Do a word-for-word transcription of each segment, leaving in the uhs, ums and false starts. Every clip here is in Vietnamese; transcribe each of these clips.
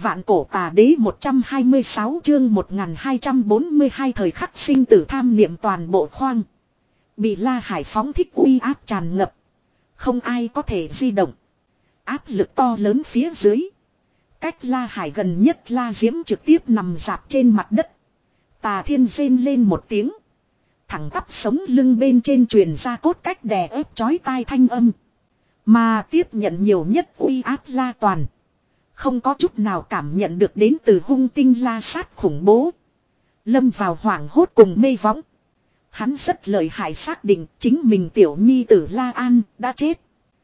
Vạn cổ tà đế một trăm hai mươi sáu chương một nghìn hai trăm bốn mươi hai thời khắc sinh tử tham niệm toàn bộ khoang. Bị La Hải phóng thích uy áp tràn ngập. Không ai có thể di động. Áp lực to lớn phía dưới. Cách La Hải gần nhất La Diễm trực tiếp nằm dạp trên mặt đất. Tà Thiên rên lên một tiếng. Thẳng tắp sống lưng bên trên truyền ra cốt cách đè ép chói tai thanh âm. Mà tiếp nhận nhiều nhất uy áp La Toàn. Không có chút nào cảm nhận được đến từ hung tinh la sát khủng bố. Lâm vào hoảng hốt cùng mê võng. Hắn rất lợi hại xác định chính mình tiểu nhi tử La An đã chết.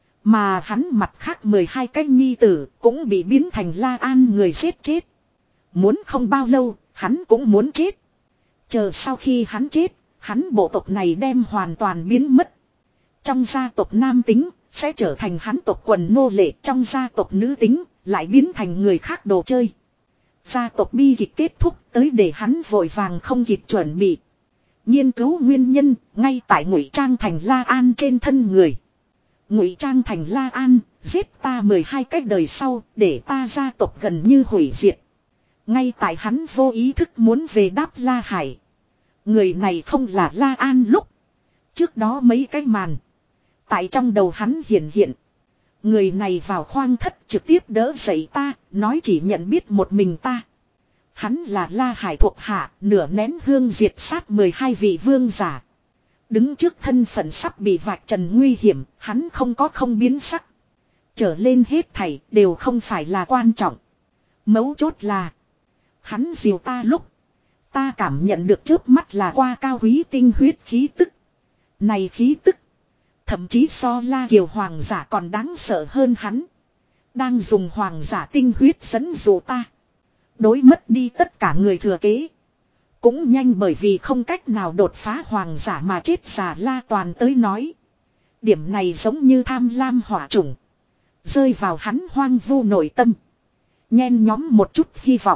Mà hắn mặt khác mười hai cái nhi tử cũng bị biến thành La An người giết chết. Muốn không bao lâu, hắn cũng muốn chết. Chờ sau khi hắn chết, hắn bộ tộc này đem hoàn toàn biến mất. Trong gia tộc nam tính, sẽ trở thành hắn tộc quần nô lệ. Trong gia tộc nữ tính, lại biến thành người khác đồ chơi. Gia tộc bi kịch kết thúc tới để hắn vội vàng không kịp chuẩn bị. Nghiên cứu nguyên nhân, ngay tại Ngụy Trang thành La An trên thân người. Ngụy Trang thành La An, giết ta mười hai cách đời sau, để ta gia tộc gần như hủy diệt. Ngay tại hắn vô ý thức muốn về đáp La Hải. Người này không là La An lúc. Trước đó mấy cái màn. Tại trong đầu hắn hiện hiện. Người này vào khoang thất trực tiếp đỡ dậy ta, nói chỉ nhận biết một mình ta. Hắn là La Hải thuộc hạ, nửa nén hương diệt sát mười hai vị vương giả. Đứng trước thân phận sắp bị vạch trần nguy hiểm, hắn không có không biến sắc. Trở lên hết thảy đều không phải là quan trọng. Mấu chốt là hắn dìu ta lúc ta cảm nhận được trước mắt là qua cao quý tinh huyết khí tức. Này khí tức thậm chí so La Kiều hoàng giả còn đáng sợ hơn hắn. Đang dùng hoàng giả tinh huyết dẫn dụ ta. Đối mất đi tất cả người thừa kế. Cũng nhanh bởi vì không cách nào đột phá hoàng giả mà chết giả La Toàn tới nói. Điểm này giống như tham lam hỏa trùng. Rơi vào hắn hoang vu nội tâm. Nhen nhóm một chút hy vọng.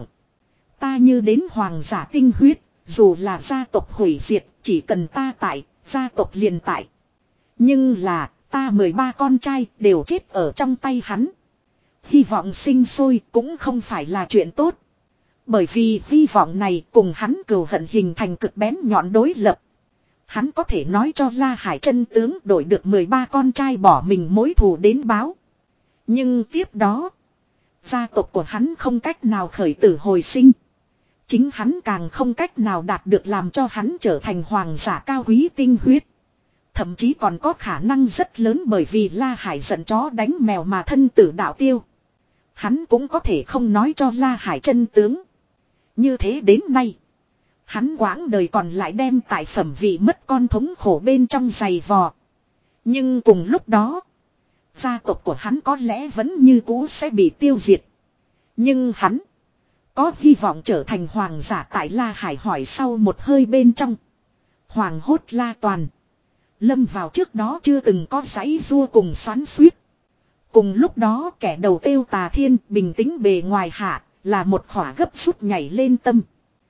Ta như đến hoàng giả tinh huyết. Dù là gia tộc hủy diệt. Chỉ cần ta tại, gia tộc liền tại. Nhưng là, ta mười ba con trai đều chết ở trong tay hắn. Hy vọng sinh sôi cũng không phải là chuyện tốt. Bởi vì hy vọng này cùng hắn cừu hận hình thành cực bén nhọn đối lập. Hắn có thể nói cho La Hải chân tướng đổi được mười ba con trai bỏ mình mối thù đến báo. Nhưng tiếp đó, gia tộc của hắn không cách nào khởi tử hồi sinh. Chính hắn càng không cách nào đạt được làm cho hắn trở thành hoàng giả cao quý tinh huyết. Thậm chí còn có khả năng rất lớn bởi vì La Hải giận chó đánh mèo mà thân tử đạo tiêu. Hắn cũng có thể không nói cho La Hải chân tướng. Như thế đến nay, hắn quãng đời còn lại đem tại phẩm vị mất con thống khổ bên trong giày vò. Nhưng cùng lúc đó, gia tộc của hắn có lẽ vẫn như cũ sẽ bị tiêu diệt. Nhưng hắn có hy vọng trở thành hoàng giả tại La Hải hỏi sau một hơi bên trong. Hoàng hốt La Toàn. Lâm vào trước đó chưa từng có giãy rua cùng xoắn xuýt. Cùng lúc đó kẻ đầu tiêu Tà Thiên bình tĩnh bề ngoài hạ là một khỏa gấp rút nhảy lên tâm.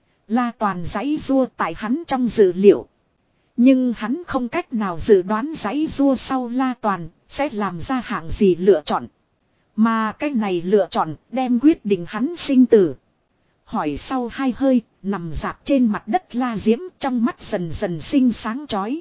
La Toàn giãy rua tại hắn trong dự liệu. Nhưng hắn không cách nào dự đoán giãy rua sau La Toàn sẽ làm ra hạng gì lựa chọn. Mà cái này lựa chọn đem quyết định hắn sinh tử. Hỏi sau hai hơi, nằm dạp trên mặt đất La Diễm trong mắt dần dần sinh sáng chói.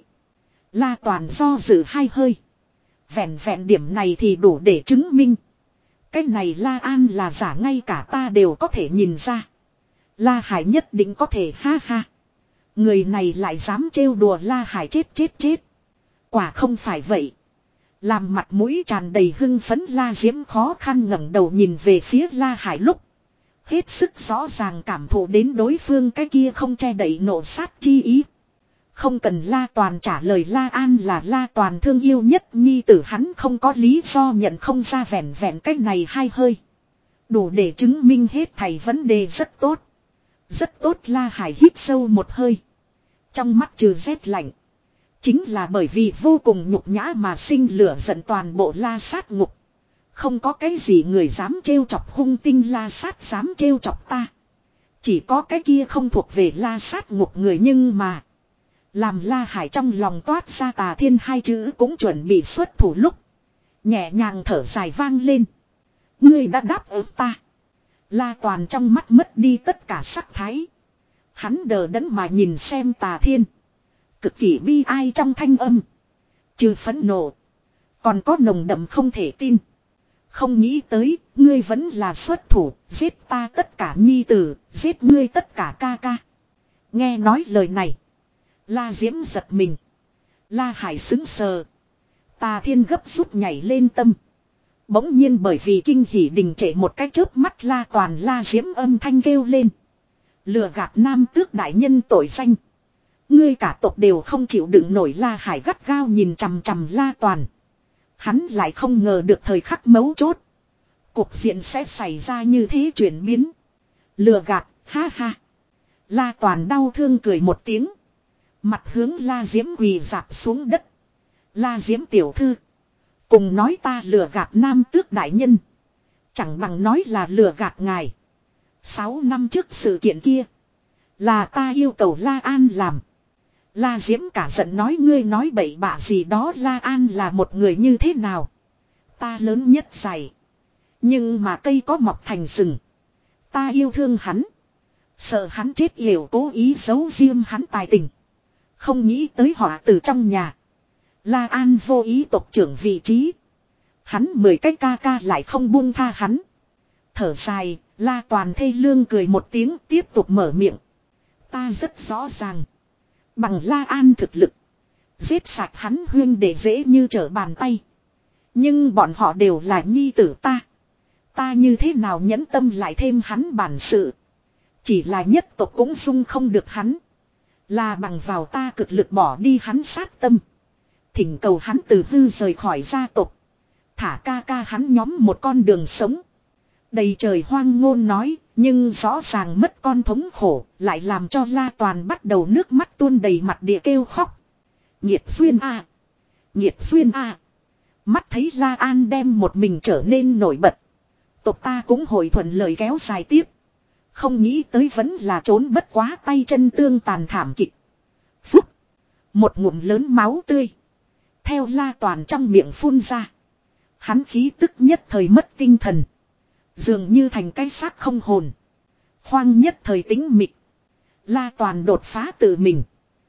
La Toàn do dự hai hơi. Vẹn vẹn điểm này thì đủ để chứng minh. Cái này La An là giả ngay cả ta đều có thể nhìn ra. La Hải nhất định có thể ha ha. Người này lại dám trêu đùa La Hải chết chết chết. Quả không phải vậy. Làm mặt mũi tràn đầy hưng phấn La Diễm khó khăn ngẩng đầu nhìn về phía La Hải lúc. Hết sức rõ ràng cảm thụ đến đối phương cái kia không che đậy nộ sát chi ý. Không cần La Toàn trả lời La An là La Toàn thương yêu nhất nhi tử hắn không có lý do nhận không ra vẹn vẹn cách này hai hơi. Đủ để chứng minh hết thảy vấn đề rất tốt. Rất tốt La Hải hít sâu một hơi. Trong mắt trừ rét lạnh. Chính là bởi vì vô cùng nhục nhã mà sinh lửa giận toàn bộ La sát ngục. Không có cái gì người dám trêu chọc hung tinh La sát dám trêu chọc ta. Chỉ có cái kia không thuộc về La sát ngục người nhưng mà. Làm La Hải trong lòng toát ra Tà Thiên hai chữ cũng chuẩn bị xuất thủ lúc. Nhẹ nhàng thở dài vang lên. Ngươi đã đáp ứng ta. La Toàn trong mắt mất đi tất cả sắc thái. Hắn đờ đẫn mà nhìn xem Tà Thiên. Cực kỳ bi ai trong thanh âm. Trừ phẫn nộ. Còn có nồng đậm không thể tin. Không nghĩ tới, ngươi vẫn là xuất thủ, giết ta tất cả nhi tử, giết ngươi tất cả ca ca. Nghe nói lời này. La Diễm giật mình. La Hải sững sờ. Tà Thiên gấp rút nhảy lên tâm. Bỗng nhiên bởi vì kinh hỉ đình trệ một cái chớp mắt La Toàn La Diễm âm thanh kêu lên. Lừa gạt nam tước đại nhân tội danh. Ngươi cả tộc đều không chịu đựng nổi. La Hải gắt gao nhìn chằm chằm La Toàn. Hắn lại không ngờ được thời khắc mấu chốt. Cục diện sẽ xảy ra như thế chuyển biến. Lừa gạt, ha ha. La Toàn đau thương cười một tiếng. Mặt hướng La Diễm quỳ dạp xuống đất. La Diễm tiểu thư. Cùng nói ta lừa gạt nam tước đại nhân. Chẳng bằng nói là lừa gạt ngài. Sáu năm trước sự kiện kia. Là ta yêu cầu La An làm. La Diễm cả giận nói ngươi nói bậy bạ gì đó. La An là một người như thế nào. Ta lớn nhất dày. Nhưng mà cây có mọc thành rừng. Ta yêu thương hắn. Sợ hắn chết yểu cố ý giấu riêng hắn tài tình. Không nghĩ tới họ từ trong nhà. La An vô ý tộc trưởng vị trí. Hắn mười cái ca ca lại không buông tha hắn. Thở dài, La Toàn thê lương cười một tiếng tiếp tục mở miệng. Ta rất rõ ràng. Bằng La An thực lực. Giết sạch hắn huyên để dễ như trở bàn tay. Nhưng bọn họ đều là nhi tử ta. Ta như thế nào nhẫn tâm lại thêm hắn bản sự. Chỉ là nhất tộc cũng dung không được hắn. Là bằng vào ta cực lực bỏ đi hắn sát tâm. Thỉnh cầu hắn từ hư rời khỏi gia tộc. Thả ca ca hắn nhóm một con đường sống. Đầy trời hoang ngôn nói. Nhưng rõ ràng mất con thống khổ. Lại làm cho La Toàn bắt đầu nước mắt tuôn đầy mặt địa kêu khóc. Nhiệt xuyên a, Nhiệt xuyên a. Mắt thấy La An đem một mình trở nên nổi bật. Tộc ta cũng hồi thuận lời kéo dài tiếp. Không nghĩ tới vẫn là trốn bất quá tay chân tương tàn thảm kịch. Phúc. Một ngụm lớn máu tươi. Theo La Toàn trong miệng phun ra. Hắn khí tức nhất thời mất tinh thần. Dường như thành cái xác không hồn. Khoang nhất thời tính mịt. La Toàn đột phá tự mình.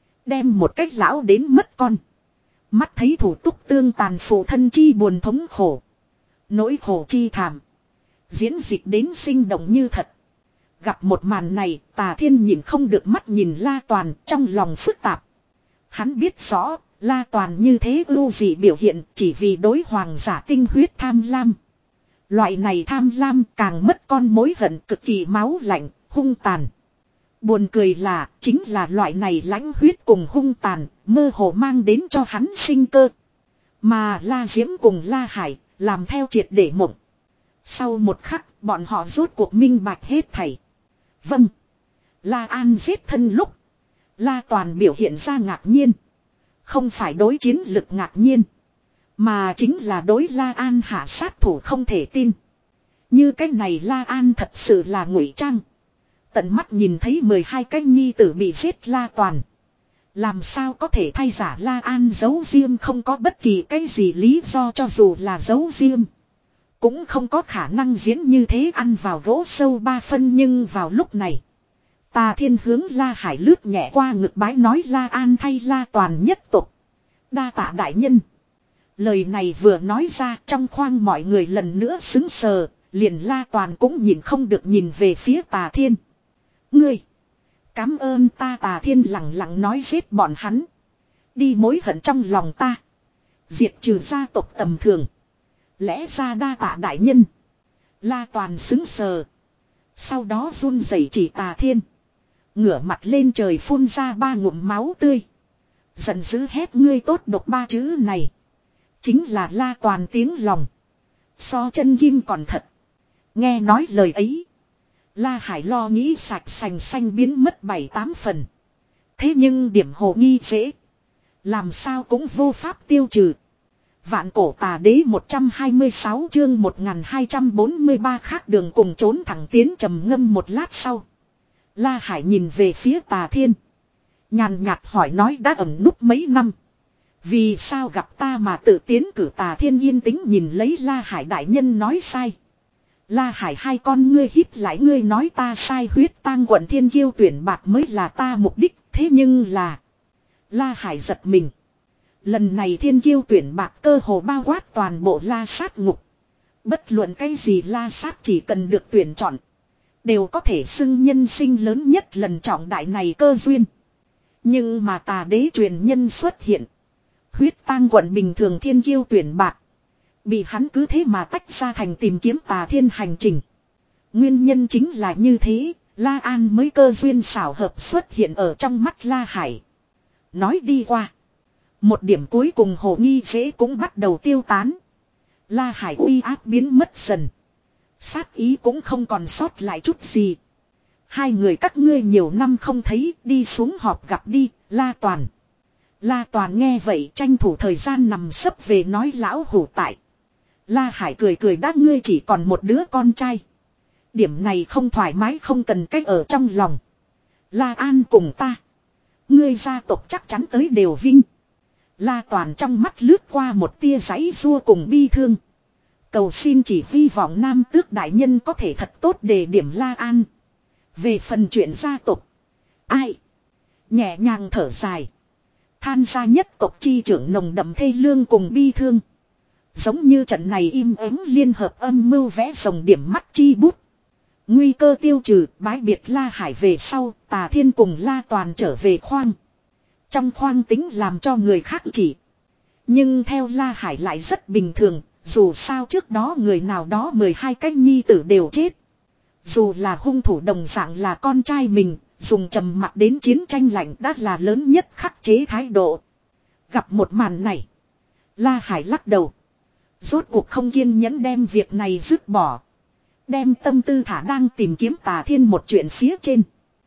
Đem một cách lão đến mất con. Mắt thấy thủ túc tương tàn phụ thân chi buồn thống khổ. Nỗi khổ chi thảm. Diễn dịch đến sinh động như thật. Gặp một màn này, Tà Thiên nhìn không được mắt nhìn La Toàn trong lòng phức tạp. Hắn biết rõ, La Toàn như thế ưu dị biểu hiện chỉ vì đối hoàng giả tinh huyết tham lam. Loại này tham lam càng mất con mối hận cực kỳ máu lạnh, hung tàn. Buồn cười là, chính là loại này lãnh huyết cùng hung tàn, mơ hồ mang đến cho hắn sinh cơ. Mà La Diễm cùng La Hải, làm theo triệt để mộng. Sau một khắc, bọn họ rốt cuộc minh bạch hết thảy. Vâng. La An giết thân lúc. La Toàn biểu hiện ra ngạc nhiên. Không phải đối chiến lực ngạc nhiên. Mà chính là đối La An hạ sát thủ không thể tin. Như cái này La An thật sự là ngụy trang. Tận mắt nhìn thấy mười hai cái nhi tử bị giết La Toàn. Làm sao có thể thay giả La An giấu riêng không có bất kỳ cái gì lý do cho dù là giấu riêng. Cũng không có khả năng diễn như thế ăn vào gỗ sâu ba phân nhưng vào lúc này. Tà Thiên hướng La Hải lướt nhẹ qua ngực bái nói La An thay La Toàn nhất tục. Đa tạ đại nhân. Lời này vừa nói ra trong khoang mọi người lần nữa xứng sờ. Liền La Toàn cũng nhìn không được nhìn về phía Tà Thiên. Ngươi. Cám ơn ta. Tà Thiên lặng lặng nói giết bọn hắn. Đi mối hận trong lòng ta. Diệt trừ gia tộc tầm thường. Lẽ ra đa tạ đại nhân. La Toàn xứng sờ. Sau đó run rẩy chỉ Tà Thiên. Ngửa mặt lên trời phun ra ba ngụm máu tươi. Giận dữ hét ngươi tốt độc ba chữ này. Chính là La Toàn tiếng lòng. So chân kim còn thật. Nghe nói lời ấy. La Hải lo nghĩ sạch sành xanh biến mất bảy tám phần. Thế nhưng điểm hồ nghi dễ. Làm sao cũng vô pháp tiêu trừ. Vạn cổ tà đế một trăm hai mươi sáu chương một nghìn hai trăm bốn mươi ba khác đường cùng trốn thẳng tiến trầm ngâm một lát sau. La Hải nhìn về phía Tà Thiên. Nhàn nhạt hỏi nói đã ẩn núp mấy năm. Vì sao gặp ta mà tự tiến cử? Tà Thiên yên tĩnh nhìn lấy La Hải đại nhân nói sai. La Hải hai con ngươi híp lại, ngươi nói ta sai, huyết tang quận thiên kiêu tuyển bạc mới là ta mục đích, thế nhưng là. La Hải giật mình. Lần này thiên kiêu tuyển bạc cơ hồ bao quát toàn bộ La Sát ngục. Bất luận cái gì La Sát chỉ cần được tuyển chọn. Đều có thể xưng nhân sinh lớn nhất lần trọng đại này cơ duyên. Nhưng mà tà đế truyền nhân xuất hiện. Huyết tang quận bình thường thiên kiêu tuyển bạc. Bị hắn cứ thế mà tách ra thành tìm kiếm tà thiên hành trình. Nguyên nhân chính là như thế, La An mới cơ duyên xảo hợp xuất hiện ở trong mắt La Hải. Nói đi qua. Một điểm cuối cùng hồ nghi dễ cũng bắt đầu tiêu tán. La Hải uy áp biến mất dần. Sát ý cũng không còn sót lại chút gì. Hai người các ngươi nhiều năm không thấy, đi xuống họp gặp đi, La Toàn. La Toàn nghe vậy tranh thủ thời gian nằm sấp về nói lão hủ tại. La Hải cười cười đáp, ngươi chỉ còn một đứa con trai. Điểm này không thoải mái không cần cách ở trong lòng. La An cùng ta. Ngươi gia tộc chắc chắn tới đều vinh. La Toàn trong mắt lướt qua một tia giãy giụa cùng bi thương. Cầu xin chỉ hy vọng Nam Tước đại nhân có thể thật tốt đề điểm La An. Về phần chuyện gia tộc. Ai? Nhẹ nhàng thở dài. Than gia nhất tộc chi trưởng nồng đậm thê lương cùng bi thương. Giống như trận này im ắng liên hợp âm mưu vẽ rồng điểm mắt chi bút. Nguy cơ tiêu trừ, bái biệt La Hải về sau, Tà Thiên cùng La Toàn trở về khoang. Trong khoang tính làm cho người khác chỉ. Nhưng theo La Hải lại rất bình thường, dù sao trước đó người nào đó mười hai cái nhi tử đều chết. Dù là hung thủ đồng dạng là con trai mình, dùng trầm mặc đến chiến tranh lạnh đã là lớn nhất khắc chế thái độ. Gặp một màn này, La Hải lắc đầu. Rốt cuộc không kiên nhẫn đem việc này dứt bỏ. Đem tâm tư thả đang tìm kiếm Tà Thiên một chuyện phía trên.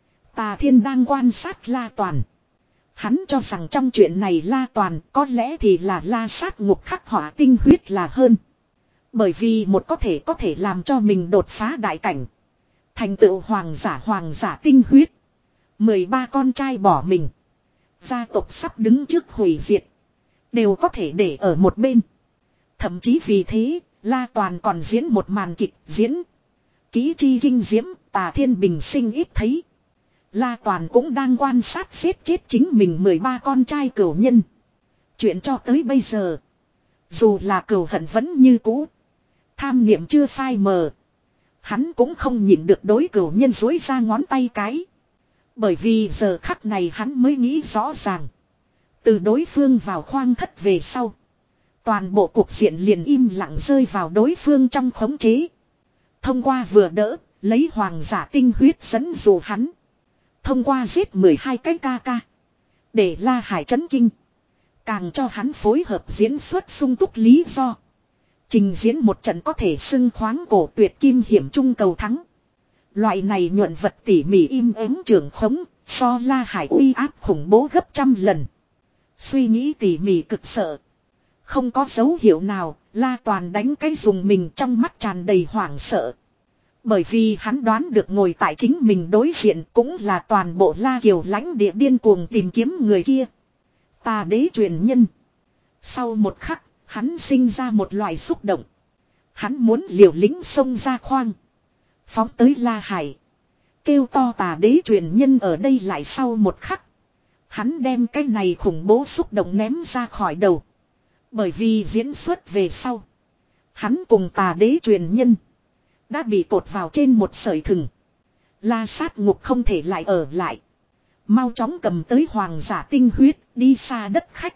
Tà Thiên đang quan sát La Toàn. Hắn cho rằng trong chuyện này La Toàn có lẽ thì là La Sát ngục khắc họa tinh huyết là hơn. Bởi vì một có thể có thể làm cho mình đột phá đại cảnh. Thành tựu hoàng giả hoàng giả tinh huyết. mười ba con trai bỏ mình. Gia tộc sắp đứng trước hủy diệt. Đều có thể để ở một bên. Thậm chí vì thế, La Toàn còn diễn một màn kịch diễn. Ký chi kinh diễm, Tà Thiên bình sinh ít thấy. La Toàn cũng đang quan sát giết chết chính mình mười ba con trai cửu nhân. Chuyện cho tới bây giờ. Dù là cửu hận vẫn như cũ. Tham niệm chưa phai mờ. Hắn cũng không nhịn được đối cửu nhân dối ra ngón tay cái. Bởi vì giờ khắc này hắn mới nghĩ rõ ràng. Từ đối phương vào khoang thất về sau. Toàn bộ cuộc diện liền im lặng rơi vào đối phương trong khống chế. Thông qua vừa đỡ, lấy hoàng giả tinh huyết dẫn dụ hắn. Thông qua giết mười hai cái ca ca. Để La Hải chấn kinh. Càng cho hắn phối hợp diễn xuất sung túc lý do. Trình diễn một trận có thể xưng khoáng cổ tuyệt kim hiểm trung cầu thắng. Loại này nhuận vật tỉ mỉ im ắng trường khống, so La Hải uy áp khủng bố gấp trăm lần. Suy nghĩ tỉ mỉ cực sợ. Không có dấu hiệu nào, La Toàn đánh cái dùng mình trong mắt tràn đầy hoảng sợ. Bởi vì hắn đoán được ngồi tại chính mình đối diện cũng là toàn bộ La Kiều lãnh địa điên cuồng tìm kiếm người kia. Tà đế truyền nhân. Sau một khắc, hắn sinh ra một loại xúc động. Hắn muốn liều lĩnh xông ra khoang. Phóng tới La Hải. Kêu to tà đế truyền nhân ở đây lại sau một khắc. Hắn đem cái này khủng bố xúc động ném ra khỏi đầu. Bởi vì diễn xuất về sau. Hắn cùng tà đế truyền nhân. Đã bị cột vào trên một sợi thừng. La Sát ngục không thể lại ở lại. Mau chóng cầm tới hoàng giả tinh huyết đi xa đất khách.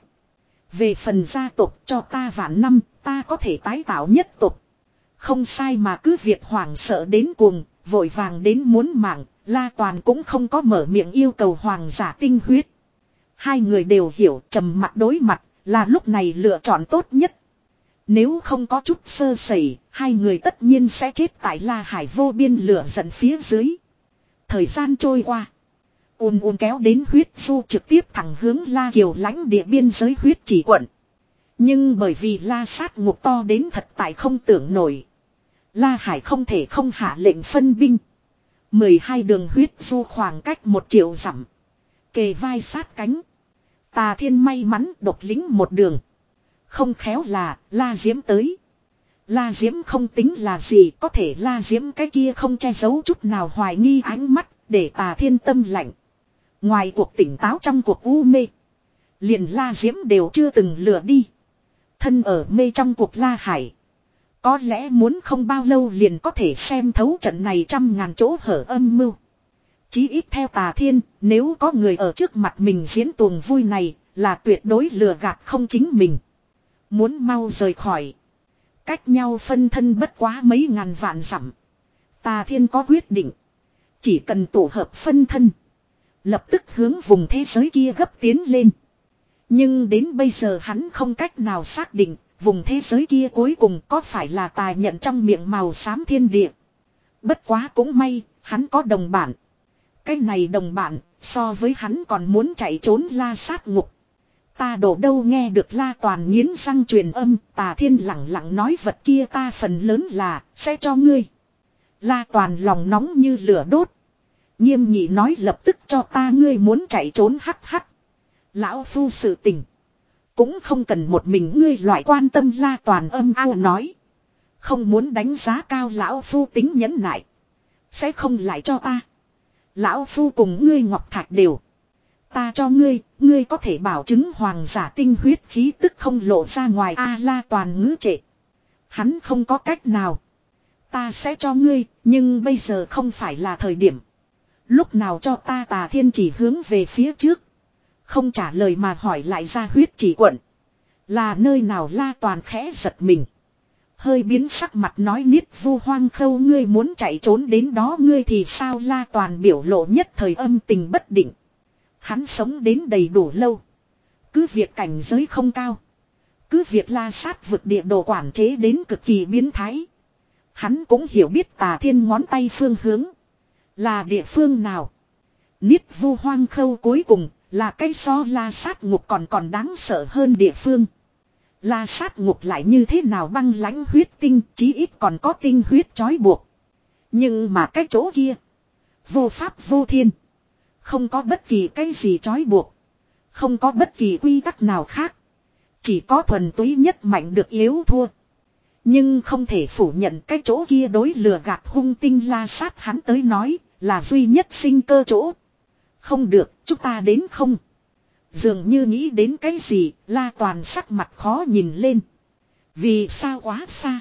Về phần gia tộc cho ta vạn năm ta có thể tái tạo nhất tộc. Không sai mà cứ việc hoảng sợ đến cuồng, vội vàng đến muốn mạng, La Toàn cũng không có mở miệng yêu cầu hoàng giả tinh huyết. Hai người đều hiểu trầm mặt đối mặt là lúc này lựa chọn tốt nhất. Nếu không có chút sơ sẩy, hai người tất nhiên sẽ chết tại La Hải vô biên lửa giận phía dưới. Thời gian trôi qua. Ùn ùn kéo đến huyết du trực tiếp thẳng hướng La Kiều lãnh địa biên giới huyết chỉ quận. Nhưng bởi vì La Sát ngục to đến thật tại không tưởng nổi. La Hải không thể không hạ lệnh phân binh. mười hai đường huyết du khoảng cách một triệu dặm. Kề vai sát cánh. Tà Thiên may mắn độc lính một đường. Không khéo là La Diễm tới. La Diễm không tính là gì, có thể La Diễm cái kia không che giấu chút nào hoài nghi ánh mắt, để Tà Thiên tâm lạnh. Ngoài cuộc tỉnh táo trong cuộc u mê, liền La Diễm đều chưa từng lừa đi. Thân ở mê trong cuộc La Hải, có lẽ muốn không bao lâu liền có thể xem thấu trận này trăm ngàn chỗ hở âm mưu. Chí ít theo Tà Thiên, nếu có người ở trước mặt mình diễn tuồng vui này, là tuyệt đối lừa gạt không chính mình. Muốn mau rời khỏi. Cách nhau phân thân bất quá mấy ngàn vạn dặm. Tà Thiên có quyết định. Chỉ cần tổ hợp phân thân, lập tức hướng vùng thế giới kia gấp tiến lên. Nhưng đến bây giờ hắn không cách nào xác định vùng thế giới kia cuối cùng có phải là tài nhận trong miệng màu xám thiên địa. Bất quá cũng may, hắn có đồng bạn. Cái này đồng bạn, so với hắn còn muốn chạy trốn La Sát Ngục. Ta đổ đâu nghe được La Toàn nghiến răng truyền âm, Tà Thiên lặng lặng nói vật kia ta phần lớn là, sẽ cho ngươi. La Toàn lòng nóng như lửa đốt. Nghiêm nghị nói lập tức cho ta ngươi muốn chạy trốn hắc hắc. Lão phu sự tình. Cũng không cần một mình ngươi loại quan tâm La Toàn âm ao nói. Không muốn đánh giá cao lão phu tính nhẫn nại. Sẽ không lại cho ta. Lão phu cùng ngươi ngọc thạch đều. Ta cho ngươi, ngươi có thể bảo chứng hoàng giả tinh huyết khí tức không lộ ra ngoài a La Toàn ngữ trệ. Hắn không có cách nào. Ta sẽ cho ngươi, nhưng bây giờ không phải là thời điểm. Lúc nào cho ta Tà Thiên chỉ hướng về phía trước. Không trả lời mà hỏi lại ra huyết chỉ quận. Là nơi nào La Toàn khẽ giật mình. Hơi biến sắc mặt nói Niết Vu Hoang Khâu ngươi muốn chạy trốn đến đó ngươi thì sao La Toàn biểu lộ nhất thời âm tình bất định. Hắn sống đến đầy đủ lâu. Cứ việc cảnh giới không cao. Cứ việc La Sát vực địa đồ quản chế đến cực kỳ biến thái. Hắn cũng hiểu biết Tà Thiên ngón tay phương hướng. Là địa phương nào. Niết Vu Hoang Khâu cuối cùng là cái so La Sát Ngục còn còn đáng sợ hơn địa phương. La Sát Ngục lại như thế nào băng lãnh huyết tinh chí ít còn có tinh huyết trói buộc. Nhưng mà cái chỗ kia. Vô pháp vô thiên. Không có bất kỳ cái gì trói buộc. Không có bất kỳ quy tắc nào khác. Chỉ có thuần túy nhất mạnh được yếu thua. Nhưng không thể phủ nhận cái chỗ kia đối lừa gạt hung tinh La Sát hắn tới nói là duy nhất sinh cơ chỗ. Không được, chúng ta đến không. Dường như nghĩ đến cái gì, La Toàn sắc mặt khó nhìn lên. Vì sao quá xa.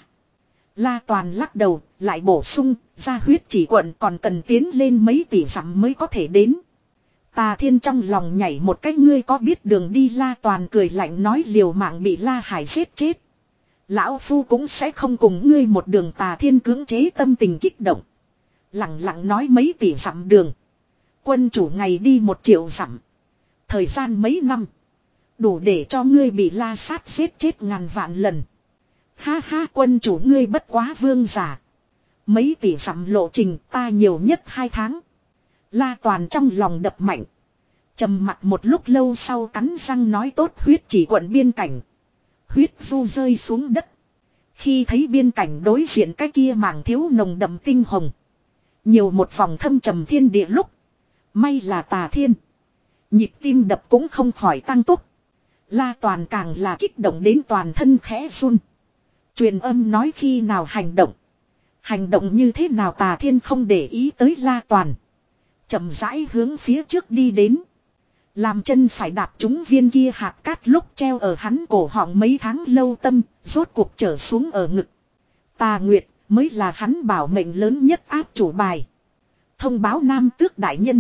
La Toàn lắc đầu, lại bổ sung, ra huyết chỉ quận còn cần tiến lên mấy tỷ dặm mới có thể đến. Tà Thiên trong lòng nhảy một cái ngươi có biết đường đi La Toàn cười lạnh nói liều mạng bị La Hải giết chết. Lão Phu cũng sẽ không cùng ngươi một đường Tà Thiên cưỡng chế tâm tình kích động. Lặng lặng nói mấy tỷ dặm đường. Quân chủ ngày đi một triệu dặm. Thời gian mấy năm. Đủ để cho ngươi bị La Sát giết chết ngàn vạn lần. Ha ha quân chủ ngươi bất quá vương giả. Mấy tỷ dặm lộ trình ta nhiều nhất hai tháng. La Toàn trong lòng đập mạnh. Trầm mặt một lúc lâu sau cắn răng nói tốt huyết chỉ quận biên cảnh. Huyết du rơi xuống đất. Khi thấy biên cảnh đối diện cái kia mảng thiếu nồng đậm tinh hồng. Nhiều một vòng thâm trầm thiên địa lúc. May là Tà Thiên. Nhịp tim đập cũng không khỏi tăng tốc. La Toàn càng là kích động đến toàn thân khẽ run. Truyền âm nói khi nào hành động. Hành động như thế nào Tà Thiên không để ý tới La Toàn. Chậm rãi hướng phía trước đi đến. Làm chân phải đạp trúng viên kia hạt cát lúc treo ở hắn cổ họng mấy tháng lâu tâm, rốt cuộc trở xuống ở ngực. Tà Nguyệt mới là hắn bảo mệnh lớn nhất áp chủ bài. Thông báo Nam Tước đại nhân.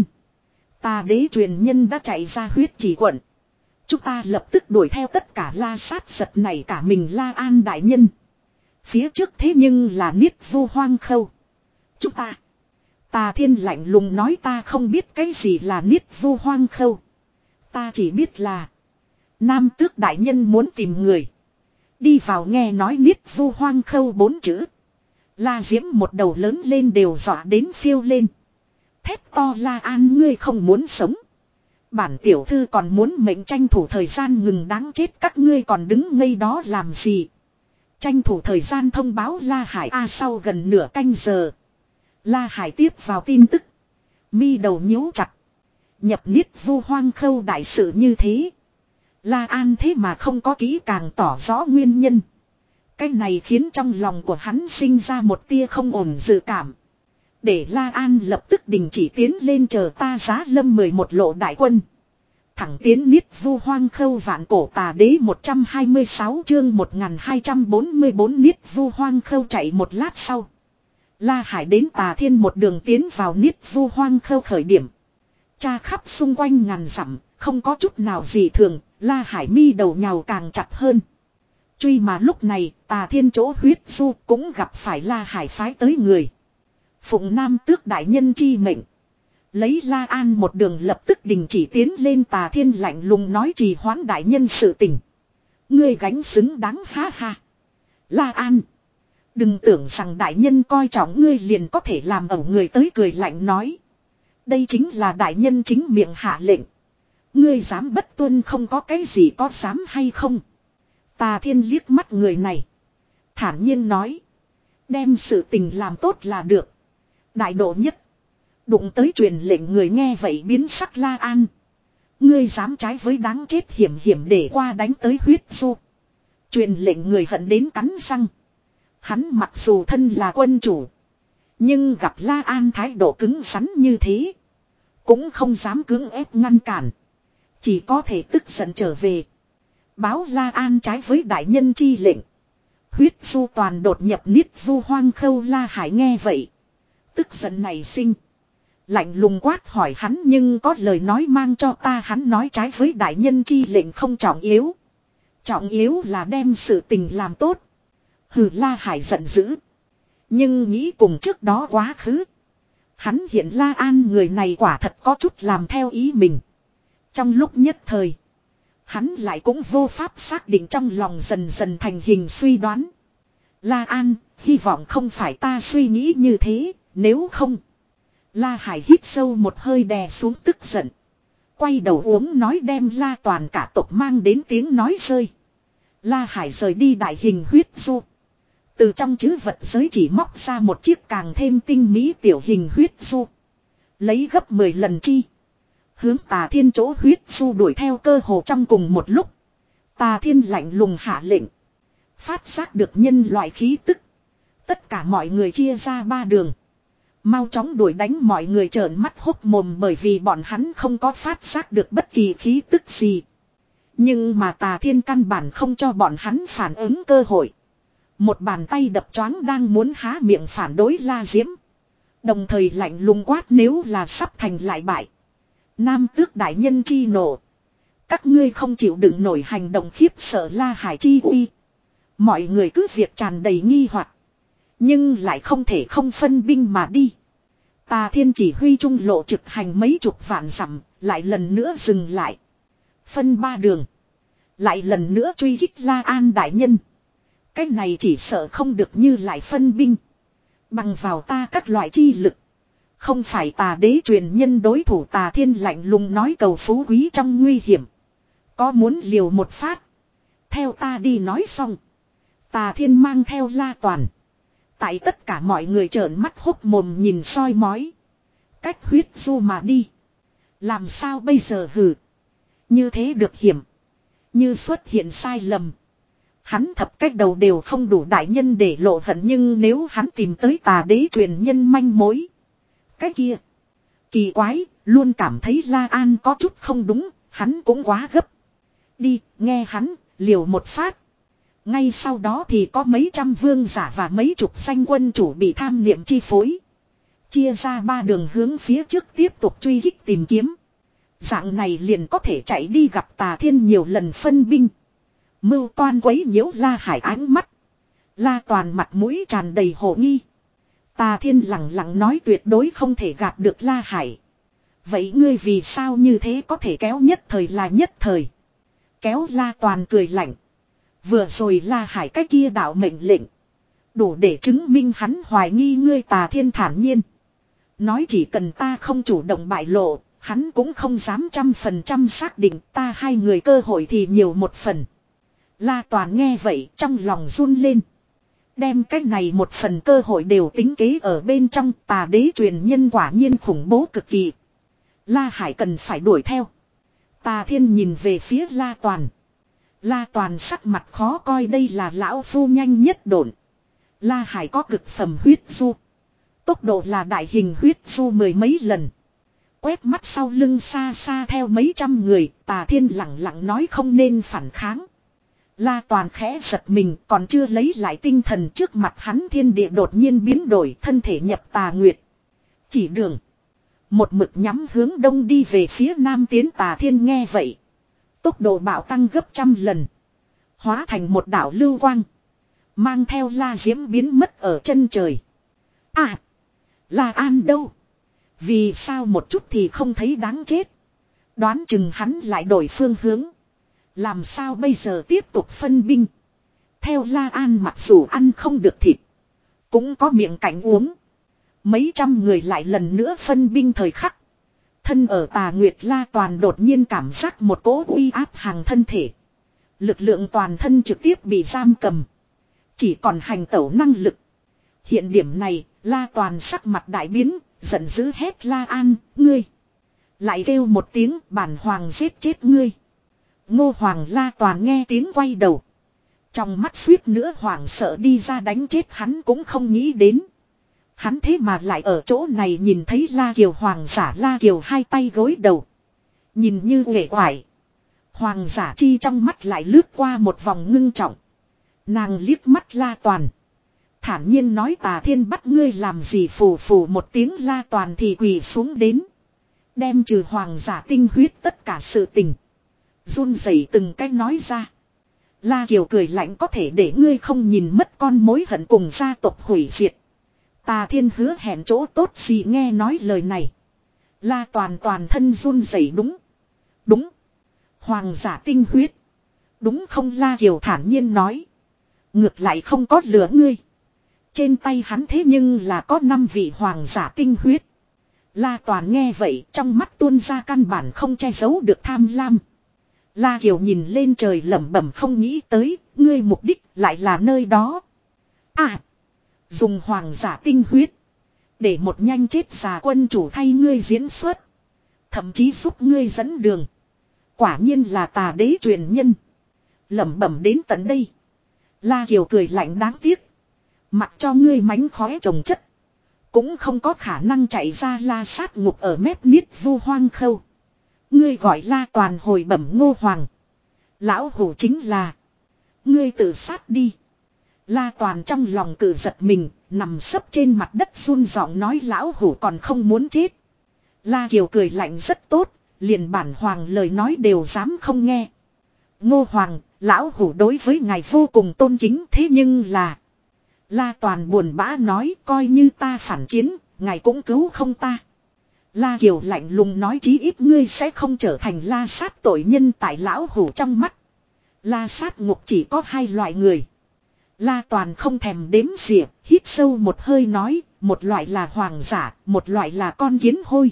Tà đế truyền nhân đã chạy ra huyết chỉ quận. Chúng ta lập tức đuổi theo tất cả La Sát giật này cả mình La An đại nhân. Phía trước thế nhưng là Niết Vu Hoang Khâu. Chúng ta. Tà Thiên lạnh lùng nói ta không biết cái gì là Niết Vu Hoang Khâu. Ta chỉ biết là. Nam Tước đại nhân muốn tìm người. Đi vào nghe nói Niết Vu Hoang Khâu bốn chữ. La Diễm một đầu lớn lên đều dọa đến phiêu lên. Thét to La An ngươi không muốn sống. Bản tiểu thư còn muốn mệnh tranh thủ thời gian ngừng đáng chết các ngươi còn đứng ngây đó làm gì. Tranh thủ thời gian thông báo La Hải A sau gần nửa canh giờ. La Hải tiếp vào tin tức. Mi đầu nhíu chặt. Nhập Niết Vu Hoang Khâu đại sự như thế. La An thế mà không có kỹ càng tỏ rõ nguyên nhân. Cái này khiến trong lòng của hắn sinh ra một tia không ổn dự cảm. Để La An lập tức đình chỉ tiến lên chờ ta Giá Lâm mười một lộ đại quân. Thẳng tiến Niết Vu Hoang Khâu Vạn Cổ Tà Đế một trăm hai mươi sáu chương một nghìn hai trăm bốn mươi bốn Niết Vu Hoang Khâu chạy một lát sau. La Hải đến Tà Thiên một đường tiến vào Niết Vu Hoang Khâu khởi điểm. Tra khắp xung quanh ngàn dặm, không có chút nào gì thường, La Hải mi đầu nhào càng chặt hơn. Truy mà lúc này, Tà Thiên chỗ huyết du cũng gặp phải La Hải phái tới người. Phụng Nam Tước đại nhân chi mệnh. Lấy La An một đường lập tức đình chỉ tiến lên. Tà Thiên lạnh lùng nói trì hoãn đại nhân sự tình. Ngươi gánh xứng đáng ha ha. La An. Đừng tưởng rằng đại nhân coi trọng ngươi liền có thể làm ẩu người tới cười lạnh nói. Đây chính là đại nhân chính miệng hạ lệnh. Ngươi dám bất tuân không có cái gì có dám hay không. Tà Thiên liếc mắt người này. Thản nhiên nói. Đem sự tình làm tốt là được. Đại độ nhất. Đụng tới truyền lệnh người nghe vậy biến sắc La An. Ngươi dám trái với đáng chết hiểm hiểm để qua đánh tới huyết du. Truyền lệnh người hận đến cắn răng. Hắn mặc dù thân là quân chủ. Nhưng gặp La An thái độ cứng rắn như thế. Cũng không dám cưỡng ép ngăn cản. Chỉ có thể tức giận trở về. Báo La An trái với đại nhân chi lệnh. Huyết du toàn đột nhập Niết Vu Hoang Khâu. La Hải nghe vậy. Tức giận này sinh. Lạnh lùng quát hỏi hắn nhưng có lời nói mang cho ta. Hắn nói trái với đại nhân chi lệnh không trọng yếu. Trọng yếu là đem sự tình làm tốt. Hừ, La Hải giận dữ. Nhưng nghĩ cùng trước đó quá khứ. Hắn hiện La An người này quả thật có chút làm theo ý mình. Trong lúc nhất thời. Hắn lại cũng vô pháp xác định trong lòng dần dần thành hình suy đoán. La An, hy vọng không phải ta suy nghĩ như thế, nếu không. La Hải hít sâu một hơi đè xuống tức giận. Quay đầu uống nói đem La Toàn cả tộc mang đến tiếng nói rơi. La Hải rời đi đại hình huyết du. Từ trong trữ vật giới chỉ móc ra một chiếc càng thêm tinh mỹ tiểu hình huyết du. Lấy gấp mười lần chi. Hướng Tà Thiên chỗ huyết du đuổi theo cơ hồ trong cùng một lúc. Tà Thiên lạnh lùng hạ lệnh. Phát giác được nhân loại khí tức. Tất cả mọi người chia ra ba đường. Mau chóng đuổi đánh mọi người trợn mắt hốc mồm bởi vì bọn hắn không có phát giác được bất kỳ khí tức gì. Nhưng mà Tà Thiên căn bản không cho bọn hắn phản ứng cơ hội. Một bàn tay đập choáng đang muốn há miệng phản đối La Diễm. Đồng thời lạnh lùng quát nếu là sắp thành lại bại. Nam Tước đại nhân chi nộ. Các ngươi không chịu đựng nổi hành động khiếp sợ La Hải chi uy. Mọi người cứ việc tràn đầy nghi hoặc. Nhưng lại không thể không phân binh mà đi. Tà Thiên chỉ huy trung lộ trực hành mấy chục vạn dặm, lại lần nữa dừng lại. Phân ba đường. Lại lần nữa truy kích La An đại nhân. Cái này chỉ sợ không được như lại phân binh. Bằng vào ta các loại chi lực. Không phải Tà đế truyền nhân đối thủ. Tà Thiên lạnh lùng nói cầu phú quý trong nguy hiểm. Có muốn liều một phát. Theo ta đi nói xong. Tà Thiên mang theo La Toàn. Tại tất cả mọi người trợn mắt hốc mồm nhìn soi mói. Cách huyết du mà đi. Làm sao bây giờ hừ. Như thế được hiểm. Như xuất hiện sai lầm. Hắn thập cách đầu đều không đủ đại nhân để lộ hận. Nhưng nếu hắn tìm tới Tà đế truyền nhân manh mối. Cái kia. Kỳ quái. Luôn cảm thấy La An có chút không đúng. Hắn cũng quá gấp. Đi nghe hắn liều một phát. Ngay sau đó thì có mấy trăm vương giả và mấy chục danh quân chủ bị tham niệm chi phối. Chia ra ba đường hướng phía trước tiếp tục truy kích tìm kiếm. Dạng này liền có thể chạy đi gặp Tà Thiên nhiều lần phân binh. Mưu toan quấy nhiễu La Hải ánh mắt. La Toàn mặt mũi tràn đầy hồ nghi. Tà Thiên lặng lặng nói tuyệt đối không thể gạt được La Hải. Vậy ngươi vì sao như thế có thể kéo nhất thời là nhất thời. Kéo La Toàn cười lạnh. Vừa rồi La Hải cái kia đạo mệnh lệnh. Đủ để chứng minh hắn hoài nghi ngươi. Tà Thiên thản nhiên. Nói chỉ cần ta không chủ động bại lộ. Hắn cũng không dám trăm phần trăm xác định. Ta hai người cơ hội thì nhiều một phần. La Toàn nghe vậy trong lòng run lên. Đem cái này một phần cơ hội đều tính kế ở bên trong. Tà đế truyền nhân quả nhiên khủng bố cực kỳ. La Hải cần phải đuổi theo. Tà Thiên nhìn về phía La Toàn. La Toàn sắc mặt khó coi, đây là lão phu nhanh nhất độn. La Hải có cực phẩm huyết du. Tốc độ là đại hình huyết du mười mấy lần. Quét mắt sau lưng xa xa theo mấy trăm người, Tà Thiên lặng lặng nói không nên phản kháng. La Toàn khẽ giật mình, còn chưa lấy lại tinh thần, trước mặt hắn thiên địa đột nhiên biến đổi, thân thể nhập tà nguyệt. Chỉ đường. Một mực nhắm hướng đông đi về phía nam tiến. Tà Thiên nghe vậy. Tốc độ bạo tăng gấp trăm lần. Hóa thành một đảo lưu quang. Mang theo La Diễm biến mất ở chân trời. À! La An đâu? Vì sao một chút thì không thấy đáng chết? Đoán chừng hắn lại đổi phương hướng. Làm sao bây giờ tiếp tục phân binh? Theo La An mặc dù ăn không được thịt, cũng có miệng cảnh uống. Mấy trăm người lại lần nữa phân binh thời khắc. Thân ở Tà Nguyệt La Toàn đột nhiên cảm giác một cỗ uy áp hàng thân thể. Lực lượng toàn thân trực tiếp bị giam cầm. Chỉ còn hành tẩu năng lực. Hiện điểm này, La Toàn sắc mặt đại biến, giận dữ hét La An, ngươi. Lại kêu một tiếng, bản hoàng giết chết ngươi. Ngô Hoàng La Toàn nghe tiếng quay đầu. Trong mắt suýt nữa hoảng sợ đi ra đánh chết hắn cũng không nghĩ đến. Hắn thế mà lại ở chỗ này nhìn thấy La Kiều Hoàng giả. La Kiều hai tay gối đầu. Nhìn như uể oải. Hoàng giả chi trong mắt lại lướt qua một vòng ngưng trọng. Nàng liếc mắt La Toàn. Thản nhiên nói Tà Thiên bắt ngươi làm gì, phù phù một tiếng. La Toàn thì quỳ xuống đến. Đem trừ hoàng giả tinh huyết tất cả sự tình. Run rẩy từng cách nói ra. La Kiều cười lạnh, có thể để ngươi không nhìn mất con mối hận cùng gia tộc hủy diệt. Tà Thiên hứa hẹn chỗ tốt gì, nghe nói lời này. La Toàn toàn thân run rẩy. Đúng. Đúng. Hoàng giả tinh huyết. Đúng không? La Kiều thản nhiên nói. Ngược lại không có lừa ngươi. Trên tay hắn thế nhưng là có năm vị hoàng giả tinh huyết. La Toàn nghe vậy, trong mắt tuôn ra căn bản không che giấu được tham lam. La Kiều nhìn lên trời lẩm bẩm, không nghĩ tới, ngươi mục đích lại là nơi đó. À! Dùng hoàng giả tinh huyết. Để một nhanh chết già quân chủ thay ngươi diễn xuất. Thậm chí giúp ngươi dẫn đường. Quả nhiên là Tà đế truyền nhân. Lẩm bẩm đến tận đây. La Kiều cười lạnh, đáng tiếc. Mặc cho ngươi mánh khóe trồng chất. Cũng không có khả năng chạy ra La sát ngục ở mép niết vu hoang khâu. Ngươi gọi La Toàn hồi bẩm Ngô Hoàng. Lão hủ chính là. Ngươi tự sát đi. La Toàn trong lòng cự giật mình, nằm sấp trên mặt đất run giọng nói lão hủ còn không muốn chết. La Kiều cười lạnh, rất tốt, liền bản hoàng lời nói đều dám không nghe. Ngô Hoàng, lão hủ đối với ngài vô cùng tôn kính, thế nhưng là. La Toàn buồn bã nói, coi như ta phản chiến, ngài cũng cứu không ta. La Kiều lạnh lùng nói, chí ít ngươi sẽ không trở thành La sát tội nhân. Tại lão hủ trong mắt, La sát ngục chỉ có hai loại người. La Toàn không thèm đếm xỉa, hít sâu một hơi nói, một loại là hoàng giả, một loại là con kiến hôi.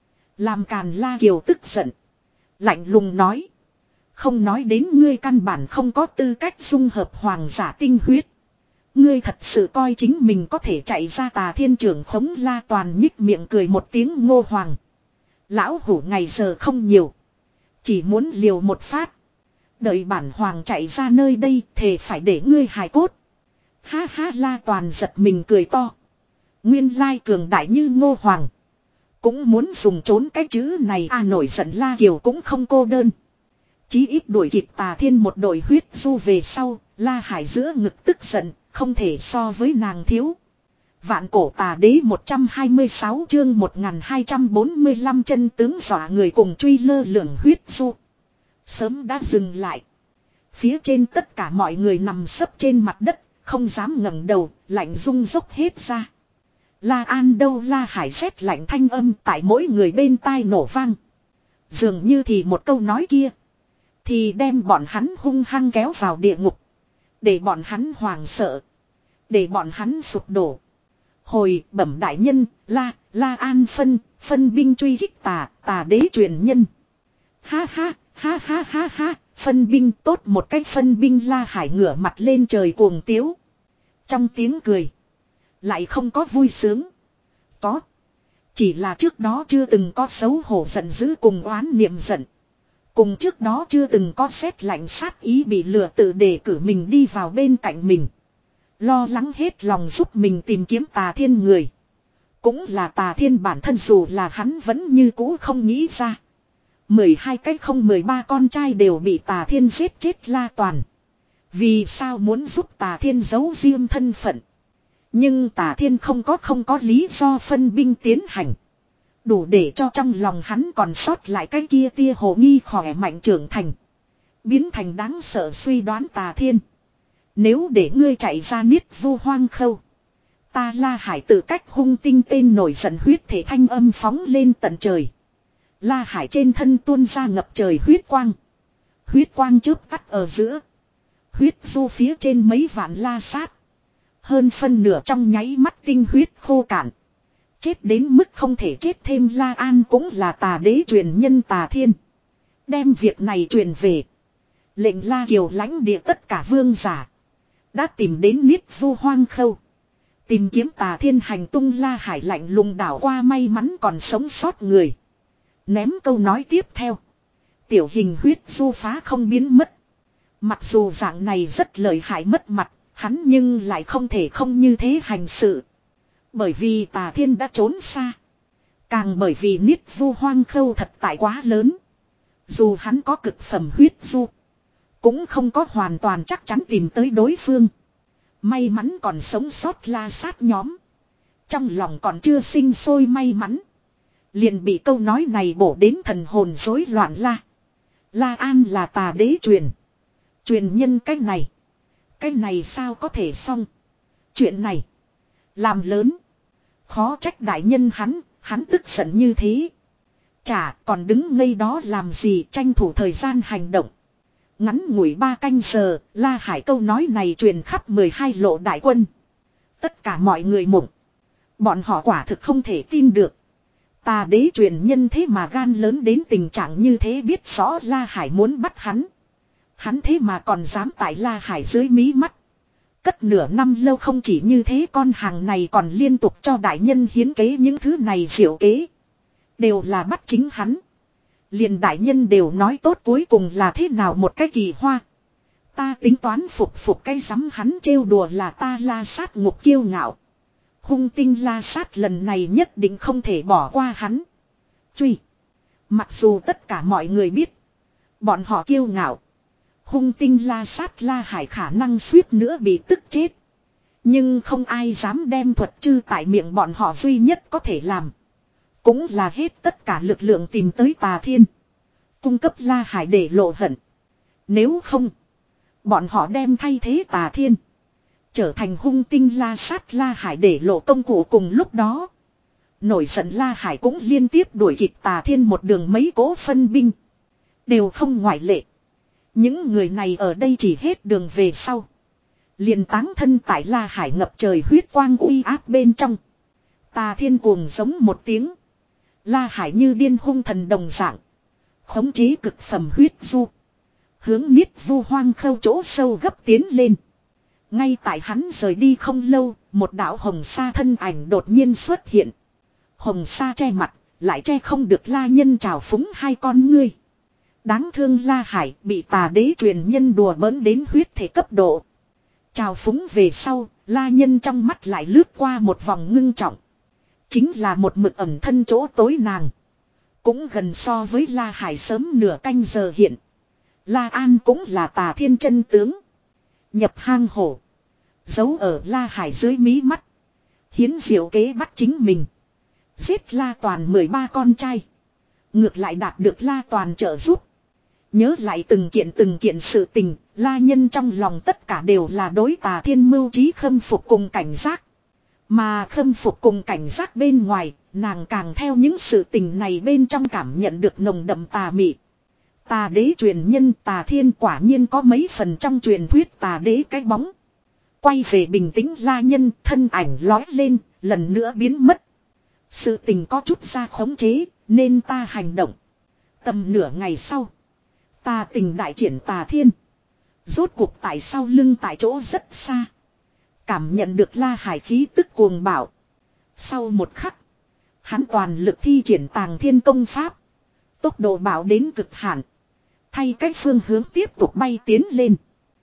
Làm càn. La Kiều tức giận, lạnh lùng nói, không nói đến ngươi căn bản không có tư cách dung hợp hoàng giả tinh huyết. Ngươi thật sự coi chính mình có thể chạy ra Tà Thiên trưởng khống? La Toàn nhích miệng cười một tiếng, Ngô Hoàng. Lão hủ ngày giờ không nhiều. Chỉ muốn liều một phát. Đợi bản hoàng chạy ra nơi đây, thề phải để ngươi hài cốt. Ha ha. La Toàn giật mình cười to. Nguyên lai cường đại như Ngô Hoàng. Cũng muốn dùng trốn cái chữ này à. Nổi giận La Kiều cũng không cô đơn. Chí ít đuổi kịp Tà Thiên một đội huyết du về sau. La Hải giữa ngực tức giận, không thể so với nàng thiếu. Vạn cổ Tà đế một trăm hai mươi sáu chương một nghìn hai trăm bốn mươi lăm chân tướng dọa người cùng truy lơ lửng huyết du. Sớm đã dừng lại. Phía trên tất cả mọi người nằm sấp trên mặt đất, không dám ngẩng đầu, lạnh rung dốc hết ra. La An đâu? La Hải rét lạnh thanh âm tại mỗi người bên tai nổ vang. Dường như thì một câu nói kia, thì đem bọn hắn hung hăng kéo vào địa ngục. Để bọn hắn hoảng sợ. Để bọn hắn sụp đổ. Hồi bẩm đại nhân, La, La An phân, phân binh truy kích tà, Tà đế truyền nhân. Ha ha, ha ha ha ha, phân binh tốt một cách phân binh. La Hải ngửa mặt lên trời cuồng tiếu. Trong tiếng cười, lại không có vui sướng. Có. Chỉ là trước đó chưa từng có xấu hổ giận dữ cùng oán niệm giận. Cùng trước đó chưa từng có xét lạnh sát ý bị lừa tự đề cử mình đi vào bên cạnh mình. Lo lắng hết lòng giúp mình tìm kiếm Tà Thiên người. Cũng là Tà Thiên bản thân, dù là hắn vẫn như cũ không nghĩ ra. mười hai cái không mười ba con trai đều bị Tà Thiên giết chết La Toàn. Vì sao muốn giúp Tà Thiên giấu riêng thân phận. Nhưng Tà Thiên không có không có lý do phân binh tiến hành. Đủ để cho trong lòng hắn còn sót lại cái kia tia hồ nghi khỏe mạnh trưởng thành. Biến thành đáng sợ suy đoán Tà Thiên. Nếu để ngươi chạy ra Niết Vu Hoang Khâu. Ta La Hải tự cách hung tinh tên nổi giận huyết thể thanh âm phóng lên tận trời. La Hải trên thân tuôn ra ngập trời huyết quang. Huyết quang chớp tắt ở giữa. Huyết du phía trên mấy vạn la sát. Hơn phân nửa trong nháy mắt tinh huyết khô cạn. Chết đến mức không thể chết thêm. La An cũng là Tà Đế truyền nhân Tà Thiên. Đem việc này truyền về. Lệnh La Kiều lãnh địa tất cả vương giả. Đã tìm đến Niết Vu Hoang Khâu. Tìm kiếm Tà Thiên hành tung. La Hải lạnh lùng đảo qua may mắn còn sống sót người. Ném câu nói tiếp theo. Tiểu hình huyết du phá không biến mất. Mặc dù dạng này rất lợi hại mất mặt. Hắn nhưng lại không thể không như thế hành sự. Bởi vì Tà Thiên đã trốn xa. Càng bởi vì Niết Vu Hoang Khâu thật tại quá lớn. Dù hắn có cực phẩm huyết du. Cũng không có hoàn toàn chắc chắn tìm tới đối phương. May mắn còn sống sót la sát nhóm. Trong lòng còn chưa sinh sôi may mắn. Liền bị câu nói này bổ đến thần hồn rối loạn. La La An là Tà Đế truyền. Truyền nhân cách này. Cái này sao có thể xong. Chuyện này. Làm lớn. Khó trách đại nhân hắn. Hắn tức giận như thế. Chả còn đứng ngây đó làm gì, tranh thủ thời gian hành động. Ngắn ngủi ba canh giờ. La Hải câu nói này truyền khắp mười hai lộ đại quân. Tất cả mọi người mộng. Bọn họ quả thực không thể tin được. Tà Đế truyền nhân thế mà gan lớn đến tình trạng như thế, biết rõ La Hải muốn bắt hắn. Hắn thế mà còn dám tại La Hải dưới mí mắt. Cất nửa năm lâu không chỉ như thế, con hàng này còn liên tục cho đại nhân hiến kế những thứ này diệu kế. Đều là bắt chính hắn. Liền đại nhân đều nói tốt, cuối cùng là thế nào một cái kỳ hoa. Ta tính toán phục phục cái rắm hắn trêu đùa là ta La Sát ngục kiêu ngạo. Hung tinh La Sát lần này nhất định không thể bỏ qua hắn. Truy. Mặc dù tất cả mọi người biết. Bọn họ kiêu ngạo. Hung tinh La Sát La Hải khả năng suýt nữa bị tức chết. Nhưng không ai dám đem thuật chư tại miệng bọn họ, duy nhất có thể làm. Cũng là hết tất cả lực lượng tìm tới Tà Thiên. Cung cấp La Hải để lộ hận. Nếu không. Bọn họ đem thay thế Tà Thiên. Trở thành hung tinh La Sát La Hải để lộ công cụ. Cùng lúc đó. Nổi giận La Hải cũng liên tiếp đuổi kịp Tà Thiên một đường mấy cỗ phân binh. Đều không ngoại lệ. Những người này ở đây chỉ hết đường về sau. Liền táng thân tại La Hải ngập trời huyết quang uy áp bên trong. Tà Thiên cuồng giống một tiếng. La Hải như điên hung thần đồng dạng. Khống chế cực phẩm huyết du. Hướng Niết Vu Hoang Khâu chỗ sâu gấp tiến lên. Ngay tại hắn rời đi không lâu, một đạo hồng sa thân ảnh đột nhiên xuất hiện. Hồng sa che mặt, lại che không được La Nhân trào phúng hai con ngươi. Đáng thương La Hải bị Tà Đế truyền nhân đùa bỡn đến huyết thể cấp độ. Trào phúng về sau, La Nhân trong mắt lại lướt qua một vòng ngưng trọng. Chính là một mực ẩn thân chỗ tối nàng. Cũng gần so với La Hải sớm nửa canh giờ hiện. La An cũng là Tà Thiên chân tướng. Nhập hang hổ. Giấu ở La Hải dưới mí mắt. Hiến diệu kế bắt chính mình. Giết La Toàn mười ba con trai. Ngược lại đạt được La Toàn trợ giúp. Nhớ lại từng kiện từng kiện sự tình. La Nhân trong lòng tất cả đều là đối Tà Thiên mưu trí khâm phục cùng cảnh giác. Mà khâm phục cùng cảnh giác bên ngoài, nàng càng theo những sự tình này bên trong cảm nhận được nồng đậm tà mị. Tà Đế truyền nhân Tà Thiên quả nhiên có mấy phần trong truyền thuyết Tà Đế cái bóng. Quay về bình tĩnh La Nhân, thân ảnh lói lên, lần nữa biến mất. Sự tình có chút ra khống chế, nên ta hành động. Tầm nửa ngày sau, Tà tình đại triển Tà Thiên. Rốt cuộc tại sau lưng tại chỗ rất xa. Cảm nhận được La Hải khí tức cuồng bạo. Sau một khắc, hắn toàn lực thi triển Tàng Thiên công pháp. Tốc độ bạo đến cực hạn. Thay cách phương hướng tiếp tục bay tiến lên.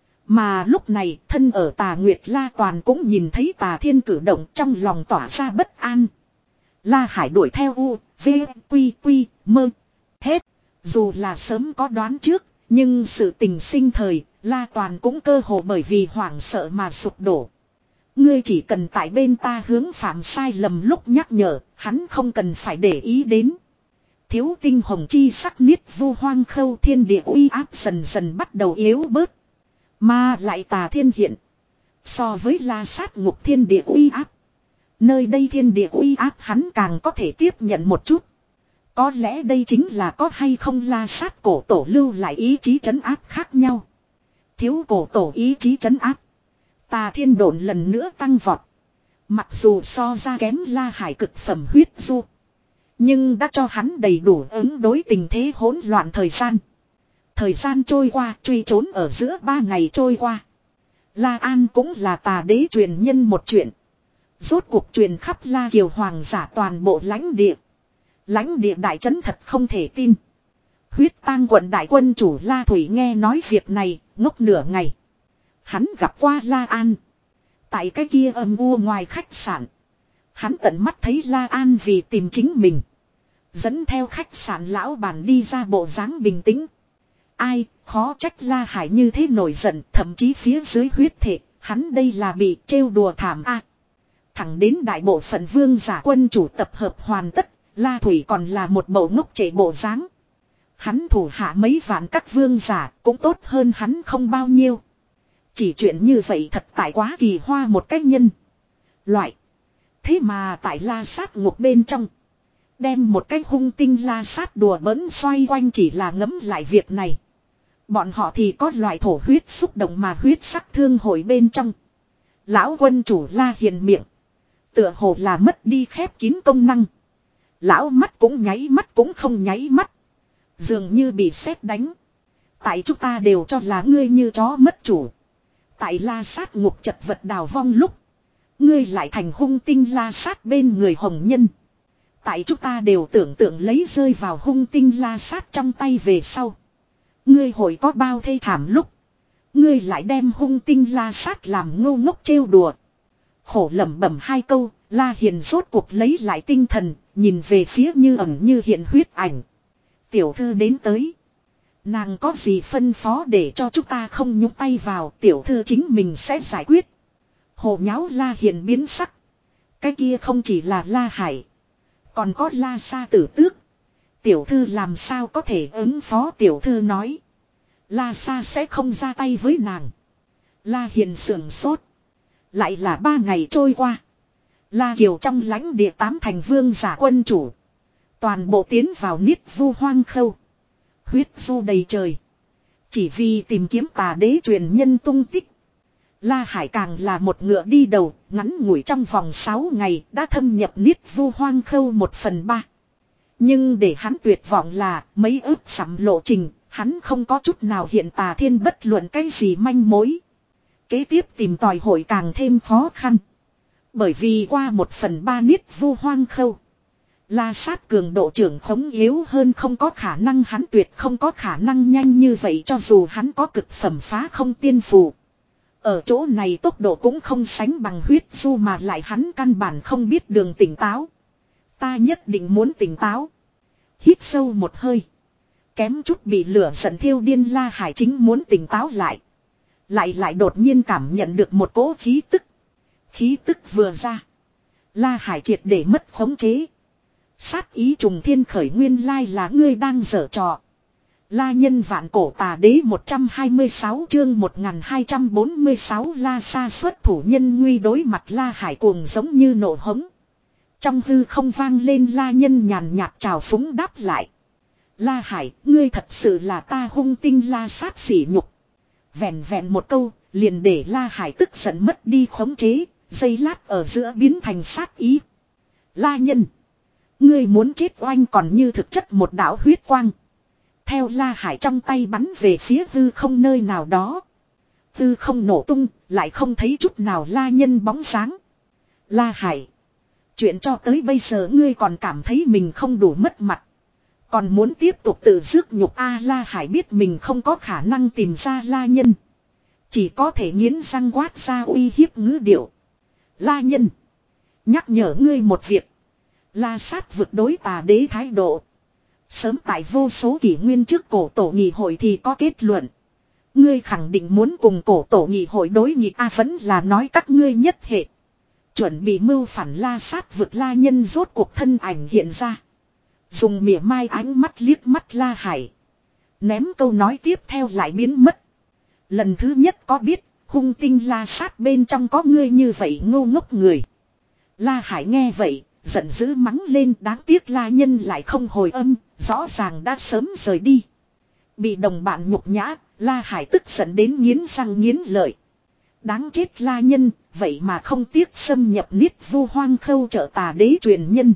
Mà lúc này thân ở Tà Nguyệt La Toàn cũng nhìn thấy Tà Thiên cử động trong lòng tỏa ra bất an. La Hải đuổi theo U, V, Quy, Quy, Mơ. Hết. Dù là sớm có đoán trước, nhưng sự tình sinh thời, La Toàn cũng cơ hồ bởi vì hoảng sợ mà sụp đổ. Ngươi chỉ cần tại bên ta hướng phạm sai lầm lúc nhắc nhở, hắn không cần phải để ý đến. Thiếu tinh hồng chi sắc niết vu hoang khâu thiên địa uy áp dần dần bắt đầu yếu bớt. Mà lại Tà Thiên hiện. So với La Sát ngục thiên địa uy áp. Nơi đây thiên địa uy áp hắn càng có thể tiếp nhận một chút. Có lẽ đây chính là có hay không La Sát cổ tổ lưu lại ý chí trấn áp khác nhau. Thiếu cổ tổ ý chí trấn áp. Tà Thiên độn lần nữa tăng vọt. Mặc dù so ra kém La Hải cực phẩm huyết du. Nhưng đã cho hắn đầy đủ ứng đối tình thế hỗn loạn thời gian. Thời gian trôi qua, truy trốn ở giữa ba ngày trôi qua. La An cũng là Tà đế truyền nhân một chuyện. Rốt cuộc truyền khắp La Kiều hoàng giả toàn bộ lãnh địa. Lãnh địa đại trấn thật không thể tin. Huyết tang quận đại quân chủ La Thủy nghe nói việc này, ngốc nửa ngày. Hắn gặp qua La An. Tại cái kia âm u ngoài khách sạn. Hắn tận mắt thấy La An vì tìm chính mình. Dẫn theo khách sạn lão bản đi ra bộ dáng bình tĩnh. Ai, khó trách La Hải như thế nổi giận, thậm chí phía dưới huyết thể, hắn đây là bị trêu đùa thảm a. Thẳng đến đại bộ phận vương giả quân chủ tập hợp hoàn tất, La Thủy còn là một bầu ngốc trệ bộ dáng. Hắn thủ hạ mấy vạn các vương giả cũng tốt hơn hắn không bao nhiêu. Chỉ chuyện như vậy thật tại quá kỳ hoa một cách nhân. Loại. Thế mà tại La Sát ngục bên trong. Đem một cái hung tinh La Sát đùa bỡn xoay quanh chỉ là ngấm lại việc này. Bọn họ thì có loại thổ huyết xúc động mà huyết sắc thương hội bên trong. Lão quân chủ La Hiền miệng. Tựa hồ là mất đi khép kín công năng. Lão mắt cũng nháy mắt cũng không nháy mắt. Dường như bị sét đánh. Tại chúng ta đều cho là ngươi như chó mất chủ. Tại La Sát ngục chật vật đào vong lúc. Ngươi lại thành hung tinh La Sát bên người hồng nhân. Tại chúng ta đều tưởng tượng lấy rơi vào hung tinh La Sát trong tay về sau. Ngươi hội có bao thê thảm lúc. Ngươi lại đem hung tinh La Sát làm ngô ngốc trêu đùa. Khổ lẩm bẩm hai câu, La Hiền rốt cuộc lấy lại tinh thần, nhìn về phía như ẩn như hiện huyết ảnh. Tiểu thư đến tới. Nàng có gì phân phó để cho chúng ta không nhúc tay vào, tiểu thư chính mình sẽ giải quyết. Hồ nháo La Hiền biến sắc. Cái kia không chỉ là La Hải. Còn có La Sa Tử Tước. Tiểu thư làm sao có thể ứng phó, tiểu thư nói. La Sa sẽ không ra tay với nàng. La Hiền sưởng sốt. Lại là ba ngày trôi qua. La Kiều trong lãnh địa tám thành vương giả quân chủ. Toàn bộ tiến vào niết vu hoang khâu. Huyết du đầy trời. Chỉ vì tìm kiếm Tà đế truyền nhân tung tích. La Hải càng là một ngựa đi đầu, ngắn ngủi trong vòng sáu ngày đã thâm nhập niết vu hoang khâu một phần ba. Nhưng để hắn tuyệt vọng là mấy ước sắm lộ trình, hắn không có chút nào hiện Tà Thiên bất luận cái gì manh mối. Kế tiếp tìm tòi hội càng thêm khó khăn. Bởi vì qua một phần ba niết vu hoang khâu. La Sát cường độ trưởng khống yếu hơn, không có khả năng, hắn tuyệt không có khả năng nhanh như vậy cho dù hắn có cực phẩm phá không tiên phù. Ở chỗ này tốc độ cũng không sánh bằng huyết du mà lại hắn căn bản không biết đường tỉnh táo. Ta nhất định muốn tỉnh táo. Hít sâu một hơi. Kém chút bị lửa giận thiêu điên La Hải chính muốn tỉnh táo lại. Lại lại đột nhiên cảm nhận được một cỗ khí tức. Khí tức vừa ra. La Hải triệt để mất khống chế. Sát ý trùng thiên khởi, nguyên lai là ngươi đang giở trò. La nhân vạn cổ Tà đế một trăm hai mươi sáu chương một nghìn hai trăm bốn mươi sáu La Sa xuất thủ nhân nguy, đối mặt La Hải cuồng giống như nổ hống. Trong hư không vang lên La nhân nhàn nhạt trào phúng đáp lại. La Hải, ngươi thật sự là ta hung tinh La Sát sỉ nhục. Vẹn vẹn một câu, liền để La Hải tức giận mất đi khống chế, giây lát ở giữa biến thành sát ý. La nhân, ngươi muốn chết oanh, còn như thực chất một đạo huyết quang. Theo La Hải trong tay bắn về phía hư không nơi nào đó. Hư không nổ tung, lại không thấy chút nào La nhân bóng dáng. La Hải, chuyện cho tới bây giờ ngươi còn cảm thấy mình không đủ mất mặt. Còn muốn tiếp tục tự rước nhục A La Hải biết mình không có khả năng tìm ra La Nhân. Chỉ có thể nghiến răng quát ra uy hiếp ngữ điệu. La Nhân. Nhắc nhở ngươi một việc. La Sát vực đối tà đế thái độ. Sớm tại vô số kỷ nguyên trước cổ tổ nghị hội thì có kết luận. Ngươi khẳng định muốn cùng cổ tổ nghị hội đối nghịch A vẫn là nói các ngươi nhất hệ. Chuẩn bị mưu phản La Sát vực La Nhân rốt cuộc thân ảnh hiện ra. Dùng mỉa mai ánh mắt liếc mắt La Hải. Ném câu nói tiếp theo lại biến mất. Lần thứ nhất có biết hung tinh La Sát bên trong có ngươi như vậy ngô ngốc người. La Hải nghe vậy, giận dữ mắng lên đáng tiếc La Nhân lại không hồi âm, rõ ràng đã sớm rời đi. Bị đồng bạn nhục nhã, La Hải tức giận đến nghiến răng nghiến lợi. Đáng chết La Nhân, vậy mà không tiếc xâm nhập niết vu hoang khâu trợ tà đế truyền nhân.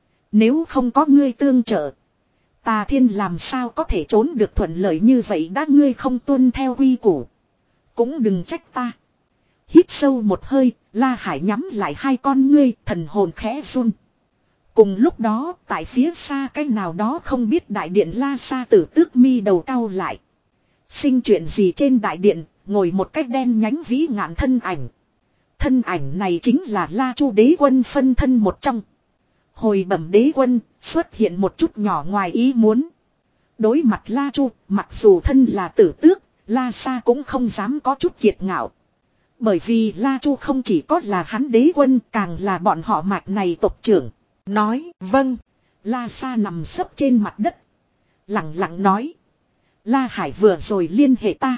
Nếu không có ngươi tương trợ, tà thiên làm sao có thể trốn được thuận lợi như vậy đã ngươi không tuân theo quy củ. Cũng đừng trách ta. Hít sâu một hơi, La Hải nhắm lại hai con ngươi, thần hồn khẽ run. Cùng lúc đó, tại phía xa cái nào đó không biết đại điện La Sa Tử Tước mi đầu cau lại. Sinh chuyện gì trên đại điện, ngồi một cái đen nhánh vĩ ngạn thân ảnh. Thân ảnh này chính là La Chu đế quân phân thân một trong. Hồi bẩm đế quân, xuất hiện một chút nhỏ ngoài ý muốn. Đối mặt La Chu, mặc dù thân là tử tước, La Sa cũng không dám có chút kiệt ngạo. Bởi vì La Chu không chỉ có là hắn đế quân, càng là bọn họ mạch này tộc trưởng. Nói, vâng. La Sa nằm sấp trên mặt đất. Lặng lặng nói. La Hải vừa rồi liên hệ ta.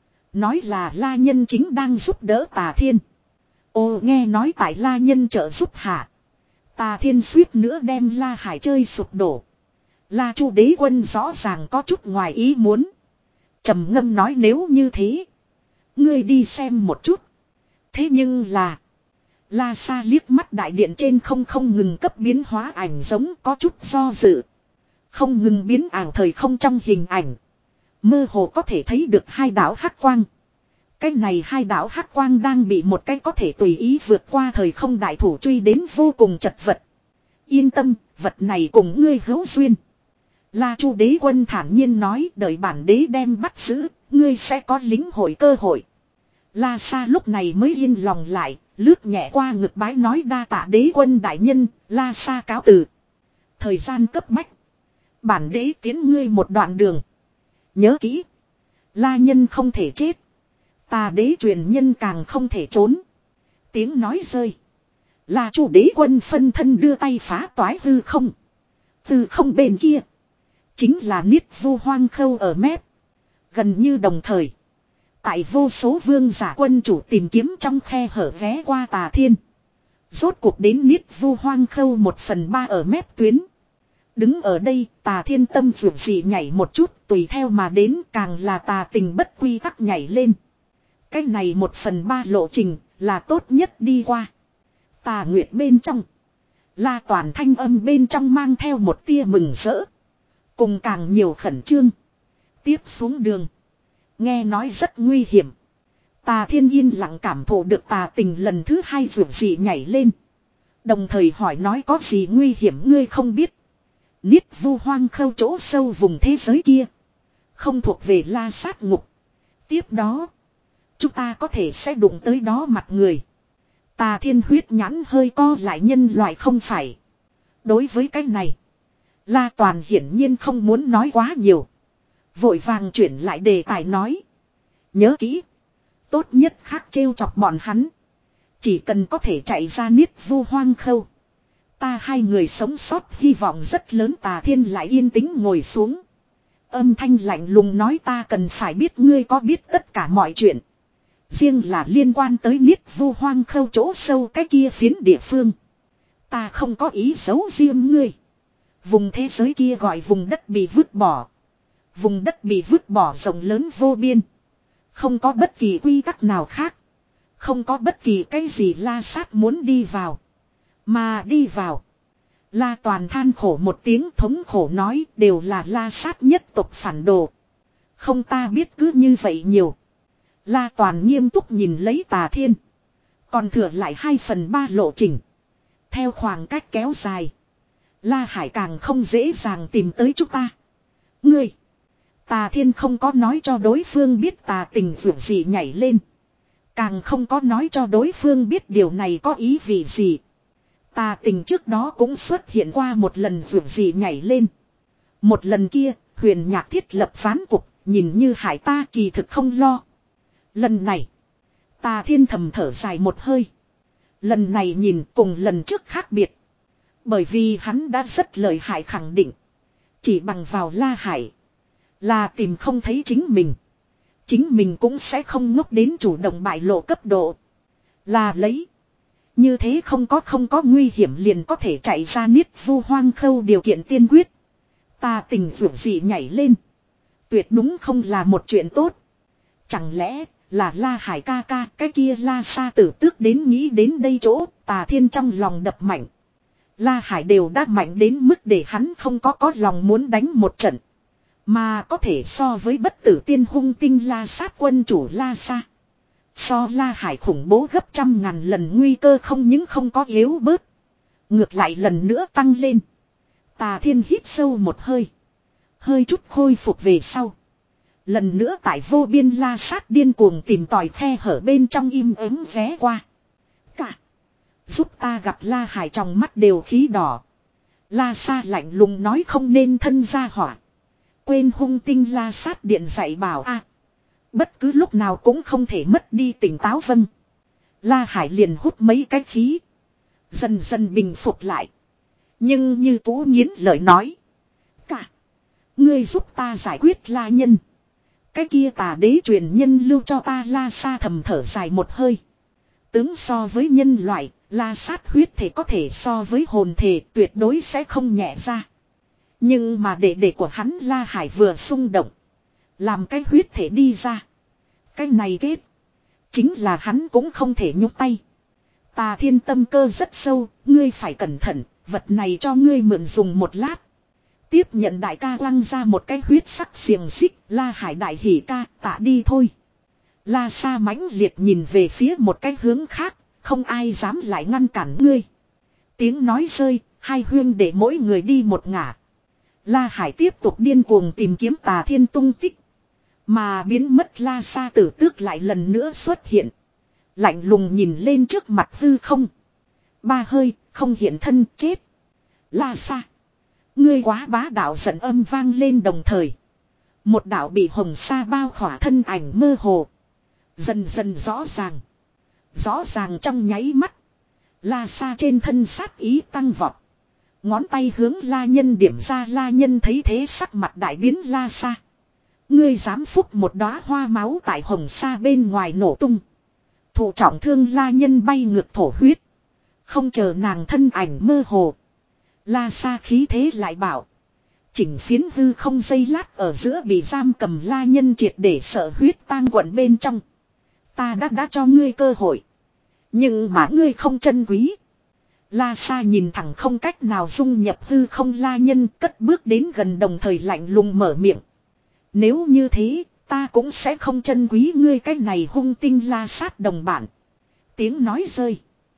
Nói là La Nhân chính đang giúp đỡ Tà Thiên. Ô nghe nói tại La Nhân trợ giúp hạ. Tà Thiên suýt nữa đem La Hải chơi sụp đổ. La Chu đế quân rõ ràng có chút ngoài ý muốn. Trầm ngâm nói nếu như thế. Ngươi đi xem một chút. Thế nhưng là. La Sa liếc mắt đại điện trên không không ngừng cấp biến hóa ảnh giống có chút do dự. Không ngừng biến ảo thời không trong hình ảnh. Mơ hồ có thể thấy được hai đảo hắc quang. Cái này hai đảo hắc quang đang bị một cái có thể tùy ý vượt qua thời không đại thủ truy đến vô cùng chật vật. Yên tâm, vật này cùng ngươi hữu duyên. La Chu đế quân thản nhiên nói đợi bản đế đem bắt giữ, ngươi sẽ có lính hội cơ hội. La Sa lúc này mới yên lòng lại, lướt nhẹ qua ngực bái nói đa tạ đế quân đại nhân, La Sa cáo từ. Thời gian cấp bách. Bản đế tiến ngươi một đoạn đường. Nhớ kỹ. La Nhân không thể chết. Tà đế truyền nhân càng không thể trốn. Tiếng nói rơi. La Chu đế quân phân thân đưa tay phá toái hư không. Hư không bên kia. Chính là niết vu hoang khâu ở mép. Gần như đồng thời. Tại vô số vương giả quân chủ tìm kiếm trong khe hở vé qua Tà Thiên. Rốt cuộc đến niết vu hoang khâu một phần ba ở mép tuyến. Đứng ở đây Tà Thiên tâm vượt dị nhảy một chút tùy theo mà đến càng là tà tình bất quy tắc nhảy lên. Cái này một phần ba lộ trình là tốt nhất đi qua. Tà Nguyệt bên trong. La Toàn thanh âm bên trong mang theo một tia mừng rỡ. Cùng càng nhiều khẩn trương. Tiếp xuống đường. Nghe nói rất nguy hiểm. Tà Thiên yên lặng cảm thụ được tà tình lần thứ hai vượt dị nhảy lên. Đồng thời hỏi nói có gì nguy hiểm ngươi không biết. Niết vu hoang khâu chỗ sâu vùng thế giới kia. Không thuộc về La Sát ngục. Tiếp đó. Chúng ta có thể sẽ đụng tới đó mặt người. Tà Thiên huyết nhãn hơi co lại nhân loại không phải. Đối với cái này. La Toàn hiển nhiên không muốn nói quá nhiều. Vội vàng chuyển lại đề tài nói. Nhớ kỹ. Tốt nhất khác trêu chọc bọn hắn. Chỉ cần có thể chạy ra niết vu hoang khâu. Ta hai người sống sót hy vọng rất lớn. Tà Thiên lại yên tĩnh ngồi xuống. Âm thanh lạnh lùng nói ta cần phải biết ngươi có biết tất cả mọi chuyện. Riêng là liên quan tới niết vu hoang khâu chỗ sâu cái kia phiến địa phương. Ta không có ý giấu riêng ngươi. Vùng thế giới kia gọi vùng đất bị vứt bỏ. Vùng đất bị vứt bỏ rộng lớn vô biên. Không có bất kỳ quy tắc nào khác. Không có bất kỳ cái gì La Sát muốn đi vào. Mà đi vào. La Toàn than khổ một tiếng thống khổ nói đều là La Sát nhất tộc phản đồ. Không ta biết cứ như vậy nhiều. La Toàn nghiêm túc nhìn lấy Tà Thiên. Còn thừa lại hai phần ba lộ trình. Theo khoảng cách kéo dài. La Hải càng không dễ dàng tìm tới chúng ta. Ngươi. Tà Thiên không có nói cho đối phương biết tà tình vượt gì nhảy lên. Càng không có nói cho đối phương biết điều này có ý vị gì. Tà tình trước đó cũng xuất hiện qua một lần vượt gì nhảy lên. Một lần kia, Huyền Nhạc thiết lập phán cục, nhìn như Hải ta kỳ thực không lo. Lần này, Tà Thiên thầm thở dài một hơi. Lần này nhìn cùng lần trước khác biệt. Bởi vì hắn đã rất lợi hại khẳng định. Chỉ bằng vào La Hải là tìm không thấy chính mình. Chính mình cũng sẽ không ngốc đến chủ động bại lộ cấp độ. Là lấy. Như thế không có không có nguy hiểm liền có thể chạy ra niết vu hoang khâu điều kiện tiên quyết. Ta tình vượt gì nhảy lên. Tuyệt đúng không là một chuyện tốt. Chẳng lẽ là La Hải ca ca cái kia La Sa tử tước đến nghĩ đến đây chỗ. Tà Thiên trong lòng đập mạnh. La Hải đều đã mạnh đến mức để hắn không có có lòng muốn đánh một trận. Mà có thể so với bất tử tiên hung tinh La Sát quân chủ La Sa. So La Hải khủng bố gấp trăm ngàn lần nguy cơ không những không có yếu bớt. Ngược lại lần nữa tăng lên. Tà Thiên hít sâu một hơi. Hơi chút khôi phục về sau. Lần nữa tại vô biên La Sát điên cuồng tìm tòi khe hở bên trong im ắng vé qua. Cả. Giúp ta gặp La Hải trong mắt đều khí đỏ. La Sa lạnh lùng nói không nên thân ra hỏa. Quên hung tinh La Sát điện dạy bảo a. Bất cứ lúc nào cũng không thể mất đi tỉnh táo vâng. La Hải liền hút mấy cái khí. Dần dần bình phục lại. Nhưng như cũ nghiến lời nói. Cả. Ngươi giúp ta giải quyết La nhân. Cái kia tà đế truyền nhân lưu cho ta La Sa thầm thở dài một hơi. Tướng so với nhân loại, La Sát huyết thể có thể so với hồn thể tuyệt đối sẽ không nhẹ ra. Nhưng mà đệ đệ của hắn La Hải vừa xung động. Làm cái huyết thể đi ra. Cái này kết. Chính là hắn cũng không thể nhúc tay. Tà Thiên tâm cơ rất sâu. Ngươi phải cẩn thận. Vật này cho ngươi mượn dùng một lát. Tiếp nhận đại ca lăng ra một cái huyết sắc xiềng xích. La Hải đại hỉ ca tạ đi thôi. La Sa mãnh liệt nhìn về phía một cái hướng khác. Không ai dám lại ngăn cản ngươi. Tiếng nói rơi. Hai huyên để mỗi người đi một ngả. La Hải tiếp tục điên cuồng tìm kiếm Tà Thiên tung tích. Mà biến mất La Sa tử tước lại lần nữa xuất hiện. Lạnh lùng nhìn lên trước mặt hư không. Ba hơi, không hiện thân, chết. La Sa. Ngươi quá bá đạo giận âm vang lên đồng thời. Một đạo bị hồng sa bao khỏa thân ảnh mơ hồ. Dần dần rõ ràng. Rõ ràng trong nháy mắt. La Sa trên thân sát ý tăng vọt. Ngón tay hướng La Nhân điểm ra. La Nhân thấy thế sắc mặt đại biến. La Sa. Ngươi dám phúc một đóa hoa máu tại hồng sa bên ngoài nổ tung. Thụ trọng thương La Nhân bay ngược thổ huyết. Không chờ nàng thân ảnh mơ hồ. La Sa khí thế lại bảo. Chỉnh phiến hư không giây lát ở giữa bị giam cầm La Nhân triệt để sợ huyết tang quận bên trong. Ta đã đã cho ngươi cơ hội. Nhưng mà ngươi không trân quý. La Sa nhìn thẳng không cách nào dung nhập hư không La Nhân cất bước đến gần đồng thời lạnh lùng mở miệng. Nếu như thế, ta cũng sẽ không trân quý ngươi cái này hung tinh La Sát đồng bản. Tiếng nói rơi.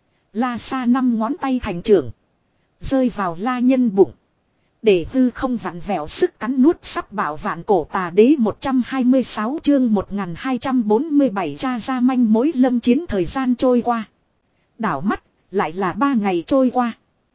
La Sa năm ngón tay thành trưởng. Rơi vào La Nhân bụng. Để hư không vặn vẹo sức cắn nuốt sắp bảo vạn cổ tà đế một trăm hai mươi sáu chương một nghìn hai trăm bốn mươi bảy tra ra manh mối lâm chiến thời gian trôi qua. Đảo mắt, lại là ba ngày trôi qua.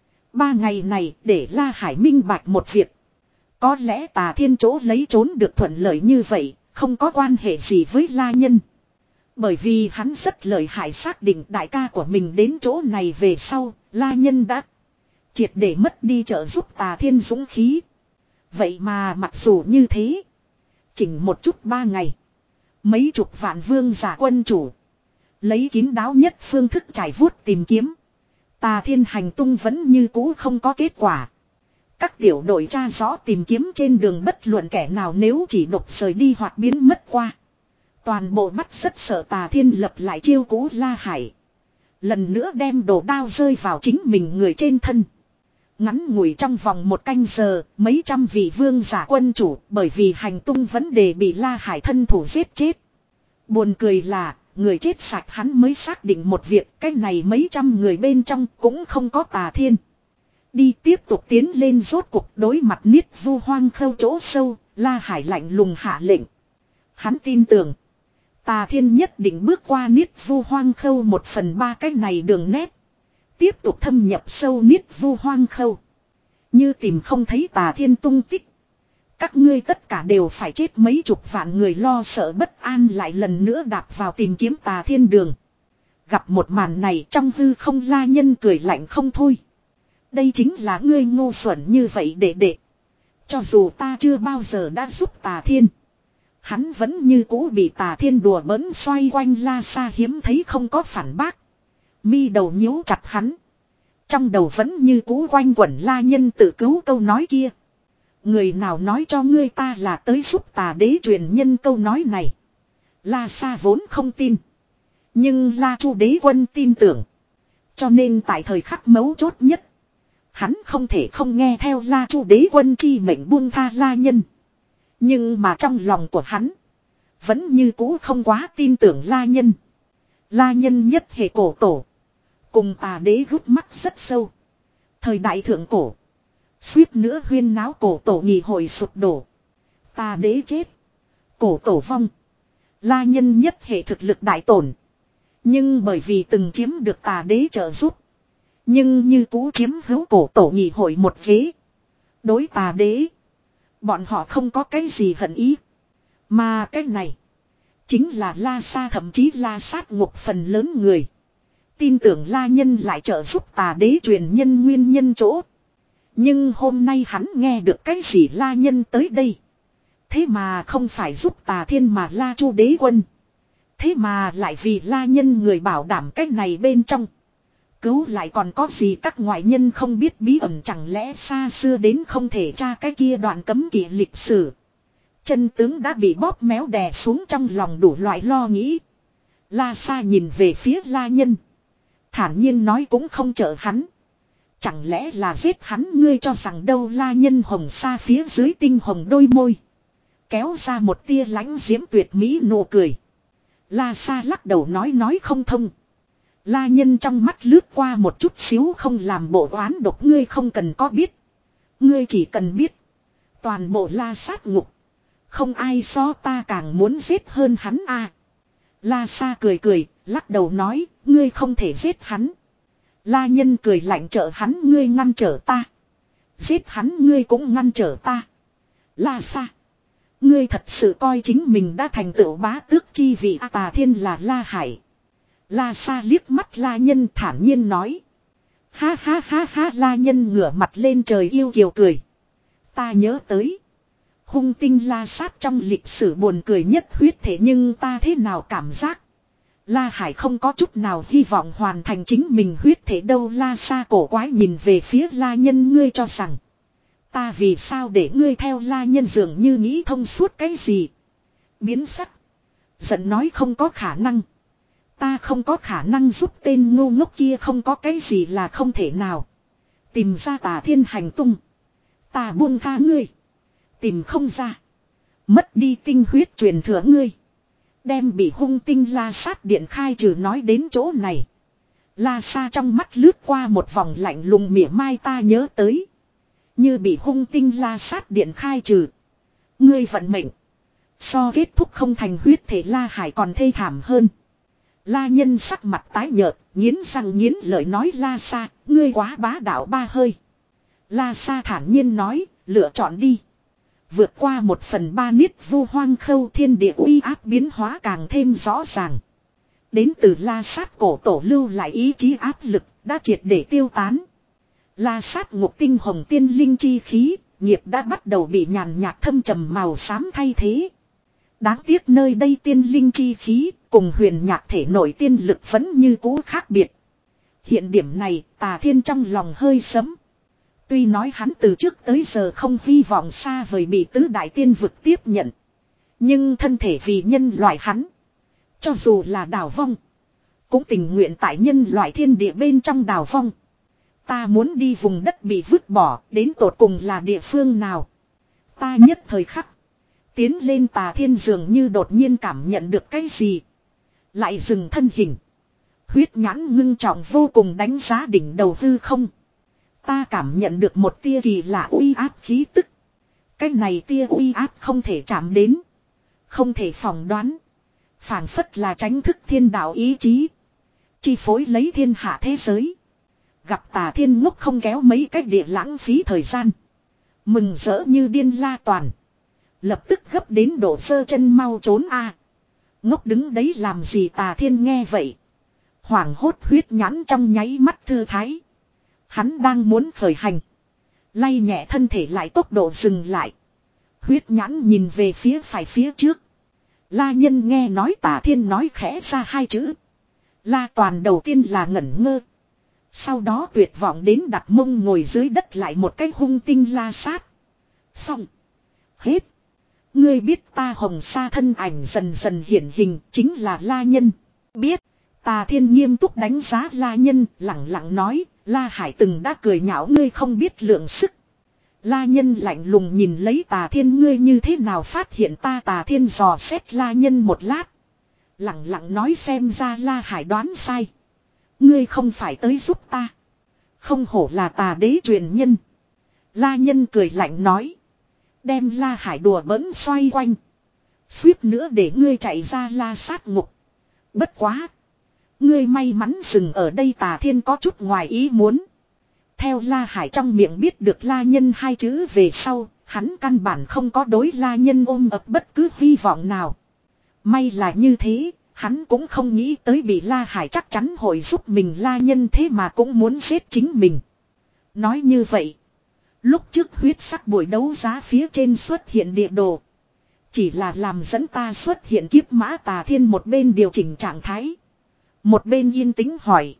Ba ngày này để La Hải minh bạch một việc. Có lẽ Tà Thiên chỗ lấy trốn được thuận lợi như vậy, không có quan hệ gì với La Nhân. Bởi vì hắn rất lợi hại xác định đại ca của mình đến chỗ này về sau, La Nhân đã triệt để mất đi trợ giúp Tà Thiên dũng khí. Vậy mà mặc dù như thế, chỉnh một chút ba ngày, mấy chục vạn vương giả quân chủ, lấy kín đáo nhất phương thức trải vuốt tìm kiếm. Tà Thiên hành tung vẫn như cũ không có kết quả. Các tiểu đội tra rõ tìm kiếm trên đường bất luận kẻ nào nếu chỉ độc rời đi hoặc biến mất qua. Toàn bộ bắt rất sợ Tà Thiên lập lại chiêu cũ La Hải. Lần nữa đem đồ đao rơi vào chính mình người trên thân. Ngắn ngủi trong vòng một canh giờ, mấy trăm vị vương giả quân chủ bởi vì hành tung vấn đề bị La Hải thân thủ giết chết. Buồn cười là, người chết sạch hắn mới xác định một việc, cái này mấy trăm người bên trong cũng không có Tà Thiên. Đi tiếp tục tiến lên rốt cuộc đối mặt Niết Vu Hoang Khâu chỗ sâu, La Hải lạnh lùng hạ lệnh. Hắn tin tưởng. Tà Thiên nhất định bước qua Niết Vu Hoang Khâu một phần ba cái này đường nét. Tiếp tục thâm nhập sâu Niết Vu Hoang Khâu. Như tìm không thấy Tà Thiên tung tích. Các ngươi tất cả đều phải chết, mấy chục vạn người lo sợ bất an lại lần nữa đạp vào tìm kiếm Tà Thiên đường. Gặp một màn này trong hư không La Nhân cười lạnh không thôi. Đây chính là ngươi ngu xuẩn như vậy đệ đệ. Cho dù ta chưa bao giờ đã giúp Tà Thiên. Hắn vẫn như cũ bị Tà Thiên đùa bỡn xoay quanh. La Sa hiếm thấy không có phản bác. Mi đầu nhíu chặt hắn. Trong đầu vẫn như cũ quanh quẩn La Nhân tự cứu câu nói kia. Người nào nói cho ngươi ta là tới giúp Tà Đế truyền nhân câu nói này. La Sa vốn không tin. Nhưng La Chu Đế quân tin tưởng. Cho nên tại thời khắc mấu chốt nhất. Hắn không thể không nghe theo La Chu Đế quân chi mệnh buông tha La Nhân. Nhưng mà trong lòng của hắn. Vẫn như cũ không quá tin tưởng La Nhân. La Nhân nhất hệ cổ tổ. Cùng Tà Đế gút mắt rất sâu. Thời đại thượng cổ. Suýt nữa huyên náo cổ tổ nghị hội sụp đổ. Tà Đế chết. Cổ tổ vong. La Nhân nhất hệ thực lực đại tổn. Nhưng bởi vì từng chiếm được Tà Đế trợ giúp. Nhưng như cũ chiếm hữu cổ tổ nghị hội một ghế. Đối Tà Đế. Bọn họ không có cái gì hận ý. Mà cái này. Chính là La Sa thậm chí La Sát Ngục phần lớn người. Tin tưởng La Nhân lại trợ giúp Tà Đế truyền nhân nguyên nhân chỗ. Nhưng hôm nay hắn nghe được cái gì La Nhân tới đây. Thế mà không phải giúp Tà Thiên mà La Chu Đế quân. Thế mà lại vì La Nhân người bảo đảm cái này bên trong. Cứu lại còn có gì các ngoại nhân không biết bí ẩn, chẳng lẽ xa xưa đến không thể tra cái kia đoạn cấm kỵ lịch sử. Chân tướng đã bị bóp méo đè xuống trong lòng đủ loại lo nghĩ. La Sa nhìn về phía La Nhân. Thản nhiên nói cũng không trợ hắn. Chẳng lẽ là giết hắn, ngươi cho rằng đâu? La Nhân hồng sa phía dưới tinh hồng đôi môi. Kéo ra một tia lãnh diễm tuyệt mỹ nụ cười. La Sa lắc đầu nói nói không thông. La Nhân trong mắt lướt qua một chút xíu không làm bộ oán độc, ngươi không cần có biết. Ngươi chỉ cần biết. Toàn bộ La Sát Ngục. Không ai so ta càng muốn giết hơn hắn à. La Sa cười cười, lắc đầu nói, ngươi không thể giết hắn. La Nhân cười lạnh, trợ hắn ngươi ngăn trở ta. Giết hắn ngươi cũng ngăn trở ta. La Sa. Ngươi thật sự coi chính mình đã thành tựu bá tước chi vị. Tà Thiên là La Hải. La Sa liếc mắt La Nhân thản nhiên nói. Ha ha ha ha. La Nhân ngửa mặt lên trời yêu kiều cười. Ta nhớ tới. Hung tinh La Sát trong lịch sử buồn cười nhất huyết thể, nhưng ta thế nào cảm giác. La Hải không có chút nào hy vọng hoàn thành chính mình huyết thể đâu. La Sa cổ quái nhìn về phía La Nhân, ngươi cho rằng. Ta vì sao để ngươi theo? La Nhân dường như nghĩ thông suốt cái gì. Biến sắc. Giận nói không có khả năng. Ta không có khả năng giúp tên ngu ngốc kia, không có cái gì là không thể nào. Tìm ra Tà Thiên hành tung. Ta buông tha ngươi. Tìm không ra. Mất đi tinh huyết truyền thừa ngươi. Đem bị hung tinh La Sát điện khai trừ. Nói đến chỗ này. La Sa trong mắt lướt qua một vòng lạnh lùng mỉa mai. Ta nhớ tới. Như bị hung tinh La Sát điện khai trừ. Ngươi vận mệnh. So kết thúc không thành huyết thể La Hải còn thê thảm hơn. La Nhân sắc mặt tái nhợt, nghiến răng nghiến lợi nói, La Sa, ngươi quá bá đạo ba hơi. La Sa thản nhiên nói, lựa chọn đi. Vượt qua một phần ba Niết Vu Hoang Khâu, thiên địa uy áp biến hóa càng thêm rõ ràng. Đến từ La Sát cổ tổ lưu lại ý chí áp lực, đã triệt để tiêu tán. La Sát Ngục tinh hồng tiên linh chi khí, nghiệp đã bắt đầu bị nhàn nhạt thâm trầm màu xám thay thế. Đáng tiếc nơi đây tiên linh chi khí cùng huyền nhạc thể nội tiên lực vẫn như cũ khác biệt. Hiện điểm này Tà Thiên trong lòng hơi sấm. Tuy nói hắn từ trước tới giờ không hy vọng xa vời bị tứ đại tiên vực tiếp nhận. Nhưng thân thể vì nhân loại hắn. Cho dù là đào vong. Cũng tình nguyện tại nhân loại thiên địa bên trong đào vong. Ta muốn đi vùng đất bị vứt bỏ, đến tột cùng là địa phương nào. Ta nhất thời khắc. Tiến lên Tà Thiên dường như đột nhiên cảm nhận được cái gì. Lại dừng thân hình. Huyết nhãn ngưng trọng vô cùng đánh giá đỉnh đầu hư không. Ta cảm nhận được một tia kỳ lạ uy áp khí tức. Cái này tia uy áp không thể chạm đến. Không thể phỏng đoán. Phảng phất là tránh thức thiên đạo ý chí. Chi phối lấy thiên hạ thế giới. Gặp Tà Thiên ngốc không kéo mấy cách địa lãng phí thời gian. Mừng rỡ như điên La Toàn. Lập tức gấp đến độ sơ chân mau trốn a. Ngốc đứng đấy làm gì Tà Thiên nghe vậy. Hoảng hốt huyết nhãn trong nháy mắt thư thái. Hắn đang muốn khởi hành. Lay nhẹ thân thể lại tốc độ dừng lại. Huyết nhãn nhìn về phía phải phía trước. La Nhân nghe nói Tà Thiên nói khẽ ra hai chữ. La Toàn đầu tiên là ngẩn ngơ. Sau đó tuyệt vọng đến đặt mông ngồi dưới đất lại một cái hung tinh la sát. Xong. Hết. Ngươi biết ta hồng sa thân ảnh dần dần hiển hình chính là La Nhân. Biết. Tà Thiên nghiêm túc đánh giá La Nhân, lặng lặng nói, La Hải từng đã cười nhạo ngươi không biết lượng sức. La Nhân lạnh lùng nhìn lấy Tà Thiên, ngươi như thế nào phát hiện ta? Tà Thiên dò xét La Nhân một lát. Lặng lặng nói, xem ra La Hải đoán sai. Ngươi không phải tới giúp ta. Không hổ là Tà đế truyền nhân. La Nhân cười lạnh nói. Đem La Hải đùa bỡn xoay quanh. Suýt nữa để ngươi chạy ra La sát ngục. Bất quá. Ngươi may mắn dừng ở đây. Tà Thiên có chút ngoài ý muốn. Theo La Hải trong miệng biết được La Nhân hai chữ về sau, hắn căn bản không có đối La Nhân ôm ập bất cứ hy vọng nào. May là như thế, hắn cũng không nghĩ tới bị La Hải chắc chắn hội giúp mình. La Nhân thế mà cũng muốn giết chính mình. Nói như vậy, lúc trước huyết sắc buổi đấu giá phía trên xuất hiện địa đồ, chỉ là làm dẫn ta xuất hiện kiếp mã. Tà Thiên một bên điều chỉnh trạng thái, một bên yên tĩnh hỏi.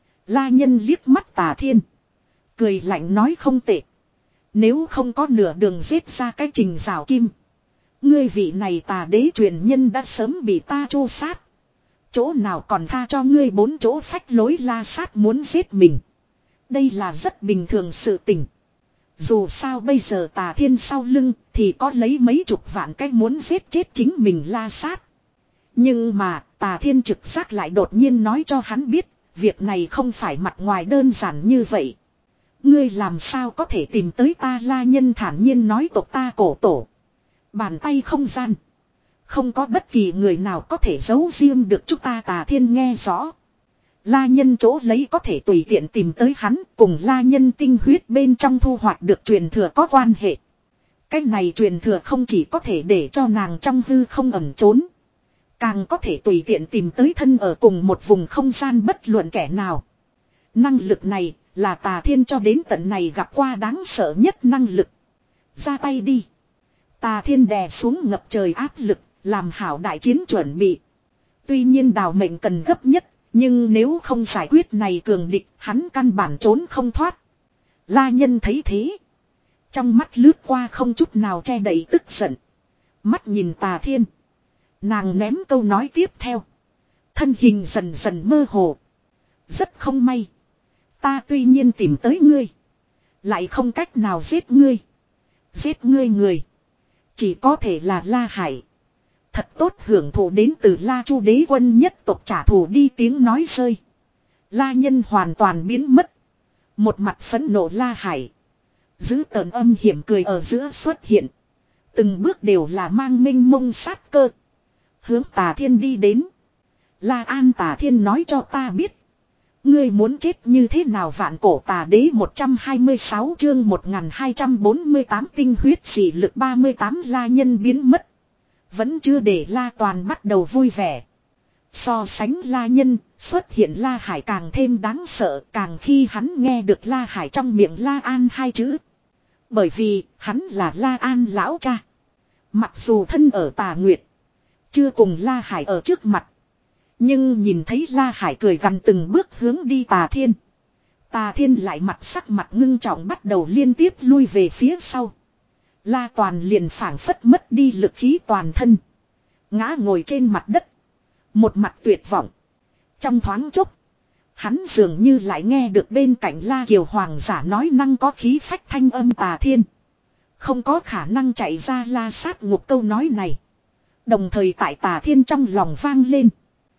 La Nhân liếc mắt Tà Thiên, cười lạnh nói, không tệ. Nếu không có nửa đường giết ra cái Trình Giảo Kim, ngươi vị này Tà đế truyền nhân đã sớm bị ta tru sát. Chỗ nào còn tha cho ngươi? Bốn chỗ phách lối La sát muốn giết mình, đây là rất bình thường sự tình. Dù sao bây giờ Tà Thiên sau lưng thì có lấy mấy chục vạn cái muốn giết chết chính mình La sát. Nhưng mà Tà Thiên trực giác lại đột nhiên nói cho hắn biết, việc này không phải mặt ngoài đơn giản như vậy. Ngươi làm sao có thể tìm tới ta? La Nhân thản nhiên nói, tộc ta cổ tổ. Bàn tay không gian. Không có bất kỳ người nào có thể giấu riêng được chúng ta. Tà Thiên nghe rõ. La Nhân chỗ lấy có thể tùy tiện tìm tới hắn, cùng La Nhân tinh huyết bên trong thu hoạch được truyền thừa có quan hệ. Cái này truyền thừa không chỉ có thể để cho nàng trong hư không ẩn trốn, càng có thể tùy tiện tìm tới thân ở cùng một vùng không gian bất luận kẻ nào. Năng lực này là Tà Thiên cho đến tận này gặp qua đáng sợ nhất năng lực. Ra tay đi. Tà Thiên đè xuống ngập trời áp lực, làm hảo đại chiến chuẩn bị. Tuy nhiên đào mệnh cần gấp nhất, nhưng nếu không giải quyết này cường địch, hắn căn bản trốn không thoát. La Nhân thấy thế, trong mắt lướt qua không chút nào che đậy tức giận. Mắt nhìn Tà Thiên, nàng ném câu nói tiếp theo. Thân hình dần dần mơ hồ. Rất không may, ta tuy nhiên tìm tới ngươi, lại không cách nào giết ngươi. Giết ngươi người chỉ có thể là La Hải. Thật tốt hưởng thụ đến từ La Chu đế quân nhất tộc trả thù đi. Tiếng nói rơi, La Nhân hoàn toàn biến mất. Một mặt phẫn nộ La Hải, giữ tợn âm hiểm cười ở giữa xuất hiện. Từng bước đều là mang minh mông sát cơ, hướng Tà Thiên đi đến. La An, Tà Thiên nói cho ta biết, ngươi muốn chết như thế nào? Vạn cổ tà đế một trăm hai mươi sáu chương một nghìn hai trăm bốn mươi tám tinh huyết dị lực ba mươi tám. La Nhân biến mất, vẫn chưa để La Toàn bắt đầu vui vẻ. So sánh La Nhân, xuất hiện La Hải càng thêm đáng sợ, càng khi hắn nghe được La Hải trong miệng La An hai chữ. Bởi vì, hắn là La An lão cha. Mặc dù thân ở Tà Nguyệt, chưa cùng La Hải ở trước mặt, nhưng nhìn thấy La Hải cười gằn từng bước hướng đi Tà Thiên, Tà Thiên lại mặt sắc mặt ngưng trọng bắt đầu liên tiếp lui về phía sau. La Toàn liền phảng phất mất đi lực khí toàn thân, ngã ngồi trên mặt đất, một mặt tuyệt vọng. Trong thoáng chốc, hắn dường như lại nghe được bên cạnh La Kiều hoàng giả nói năng có khí phách thanh âm. Tà Thiên không có khả năng chạy ra La sát ngục. Câu nói này đồng thời tại Tà Thiên trong lòng vang lên.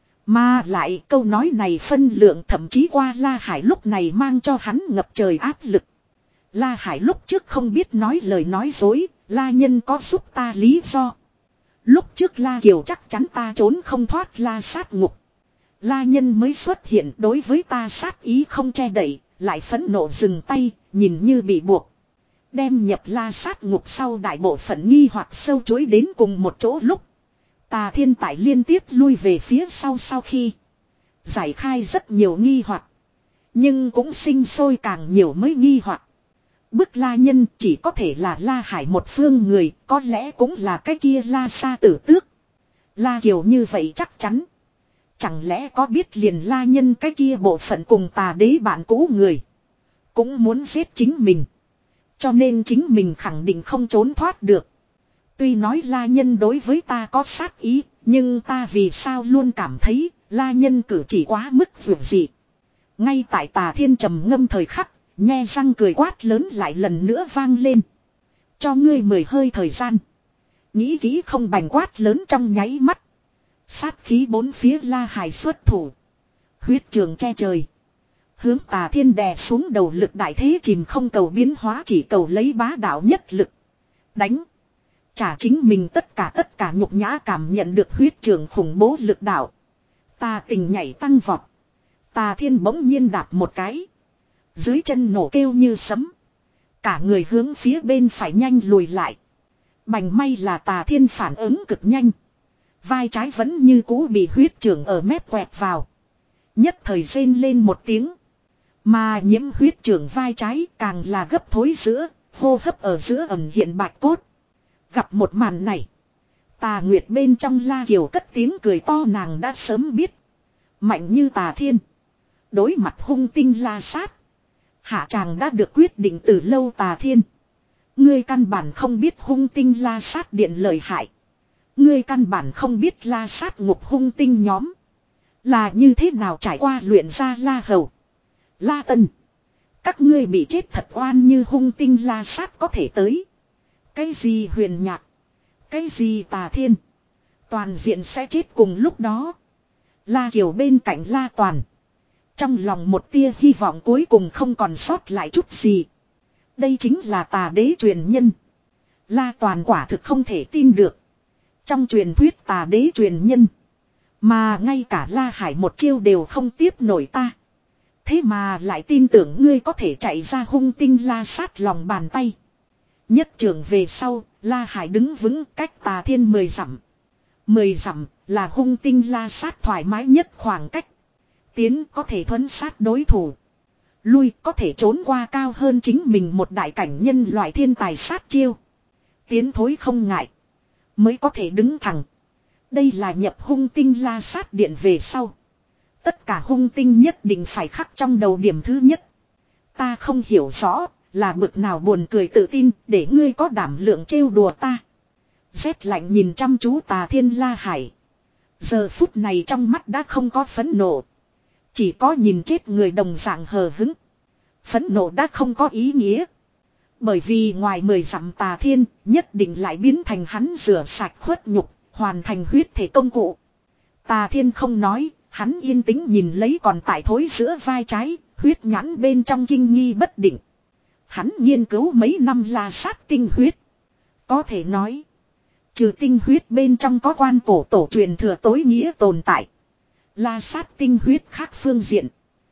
Mà lại câu nói này phân lượng thậm chí qua La Hải lúc này mang cho hắn ngập trời áp lực. La Hải lúc trước không biết nói lời nói dối, La Nhân có giúp ta lý do. Lúc trước La Kiều chắc chắn ta trốn không thoát La sát ngục. La Nhân mới xuất hiện đối với ta sát ý không che đậy, lại phẫn nộ dừng tay, nhìn như bị buộc. Đem nhập La sát ngục sau đại bộ phận nghi hoặc sâu chuối đến cùng một chỗ lúc. Tà Thiên tại liên tiếp lui về phía sau sau khi giải khai rất nhiều nghi hoặc. Nhưng cũng sinh sôi càng nhiều mới nghi hoặc. Bức La Nhân chỉ có thể là La Hải một phương người, có lẽ cũng là cái kia La Sa Tử Tước. La Kiều như vậy chắc chắn. Chẳng lẽ có biết liền La Nhân cái kia bộ phận cùng tà đế bạn cũ người. Cũng muốn giết chính mình. Cho nên chính mình khẳng định không trốn thoát được. Tuy nói La Nhân đối với ta có sát ý, nhưng ta vì sao luôn cảm thấy La Nhân cử chỉ quá mức vượt dị. Ngay tại Tà Thiên trầm ngâm thời khắc, nhe răng cười quát lớn lại lần nữa vang lên. Cho ngươi mười hơi thời gian. Nghĩ kỹ không bành quát lớn trong nháy mắt. Sát khí bốn phía La Hải xuất thủ. Huyết trường che trời. Hướng Tà Thiên đè xuống đầu lực đại thế chìm không cầu biến hóa chỉ cầu lấy bá đạo nhất lực. Đánh. Trả chính mình tất cả tất cả nhục nhã cảm nhận được huyết trường khủng bố lực đạo. Tà tình nhảy tăng vọt. Tà Thiên bỗng nhiên đạp một cái. Dưới chân nổ kêu như sấm. Cả người hướng phía bên phải nhanh lùi lại. Bành may là Tà Thiên phản ứng cực nhanh. Vai trái vẫn như cũ bị huyết trường ở mép quẹt vào. Nhất thời rên lên một tiếng. Mà nhiễm huyết trường vai trái càng là gấp thối giữa. Hô hấp ở giữa ẩn hiện bạch cốt. Gặp một màn này. Tà Nguyệt bên trong La Kiều cất tiếng cười to nàng đã sớm biết. Mạnh như Tà Thiên. Đối mặt hung tinh La Sát. Hạ tràng đã được quyết định từ lâu Tà Thiên. Ngươi căn bản không biết hung tinh La Sát điện lợi hại. Ngươi căn bản không biết La Sát ngục hung tinh nhóm. Là như thế nào trải qua luyện ra La Hầu. La Tân. Các ngươi bị chết thật oan như hung tinh La Sát có thể tới. Cái gì huyền nhạc. Cái gì Tà Thiên. Toàn diện sẽ chết cùng lúc đó. La Kiều bên cạnh La Toàn. Trong lòng một tia hy vọng cuối cùng không còn sót lại chút gì. Đây chính là tà đế truyền nhân. La Toàn quả thực không thể tin được. Trong truyền thuyết tà đế truyền nhân. Mà ngay cả La Hải một chiêu đều không tiếp nổi ta. Thế mà lại tin tưởng ngươi có thể chạy ra hung tinh La Sát lòng bàn tay. Nhất trường về sau, La Hải đứng vững cách Tà Thiên mười dặm. Mười dặm là hung tinh La Sát thoải mái nhất khoảng cách. Tiến có thể thuấn sát đối thủ. Lui có thể trốn qua cao hơn chính mình một đại cảnh nhân loại thiên tài sát chiêu. Tiến thối không ngại. Mới có thể đứng thẳng. Đây là nhập hung tinh La Sát điện về sau. Tất cả hung tinh nhất định phải khắc trong đầu điểm thứ nhất. Ta không hiểu rõ là bực nào buồn cười tự tin để ngươi có đảm lượng trêu đùa ta. Rét lạnh nhìn chăm chú Tà Thiên La Hải. Giờ phút này trong mắt đã không có phẫn nộ. Chỉ có nhìn chết người đồng dạng hờ hứng. Phẫn nộ đã không có ý nghĩa. Bởi vì ngoài mười dặm Tà Thiên nhất định lại biến thành hắn rửa sạch khuất nhục, hoàn thành huyết thể công cụ. Tà Thiên không nói, hắn yên tĩnh nhìn lấy còn tại thối giữa vai trái, huyết nhãn bên trong kinh nghi bất định. Hắn nghiên cứu mấy năm La Sát tinh huyết. Có thể nói, trừ tinh huyết bên trong có quan cổ tổ truyền thừa tối nghĩa tồn tại. La Sát tinh huyết khác phương diện.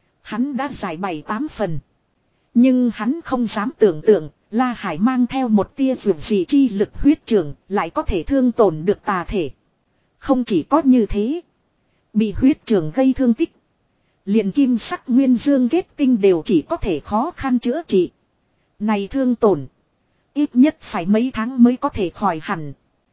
Hắn đã giải bảy tám phần. Nhưng hắn không dám tưởng tượng, La Hải mang theo một tia vượt dị chi lực huyết trường, lại có thể thương tổn được tà thể. Không chỉ có như thế. Bị huyết trường gây thương tích. Liền kim sắc nguyên dương kết tinh đều chỉ có thể khó khăn chữa trị. Này thương tổn. Ít nhất phải mấy tháng mới có thể khỏi hẳn.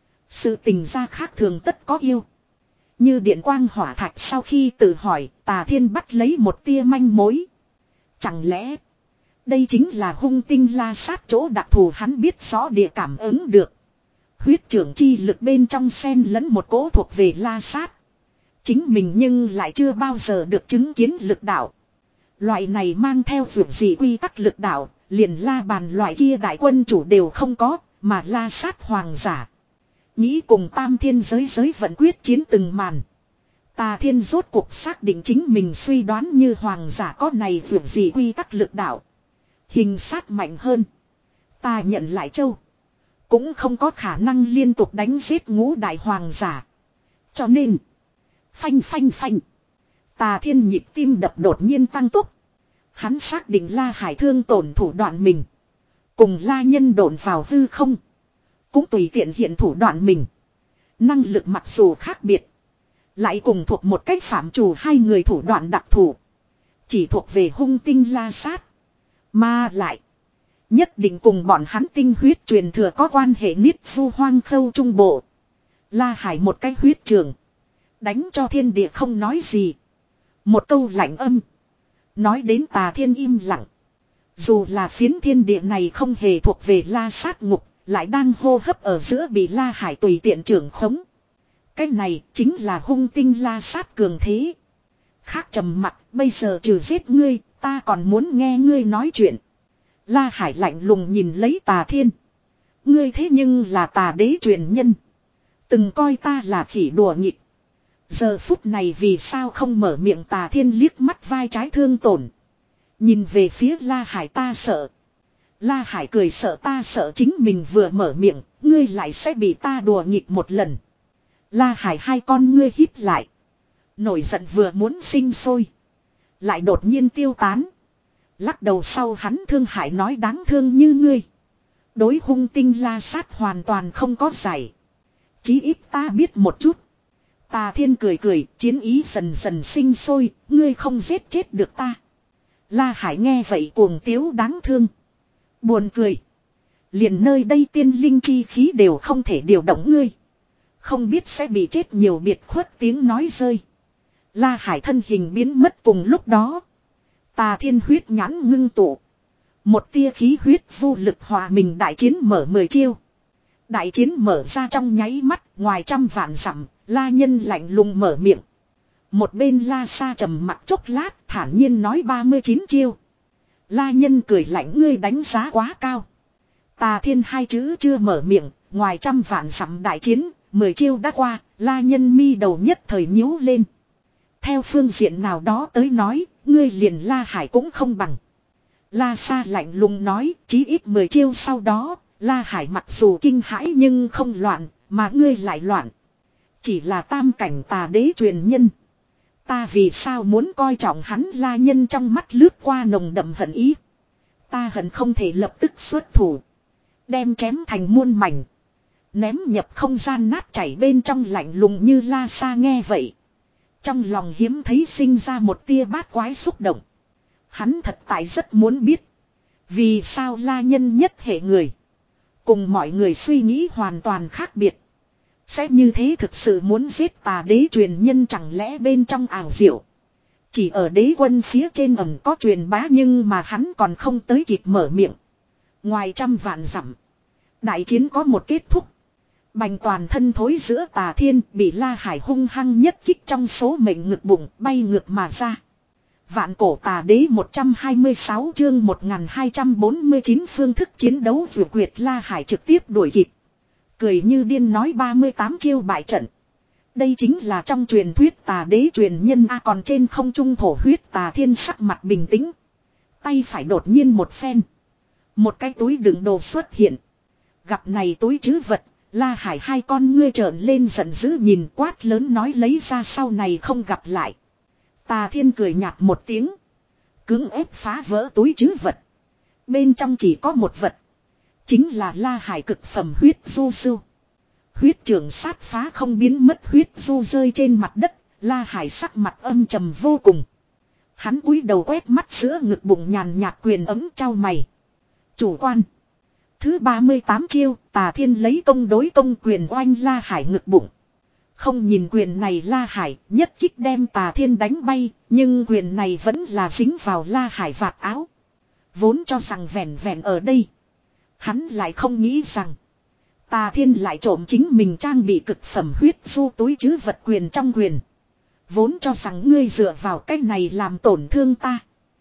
Sự tình gia khác thường tất có yêu. Như điện quang hỏa thạch sau khi tự hỏi, Tà Thiên bắt lấy một tia manh mối. Chẳng lẽ, đây chính là hung tinh La Sát chỗ đặc thù hắn biết rõ địa cảm ứng được. Huyết trưởng chi lực bên trong xen lẫn một cỗ thuộc về La Sát. Chính mình nhưng lại chưa bao giờ được chứng kiến lực đạo. Loại này mang theo vượt dị quy tắc lực đạo, liền La Bàn loại kia đại quân chủ đều không có, mà La Sát hoàng giả. Nghĩ cùng tam thiên giới giới vận quyết chiến từng màn. Tà Thiên rốt cuộc xác định chính mình suy đoán như hoàng giả có này vượt dị quy tắc lực đạo. Hình sát mạnh hơn. Ta nhận lại châu. Cũng không có khả năng liên tục đánh giết ngũ đại hoàng giả. Cho nên. Phanh phanh phanh. Tà Thiên nhịp tim đập đột nhiên tăng tốc. Hắn xác định La Hải thương tổn thủ đoạn mình. Cùng La Nhân độn vào hư không. Cũng tùy tiện hiện thủ đoạn mình. Năng lực mặc dù khác biệt. Lại cùng thuộc một cách phạm chủ hai người thủ đoạn đặc thù. Chỉ thuộc về hung tinh la sát. Mà lại. Nhất định cùng bọn hắn tinh huyết truyền thừa có quan hệ niết phu hoang khâu trung bộ. La Hải một cái huyết trường. Đánh cho thiên địa không nói gì. Một câu lạnh âm. Nói đến Tà Thiên im lặng. Dù là phiến thiên địa này không hề thuộc về la sát ngục. Lại đang hô hấp ở giữa bị La Hải tùy tiện trưởng khống. Cái này chính là hung tinh la sát cường thế. Khác trầm mặt bây giờ trừ giết ngươi. Ta còn muốn nghe ngươi nói chuyện. La Hải lạnh lùng nhìn lấy Tà Thiên. Ngươi thế nhưng là tà đế truyền nhân. Từng coi ta là khỉ đùa nghịch. Giờ phút này vì sao không mở miệng? Tà Thiên liếc mắt vai trái thương tổn. Nhìn về phía La Hải. Ta sợ. La Hải cười sợ. Ta sợ chính mình vừa mở miệng. Ngươi lại sẽ bị ta đùa nghịch một lần. La Hải hai con ngươi hít lại. Nổi giận vừa muốn sinh sôi. Lại đột nhiên tiêu tán. Lắc đầu sau hắn thương hại nói đáng thương như ngươi. Đối hung tinh la sát hoàn toàn không có giải. Chí ít ta biết một chút. Tà Thiên cười cười, chiến ý dần dần sinh sôi, ngươi không giết chết được ta. La Hải nghe vậy cuồng tiếu đáng thương. Buồn cười. Liền nơi đây tiên linh chi khí đều không thể điều động ngươi. Không biết sẽ bị chết nhiều biệt khuất tiếng nói rơi. La Hải thân hình biến mất cùng lúc đó. Tà Thiên huyết nhãn ngưng tụ. Một tia khí huyết vô lực hòa mình đại chiến mở mười chiêu. Đại chiến mở ra trong nháy mắt, ngoài trăm vạn dặm, La Nhân lạnh lùng mở miệng. Một bên La Sa trầm mặt chốc lát, thản nhiên nói ba mươi chín chiêu. La Nhân cười lạnh ngươi đánh giá quá cao. Tà Thiên hai chữ chưa mở miệng, ngoài trăm vạn dặm đại chiến, mười chiêu đã qua, La Nhân mi đầu nhất thời nhíu lên. Theo phương diện nào đó tới nói, ngươi liền La Hải cũng không bằng. La Sa lạnh lùng nói, chí ít mười chiêu sau đó, La Hải mặc dù kinh hãi nhưng không loạn, mà ngươi lại loạn. Chỉ là tam cảnh tà đế truyền nhân. Ta vì sao muốn coi trọng hắn? La Nhân trong mắt lướt qua nồng đậm hận ý. Ta hận không thể lập tức xuất thủ. Đem chém thành muôn mảnh. Ném nhập không gian nát chảy bên trong lạnh lùng như La Sa nghe vậy. Trong lòng hiếm thấy sinh ra một tia bát quái xúc động. Hắn thật tại rất muốn biết. Vì sao La Nhân nhất hệ người. Cùng mọi người suy nghĩ hoàn toàn khác biệt. Sẽ như thế thực sự muốn giết tà đế truyền nhân chẳng lẽ bên trong ảo diệu. Chỉ ở đế quân phía trên ẩm có truyền bá nhưng mà hắn còn không tới kịp mở miệng. Ngoài trăm vạn dặm. Đại chiến có một kết thúc. Bành toàn thân thối giữa Tà Thiên bị La Hải hung hăng nhất kích trong số mệnh ngực bụng bay ngược mà ra. Vạn cổ tà đế một trăm hai mươi sáu chương một nghìn hai trăm bốn mươi chín phương thức chiến đấu vượt quyệt La Hải trực tiếp đuổi kịp. Cười như điên nói ba mươi tám chiêu bại trận. Đây chính là trong truyền thuyết tà đế truyền nhân A còn trên không trung thổ huyết Tà Thiên sắc mặt bình tĩnh. Tay phải đột nhiên một phen. Một cái túi đựng đồ xuất hiện. Gặp này túi trữ vật. La Hải hai con ngươi trợn lên giận dữ nhìn quát lớn nói lấy ra sau này không gặp lại. Tà Thiên cười nhạt một tiếng. Cưỡng ép phá vỡ túi trữ vật. Bên trong chỉ có một vật. Chính là La Hải cực phẩm huyết du sư. Huyết trường sát phá không biến mất huyết du rơi trên mặt đất. La Hải sắc mặt âm trầm vô cùng. Hắn cúi đầu quét mắt giữa ngực bụng nhàn nhạt quyền ấm trao mày. Chủ quan. Thứ ba mươi tám chiêu, Tà Thiên lấy công đối công quyền oanh La Hải ngực bụng. Không nhìn quyền này La Hải nhất kích đem Tà Thiên đánh bay, nhưng quyền này vẫn là dính vào La Hải vạt áo. Vốn cho rằng vẹn vẹn ở đây. Hắn lại không nghĩ rằng Tà Thiên lại trộm chính mình trang bị cực phẩm huyết du túi trữ vật quyền trong quyền. Vốn cho rằng ngươi dựa vào cách này làm tổn thương ta.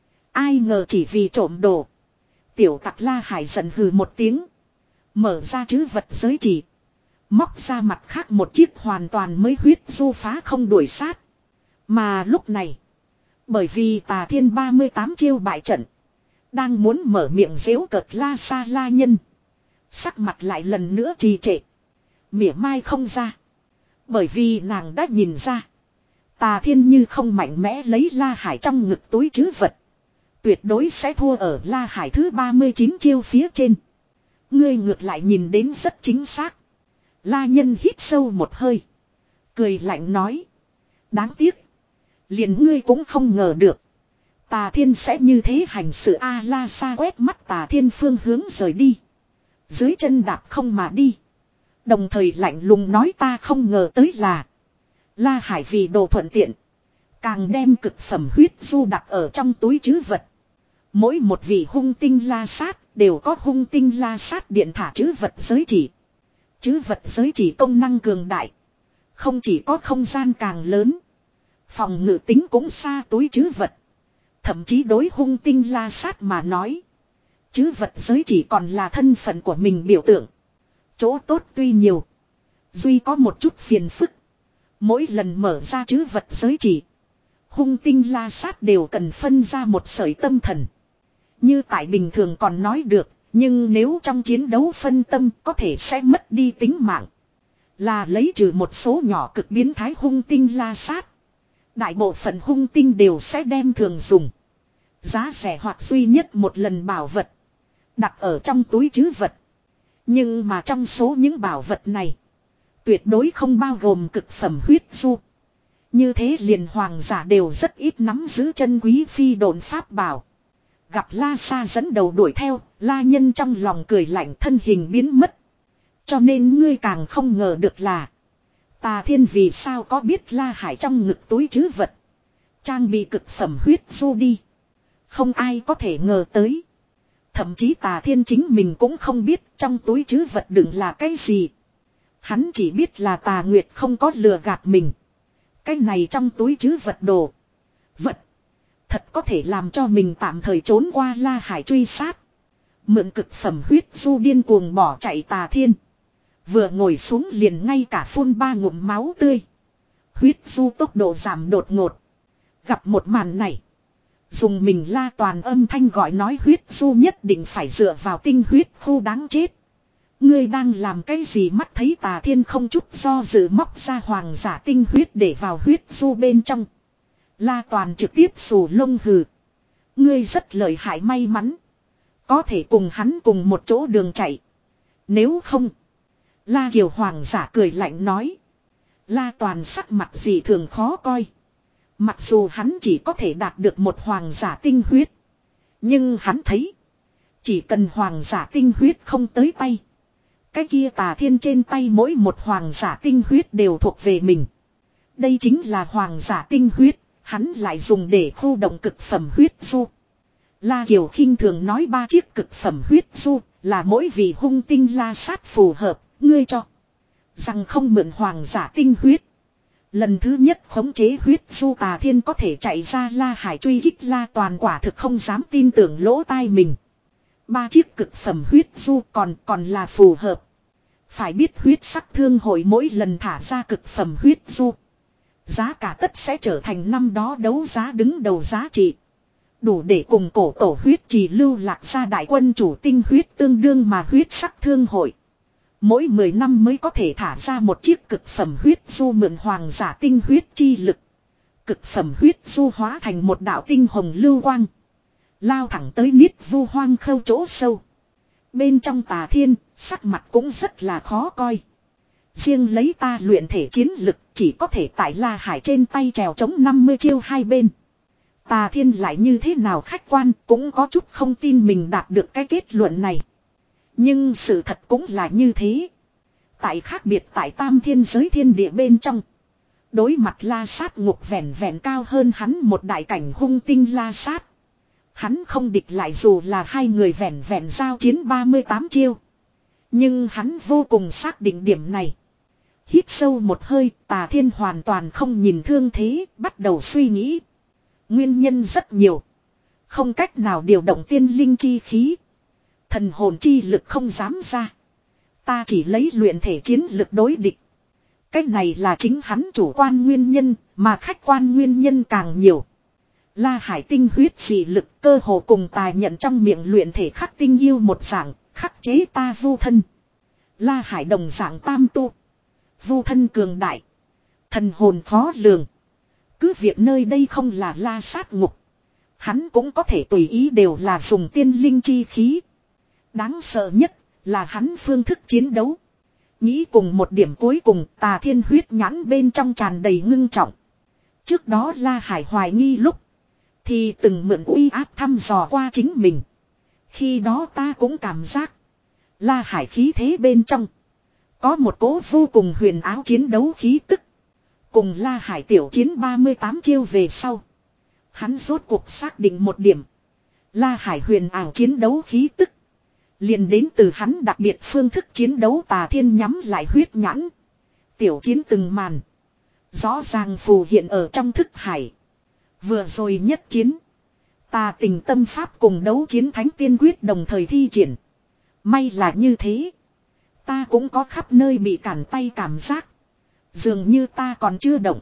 Ai ngờ chỉ vì trộm đồ. Tiểu tặc La Hải giận hừ một tiếng. Mở ra trữ vật giới chỉ. Móc ra mặt khác một chiếc hoàn toàn mới huyết du phá không đuổi sát. Mà lúc này. Bởi vì Tà Thiên ba mươi tám chiêu bại trận. Đang muốn mở miệng giễu cợt La Sa La Nhân. Sắc mặt lại lần nữa trì trệ. Mỉa mai không ra. Bởi vì nàng đã nhìn ra. Tà Thiên như không mạnh mẽ lấy La Hải trong ngực túi trữ vật. Tuyệt đối sẽ thua ở La Hải thứ ba mươi chín chiêu phía trên. Ngươi ngược lại nhìn đến rất chính xác. La Nhân hít sâu một hơi. Cười lạnh nói. Đáng tiếc. Liền ngươi cũng không ngờ được. Tà Thiên sẽ như thế hành sự. A La Sa quét mắt Tà Thiên phương hướng rời đi. Dưới chân đạp không mà đi. Đồng thời lạnh lùng nói ta không ngờ tới là. La Hải vì đồ thuận tiện. Càng đem cực phẩm huyết du đặt ở trong túi trữ vật. Mỗi một vị hung tinh la sát đều có hung tinh la sát điện thả trữ vật giới chỉ. Trữ vật giới chỉ công năng cường đại. Không chỉ có không gian càng lớn. Phòng ngự tính cũng xa túi trữ vật. Thậm chí đối hung tinh la sát mà nói. Trữ vật giới chỉ còn là thân phận của mình biểu tượng. Chỗ tốt tuy nhiều. Duy có một chút phiền phức. Mỗi lần mở ra trữ vật giới chỉ. Hung tinh la sát đều cần phân ra một sợi tâm thần. Như tại bình thường còn nói được. Nhưng nếu trong chiến đấu phân tâm có thể sẽ mất đi tính mạng. Là lấy trừ một số nhỏ cực biến thái hung tinh la sát. Đại bộ phận hung tinh đều sẽ đem thường dùng. Giá rẻ hoặc duy nhất một lần bảo vật. Đặt ở trong túi trữ vật. Nhưng mà trong số những bảo vật này. Tuyệt đối không bao gồm cực phẩm huyết du. Như thế liền hoàng giả đều rất ít nắm giữ chân quý phi độn pháp bảo. Gặp La Sa dẫn đầu đuổi theo, La Nhân trong lòng cười lạnh thân hình biến mất. Cho nên ngươi càng không ngờ được là. Tà Thiên vì sao có biết La Hải trong ngực túi trữ vật. Trang bị cực phẩm huyết du đi. Không ai có thể ngờ tới. Thậm chí Tà Thiên chính mình cũng không biết trong túi trữ vật đựng là cái gì. Hắn chỉ biết là Tà Nguyệt không có lừa gạt mình. Cái này trong túi trữ vật đồ. Vật. Thật có thể làm cho mình tạm thời trốn qua La Hải truy sát. Mượn cực phẩm huyết du điên cuồng bỏ chạy Tà Thiên. Vừa ngồi xuống liền ngay cả phun ba ngụm máu tươi. Huyết du tốc độ giảm đột ngột. Gặp một màn này. Dùng mình La Toàn âm thanh gọi nói huyết du nhất định phải dựa vào tinh huyết khu đáng chết. Ngươi đang làm cái gì mắt thấy Tà Thiên không chút do dự móc ra hoàng giả tinh huyết để vào huyết du bên trong. La Toàn trực tiếp xù lông hừ. Ngươi rất lợi hại may mắn. Có thể cùng hắn cùng một chỗ đường chạy. Nếu không. La Kiều hoàng giả cười lạnh nói. La Toàn sắc mặt gì thường khó coi. Mặc dù hắn chỉ có thể đạt được một hoàng giả tinh huyết. Nhưng hắn thấy. Chỉ cần hoàng giả tinh huyết không tới tay. Cái kia Tà Thiên trên tay mỗi một hoàng giả tinh huyết đều thuộc về mình. Đây chính là hoàng giả tinh huyết. Hắn lại dùng để khu động cực phẩm huyết du. La Kiều khinh thường nói ba chiếc cực phẩm huyết du là mỗi vị hung tinh la sát phù hợp. Ngươi cho. Rằng không mượn hoàng giả tinh huyết. Lần thứ nhất khống chế huyết du Tà Thiên có thể chạy ra La Hải truy kích La Toàn quả thực không dám tin tưởng lỗ tai mình. Ba chiếc cực phẩm huyết du còn còn là phù hợp. Phải biết huyết sắc thương hội mỗi lần thả ra cực phẩm huyết du. Giá cả tất sẽ trở thành năm đó đấu giá đứng đầu giá trị. Đủ để cùng cổ tổ huyết trì lưu lạc ra đại quân chủ tinh huyết tương đương mà huyết sắc thương hội. Mỗi mười năm mới có thể thả ra một chiếc cực phẩm huyết du mượn hoàng giả tinh huyết chi lực. Cực phẩm huyết du hóa thành một đạo tinh hồng lưu quang. Lao thẳng tới niết vu hoang khâu chỗ sâu. Bên trong Tà Thiên, sắc mặt cũng rất là khó coi. Riêng lấy ta luyện thể chiến lực chỉ có thể tại La Hải trên tay trèo chống năm mươi chiêu hai bên. Tà Thiên lại như thế nào khách quan cũng có chút không tin mình đạt được cái kết luận này. Nhưng sự thật cũng là như thế. Tại khác biệt tại tam thiên giới thiên địa bên trong. Đối mặt la sát ngục vẹn vẹn cao hơn hắn một đại cảnh hung tinh la sát. Hắn không địch lại dù là hai người vẹn vẹn giao chiến ba mươi tám chiêu. Nhưng hắn vô cùng xác định điểm này. Hít sâu một hơi, Tà Thiên hoàn toàn không nhìn thương thế, bắt đầu suy nghĩ. Nguyên nhân rất nhiều. Không cách nào điều động tiên linh chi khí. Thần hồn chi lực không dám ra. Ta chỉ lấy luyện thể chiến lực đối địch. Cách này là chính hắn chủ quan nguyên nhân, mà khách quan nguyên nhân càng nhiều. La Hải tinh huyết dị lực cơ hồ cùng tài nhận trong miệng luyện thể khắc tinh yêu một dạng, khắc chế ta vu thân. La Hải đồng dạng tam tu. Vu thân cường đại. Thần hồn khó lường. Cứ việc nơi đây không là la sát ngục. Hắn cũng có thể tùy ý đều là dùng tiên linh chi khí. Đáng sợ nhất là hắn phương thức chiến đấu. Nghĩ cùng một điểm cuối cùng Tà Thiên huyết nhãn bên trong tràn đầy ngưng trọng. Trước đó La Hải hoài nghi lúc. Thì từng mượn uy áp thăm dò qua chính mình. Khi đó ta cũng cảm giác. La Hải khí thế bên trong. Có một cỗ vô cùng huyền áo chiến đấu khí tức. Cùng La Hải tiểu chiến ba mươi tám chiêu về sau. Hắn rốt cuộc xác định một điểm. La Hải huyền ảo chiến đấu khí tức. Liền đến từ hắn đặc biệt phương thức chiến đấu Tà Thiên nhắm lại huyết nhãn. Tiểu chiến từng màn. Rõ ràng phù hiện ở trong thức hải. Vừa rồi nhất chiến. Tà tình tâm pháp cùng đấu chiến thánh tiên quyết đồng thời thi triển. May là như thế. Ta cũng có khắp nơi bị cản tay cảm giác. Dường như ta còn chưa động.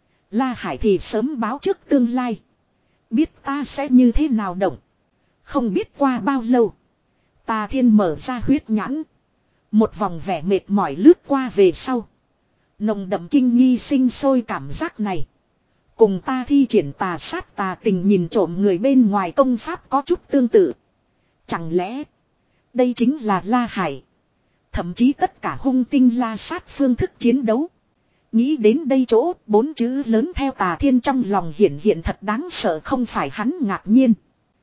La Hải thì sớm báo trước tương lai. Biết ta sẽ như thế nào động. Không biết qua bao lâu. Tà Thiên mở ra huyết nhãn. Một vòng vẻ mệt mỏi lướt qua về sau. Nồng đậm kinh nghi sinh sôi cảm giác này. Cùng ta thi triển tà sát tà tình nhìn trộm người bên ngoài công pháp có chút tương tự. Chẳng lẽ. Đây chính là La Hải. Thậm chí tất cả hung tinh la sát phương thức chiến đấu. Nghĩ đến đây chỗ bốn chữ lớn theo Tà Thiên trong lòng hiện hiện thật đáng sợ không phải hắn ngạc nhiên.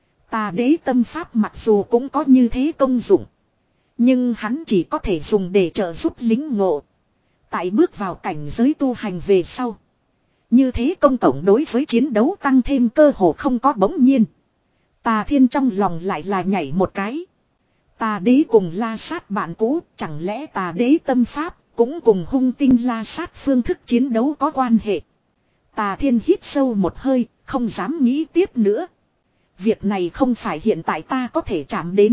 Tà đế tâm pháp mặc dù cũng có như thế công dụng. Nhưng hắn chỉ có thể dùng để trợ giúp lính ngộ. Tại bước vào cảnh giới tu hành về sau. Như thế công cộng đối với chiến đấu tăng thêm cơ hồ không có bỗng nhiên. Tà Thiên trong lòng lại là nhảy một cái. Tà đế cùng la sát bạn cũ, chẳng lẽ tà đế tâm pháp cũng cùng hung tinh la sát phương thức chiến đấu có quan hệ. Tà Thiên hít sâu một hơi, không dám nghĩ tiếp nữa. Việc này không phải hiện tại ta có thể chạm đến.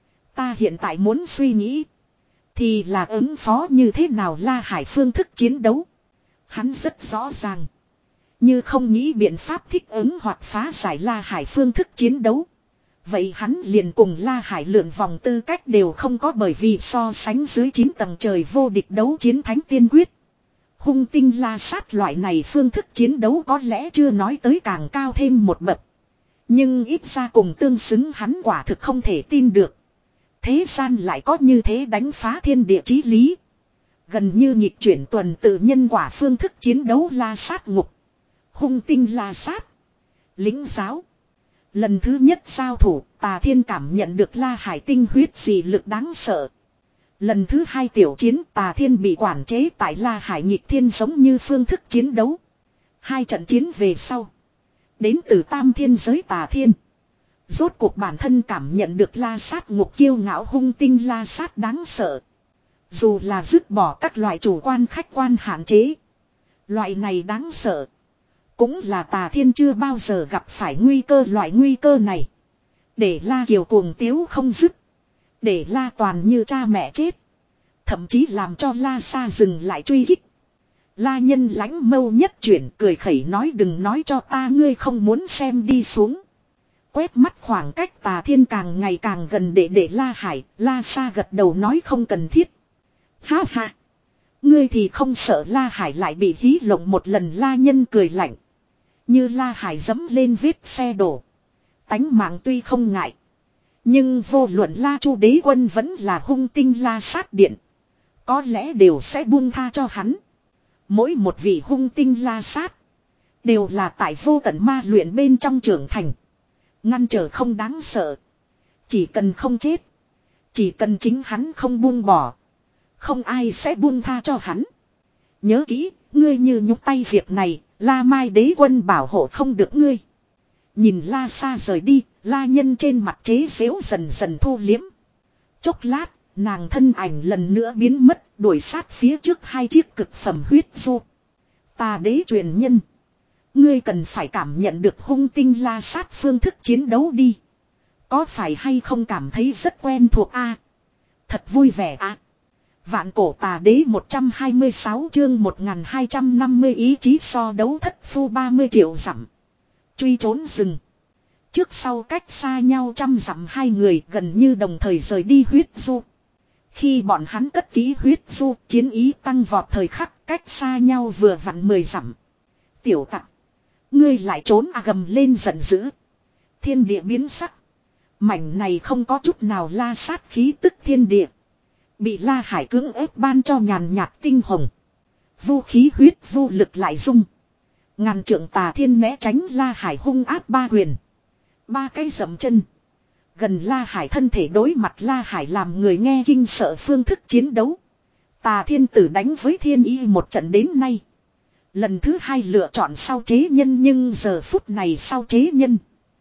Ta hiện tại muốn suy nghĩ. Thì là ứng phó như thế nào La Hải phương thức chiến đấu. Hắn rất rõ ràng. Như không nghĩ biện pháp thích ứng hoặc phá giải La Hải phương thức chiến đấu. Vậy hắn liền cùng La Hải lượn vòng tư cách đều không có bởi vì so sánh dưới chín tầng trời vô địch đấu chiến thánh tiên quyết. Hung tinh la sát loại này phương thức chiến đấu có lẽ chưa nói tới càng cao thêm một bậc. Nhưng ít ra cùng tương xứng hắn quả thực không thể tin được. Thế gian lại có như thế đánh phá thiên địa chí lý. Gần như nhịp chuyển tuần tự nhân quả phương thức chiến đấu la sát ngục. Hung tinh la sát. Lính giáo. Lần thứ nhất giao thủ, Tà Thiên cảm nhận được La Hải tinh huyết dị lực đáng sợ. Lần thứ hai tiểu chiến, Tà Thiên bị quản chế tại La Hải nhịp thiên giống như phương thức chiến đấu. Hai trận chiến về sau. Đến từ tam thiên giới Tà Thiên. Rốt cuộc bản thân cảm nhận được la sát ngục kiêu ngạo hung tinh la sát đáng sợ. Dù là dứt bỏ các loại chủ quan khách quan hạn chế. Loại này đáng sợ. Cũng là Tà Thiên chưa bao giờ gặp phải nguy cơ loại nguy cơ này. Để La Kiều cuồng tiếu không dứt. Để La Toàn như cha mẹ chết. Thậm chí làm cho La Sa dừng lại truy kích. La Nhân lãnh mâu nhất chuyển cười khẩy nói đừng nói cho ta ngươi không muốn xem đi xuống. Quét mắt khoảng cách Tà Thiên càng ngày càng gần để để La Hải, La Sa gật đầu nói không cần thiết. Ha ha. Ngươi thì không sợ La Hải lại bị hí lộng một lần La Nhân cười lạnh. Như La Hải dẫm lên vết xe đổ. Tánh mạng tuy không ngại. Nhưng vô luận La Chu đế quân vẫn là hung tinh La sát điện. Có lẽ đều sẽ buông tha cho hắn. Mỗi một vị hung tinh La sát. Đều là tại vô tận ma luyện bên trong trưởng thành. Ngăn trở không đáng sợ. Chỉ cần không chết. Chỉ cần chính hắn không buông bỏ. Không ai sẽ buông tha cho hắn. Nhớ kỹ, ngươi như nhúc tay việc này, La Mai đế quân bảo hộ không được ngươi. Nhìn La Sa rời đi, La Nhân trên mặt chế xếu dần dần thu liếm. Chốc lát, nàng thân ảnh lần nữa biến mất, đuổi sát phía trước hai chiếc cực phẩm huyết du. Tà đế truyền nhân. Ngươi cần phải cảm nhận được hung tinh la sát phương thức chiến đấu đi. Có phải hay không cảm thấy rất quen thuộc a? Thật vui vẻ a. Vạn cổ tà đế một trăm hai mươi sáu chương một nghìn hai trăm năm mươi ý chí so đấu thất phu ba mươi triệu dặm. Truy trốn rừng. Trước sau cách xa nhau trăm dặm hai người gần như đồng thời rời đi huyết du. Khi bọn hắn cất kỹ huyết du, chiến ý tăng vọt thời khắc cách xa nhau vừa vặn mười dặm. Tiểu tặc. Ngươi lại trốn à gầm lên giận dữ. Thiên địa biến sắc. Mảnh này không có chút nào la sát khí tức thiên địa. Bị La Hải cưỡng ép ban cho nhàn nhạt tinh hồng. Vũ khí huyết vô lực lại dung. Ngàn trượng tà thiên né tránh La Hải hung áp ba quyền. Ba cái dậm chân. Gần La Hải thân thể đối mặt La Hải làm người nghe kinh sợ phương thức chiến đấu. Tà thiên tử đánh với thiên y một trận đến nay. Lần thứ hai lựa chọn sau chế nhân nhưng giờ phút này sau chế nhân.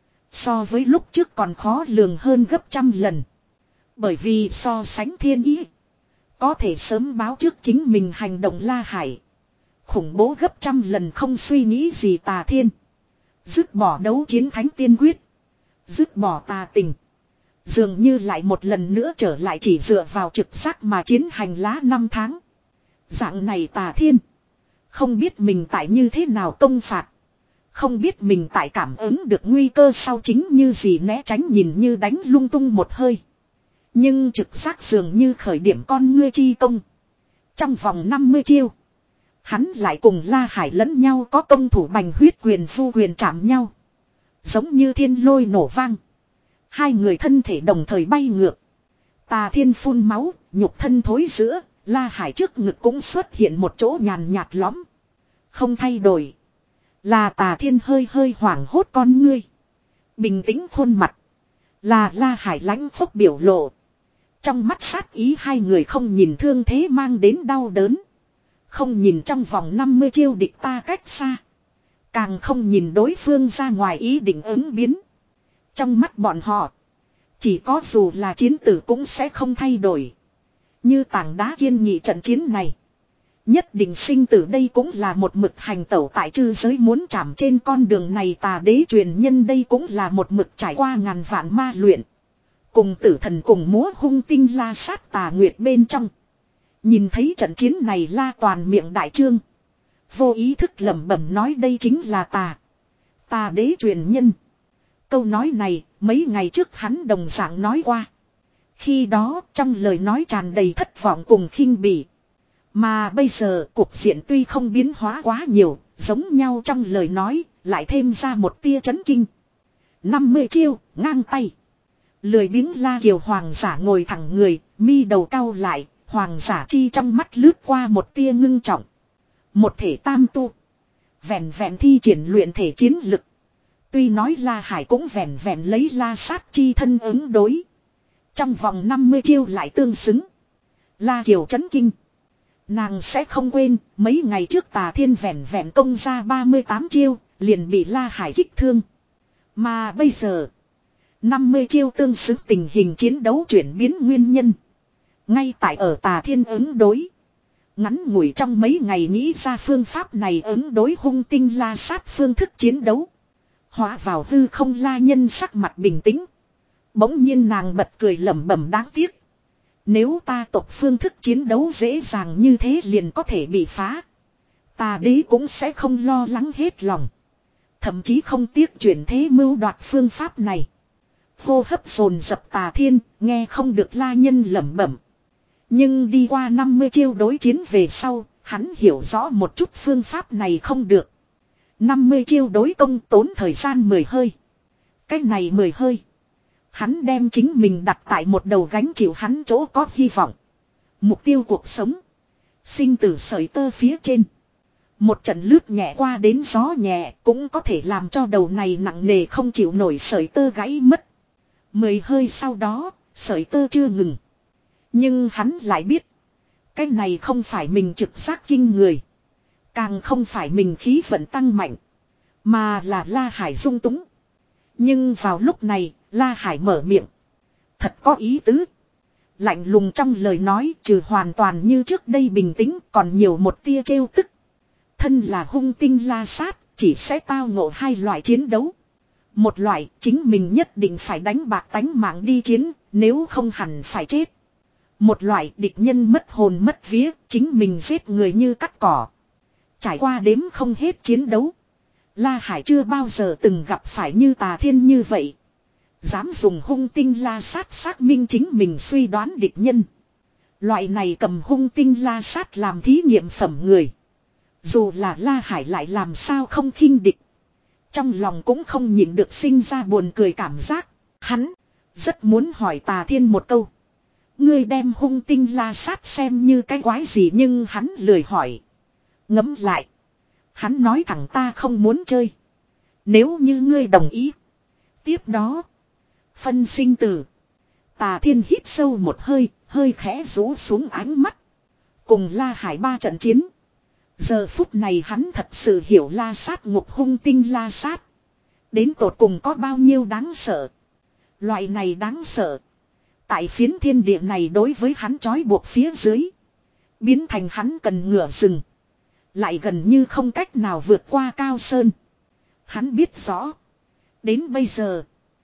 So với lúc trước còn khó lường hơn gấp trăm lần. Bởi vì so sánh thiên ý. Có thể sớm báo trước chính mình hành động La Hải. Khủng bố gấp trăm lần không suy nghĩ gì tà thiên. Dứt bỏ đấu chiến thánh tiên quyết. Dứt bỏ tà tình. Dường như lại một lần nữa trở lại chỉ dựa vào trực giác mà chiến hành lá năm tháng. Dạng này tà thiên. Không biết mình tại như thế nào công phạt. Không biết mình tại cảm ứng được nguy cơ sau chính như gì né tránh nhìn như đánh lung tung một hơi. Nhưng trực giác dường như khởi điểm con ngươi chi công. Trong vòng năm mươi chiêu. Hắn lại cùng La Hải lẫn nhau có công thủ bành huyết quyền phu quyền chạm nhau. Giống như thiên lôi nổ vang. Hai người thân thể đồng thời bay ngược. Tà thiên phun máu, nhục thân thối giữa, La Hải trước ngực cũng xuất hiện một chỗ nhàn nhạt lõm. Không thay đổi. Là tà thiên hơi hơi hoảng hốt con ngươi. Bình tĩnh khuôn mặt. Là La Hải lãnh phúc biểu lộ. Trong mắt sát ý hai người không nhìn thương thế mang đến đau đớn. Không nhìn trong vòng năm mươi chiêu địch ta cách xa. Càng không nhìn đối phương ra ngoài ý định ứng biến. Trong mắt bọn họ. Chỉ có dù là chiến tử cũng sẽ không thay đổi. Như tảng đá kiên nghị trận chiến này. Nhất định sinh tử đây cũng là một mực hành tẩu tại chư giới muốn chạm trên con đường này tà đế truyền nhân đây cũng là một mực trải qua ngàn vạn ma luyện. Cùng tử thần cùng múa hung tinh la sát tà nguyệt bên trong. Nhìn thấy trận chiến này La toàn miệng đại trương. Vô ý thức lẩm bẩm nói đây chính là tà. Tà đế truyền nhân. Câu nói này mấy ngày trước hắn đồng dạng nói qua. Khi đó trong lời nói tràn đầy thất vọng cùng khinh bỉ. Mà bây giờ cuộc diện tuy không biến hóa quá nhiều, giống nhau trong lời nói, lại thêm ra một tia chấn kinh. năm mươi chiêu, ngang tay. Lười biếng La Kiều hoàng giả ngồi thẳng người, mi đầu cau lại, hoàng giả chi trong mắt lướt qua một tia ngưng trọng. Một thể tam tu. Vẹn vẹn thi triển luyện thể chiến lực. Tuy nói La Hải cũng vẹn vẹn lấy La sát chi thân ứng đối. Trong vòng năm mươi chiêu lại tương xứng. La Kiều chấn kinh. Nàng sẽ không quên, mấy ngày trước tà thiên vẹn vẹn công ra ba mươi tám chiêu, liền bị La Hải kích thương. Mà bây giờ, năm mươi chiêu tương xứng tình hình chiến đấu chuyển biến nguyên nhân. Ngay tại ở tà thiên ứng đối. Ngắn ngủi trong mấy ngày nghĩ ra phương pháp này ứng đối hung tinh la sát phương thức chiến đấu. Hóa vào hư không La Nhân sắc mặt bình tĩnh. Bỗng nhiên nàng bật cười lẩm bẩm đáng tiếc. Nếu ta tộc phương thức chiến đấu dễ dàng như thế liền có thể bị phá. Tà đế cũng sẽ không lo lắng hết lòng. Thậm chí không tiếc chuyển thế mưu đoạt phương pháp này. Hô hấp dồn dập tà thiên, nghe không được La Nhân lẩm bẩm. Nhưng đi qua năm mươi chiêu đối chiến về sau, hắn hiểu rõ một chút phương pháp này không được. năm mươi chiêu đối công tốn thời gian mười hơi. Cách này mười hơi. Hắn đem chính mình đặt tại một đầu gánh chịu hắn chỗ có hy vọng. Mục tiêu cuộc sống. Sinh tử sợi tơ phía trên. Một trận lướt nhẹ qua đến gió nhẹ cũng có thể làm cho đầu này nặng nề không chịu nổi sợi tơ gãy mất. Mười hơi sau đó, sợi tơ chưa ngừng. Nhưng hắn lại biết. Cái này không phải mình trực giác kinh người. Càng không phải mình khí vận tăng mạnh. Mà là La Hải dung túng. Nhưng vào lúc này, La Hải mở miệng. Thật có ý tứ. Lạnh lùng trong lời nói trừ hoàn toàn như trước đây bình tĩnh còn nhiều một tia trêu tức. Thân là hung tinh la sát, chỉ sẽ tao ngộ hai loại chiến đấu. Một loại chính mình nhất định phải đánh bạc tánh mạng đi chiến, nếu không hẳn phải chết. Một loại địch nhân mất hồn mất vía, chính mình giết người như cắt cỏ. Trải qua đếm không hết chiến đấu. La Hải chưa bao giờ từng gặp phải như Tà Thiên như vậy. Dám dùng hung tinh la sát xác minh chính mình suy đoán địch nhân. Loại này cầm hung tinh la sát làm thí nghiệm phẩm người. Dù là La Hải lại làm sao không khinh địch. Trong lòng cũng không nhịn được sinh ra buồn cười cảm giác. Hắn rất muốn hỏi Tà Thiên một câu. Ngươi đem hung tinh la sát xem như cái quái gì, nhưng hắn lười hỏi. Ngẫm lại. Hắn nói thẳng ta không muốn chơi. Nếu như ngươi đồng ý. Tiếp đó. Phân sinh tử. Tà Thiên hít sâu một hơi. Hơi khẽ rũ xuống ánh mắt. Cùng La Hải ba trận chiến. Giờ phút này hắn thật sự hiểu la sát ngục hung tinh la sát. Đến tột cùng có bao nhiêu đáng sợ. Loại này đáng sợ. Tại phiến thiên địa này đối với hắn trói buộc phía dưới. Biến thành hắn cần ngửa rừng. Lại gần như không cách nào vượt qua cao sơn. Hắn biết rõ. Đến bây giờ.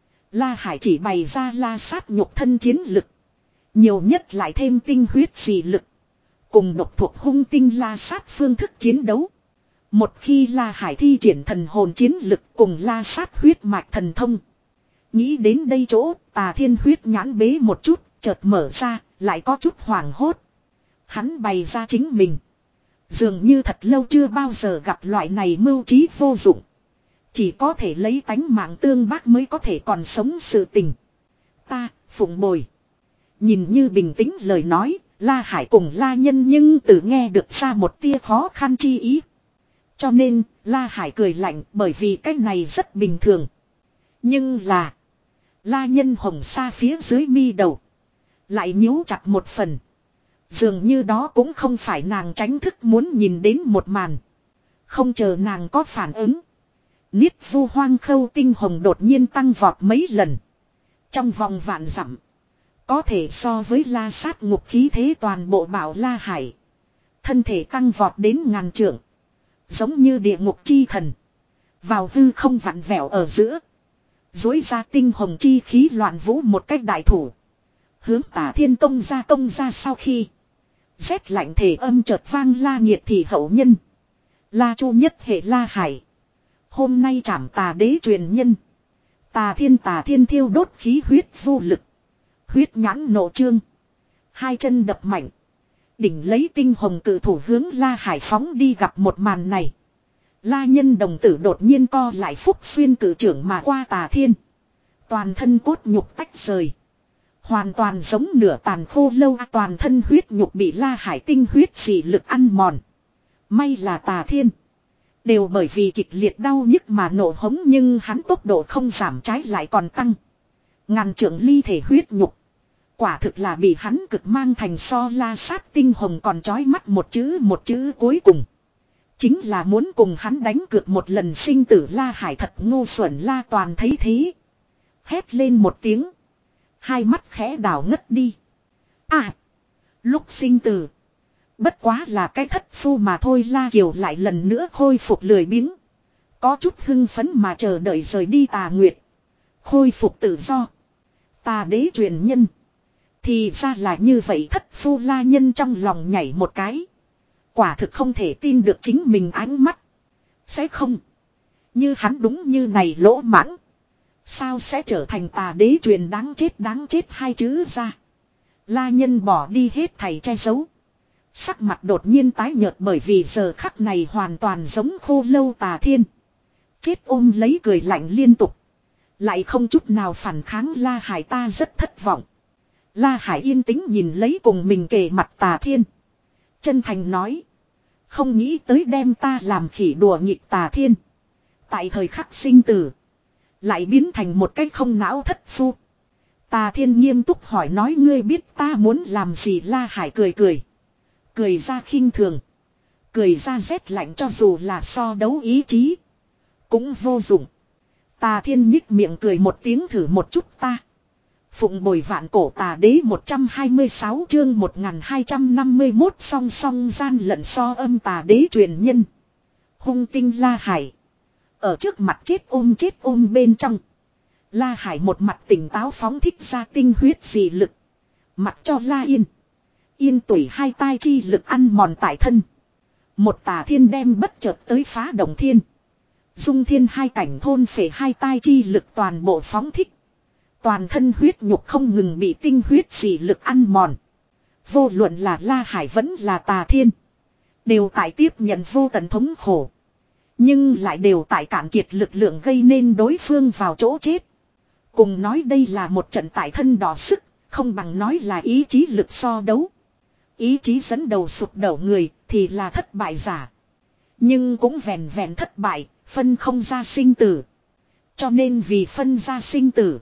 La Hải chỉ bày ra la sát nhục thân chiến lực. Nhiều nhất lại thêm tinh huyết dị lực. Cùng độc thuộc hung tinh la sát phương thức chiến đấu. Một khi La Hải thi triển thần hồn chiến lực cùng la sát huyết mạch thần thông. Nghĩ đến đây chỗ, Tà Thiên huyết nhãn bế một chút, chợt mở ra, lại có chút hoảng hốt. Hắn bày ra chính mình. Dường như thật lâu chưa bao giờ gặp loại này mưu trí vô dụng. Chỉ có thể lấy tánh mạng tương bác mới có thể còn sống sự tình. Ta, phụng bồi. Nhìn như bình tĩnh lời nói, La Hải cùng La Nhân nhưng tự nghe được ra một tia khó khăn chi ý. Cho nên, La Hải cười lạnh bởi vì cái này rất bình thường. Nhưng là, La Nhân hồng sa phía dưới mi đầu. Lại nhíu chặt một phần. Dường như đó cũng không phải nàng tránh thức muốn nhìn đến một màn. Không chờ nàng có phản ứng. Niết vu hoang khâu tinh hồng đột nhiên tăng vọt mấy lần. Trong vòng vạn dặm. Có thể so với la sát ngục khí thế toàn bộ bảo La Hải. Thân thể tăng vọt đến ngàn trượng. Giống như địa ngục chi thần. Vào hư không vặn vẹo ở giữa. Dối ra tinh hồng chi khí loạn vũ một cách đại thủ. Hướng Tà Thiên công ra công ra sau khi. Rét lạnh thể âm chợt vang la nhiệt thì hậu nhân. La chu nhất hệ La Hải. Hôm nay trảm tà đế truyền nhân. Tà Thiên Tà Thiên thiêu đốt khí huyết vô lực. Huyết nhãn nộ trương. Hai chân đập mạnh. Đỉnh lấy tinh hồng cự thủ hướng La Hải phóng đi gặp một màn này. La Nhân đồng tử đột nhiên co lại phúc xuyên cử trưởng mà qua Tà Thiên. Toàn thân cốt nhục tách rời. Hoàn toàn giống nửa tàn khô lâu, toàn thân huyết nhục bị La Hải tinh huyết dị lực ăn mòn. May là Tà Thiên. Đều bởi vì kịch liệt đau nhức mà nổ hống, nhưng hắn tốc độ không giảm trái lại còn tăng. Ngàn trượng ly thể huyết nhục. Quả thực là bị hắn cực mang thành so la sát tinh hồng còn chói mắt một chữ một chữ cuối cùng. Chính là muốn cùng hắn đánh cược một lần sinh tử. La Hải thật ngu xuẩn. La Toàn thấy thế. Hét lên một tiếng. Hai mắt khẽ đảo ngất đi. À. Lúc sinh tử. Bất quá là cái thất phu mà thôi. La Kiều lại lần nữa khôi phục lười biếng. Có chút hưng phấn mà chờ đợi rời đi Tà Nguyệt. Khôi phục tự do. Tà đế truyền nhân. Thì ra là như vậy. Thất phu La Nhân trong lòng nhảy một cái. Quả thực không thể tin được chính mình ánh mắt. Sẽ không. Như hắn đúng như này lỗ mãng. Sao sẽ trở thành tà đế truyền đáng chết đáng chết hai chữ ra. La Nhân bỏ đi hết thảy che giấu. Sắc mặt đột nhiên tái nhợt bởi vì giờ khắc này hoàn toàn giống khô lâu Tà Thiên. Chết ôm lấy cười lạnh liên tục. Lại không chút nào phản kháng. La Hải ta rất thất vọng. La Hải yên tĩnh nhìn lấy cùng mình kề mặt Tà Thiên. Chân thành nói. Không nghĩ tới đem ta làm khỉ đùa nghịch Tà Thiên. Tại thời khắc sinh tử. Lại biến thành một cái không não thất phu. Tà Thiên nghiêm túc hỏi nói ngươi biết ta muốn làm gì. La Hải cười cười. Cười ra khinh thường. Cười ra rét lạnh cho dù là so đấu ý chí. Cũng vô dụng. Tà Thiên nhích miệng cười một tiếng thử một chút ta. Phụng bồi vạn cổ tà đế một trăm hai mươi sáu chương một nghìn hai trăm năm mươi mốt song song gian lận so âm tà đế truyền nhân. Hung tinh La Hải. Ở trước mặt chết ôm chết ôm bên trong. La Hải một mặt tỉnh táo phóng thích ra tinh huyết dị lực. Mặt cho La Yên. Yên tuổi hai tai chi lực ăn mòn tại thân. Một Tà Thiên đem bất chợt tới phá động thiên. Dung thiên hai cảnh thôn phệ hai tai chi lực toàn bộ phóng thích. Toàn thân huyết nhục không ngừng bị tinh huyết dị lực ăn mòn. Vô luận là La Hải vẫn là Tà Thiên. Đều tại tiếp nhận vô tận thống khổ. Nhưng lại đều tại cạn kiệt lực lượng gây nên đối phương vào chỗ chết. Cùng nói đây là một trận tại thân đỏ sức, không bằng nói là ý chí lực so đấu. Ý chí dẫn đầu sụp đổ người thì là thất bại giả. Nhưng cũng vẹn vẹn thất bại, phân không ra sinh tử. Cho nên vì phân ra sinh tử,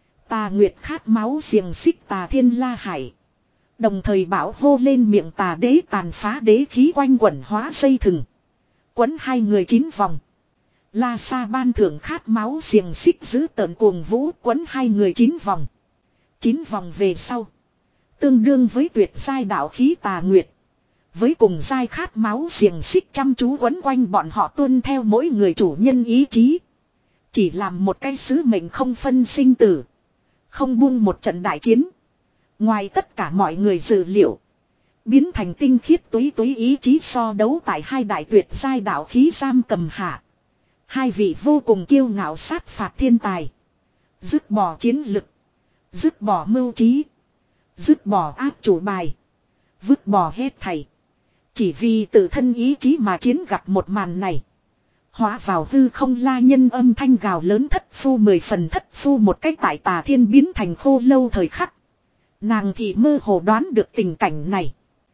Tà Nguyệt khát máu xiềng xích Tà Thiên La Hải. Đồng thời bảo hô lên miệng Tà Đế tàn phá đế khí quanh quẩn hóa dây thừng. Quấn hai người chín vòng. La Sa ban thưởng khát máu xiềng xích giữ tợn cuồng vũ quấn hai người chín vòng. Chín vòng về sau. Tương đương với tuyệt giai đạo khí Tà Nguyệt. Với cùng giai khát máu xiềng xích chăm chú quấn quanh bọn họ tuân theo mỗi người chủ nhân ý chí. Chỉ làm một cái sứ mệnh không phân sinh tử. Không buông một trận đại chiến. Ngoài tất cả mọi người dự liệu. Biến thành tinh khiết túy túy ý chí so đấu tại hai đại tuyệt giai đạo khí giam cầm hạ. Hai vị vô cùng kiêu ngạo sát phạt thiên tài. Dứt bỏ chiến lực. Dứt bỏ mưu trí. Dứt bỏ áp chủ bài. Vứt bỏ hết thảy. Chỉ vì tự thân ý chí mà chiến gặp một màn này. Hóa vào hư không La Nhân âm thanh gào lớn thất phu mười phần thất phu một cách tại Tà Thiên biến thành khô lâu thời khắc. Nàng thì mơ hồ đoán được tình cảnh này.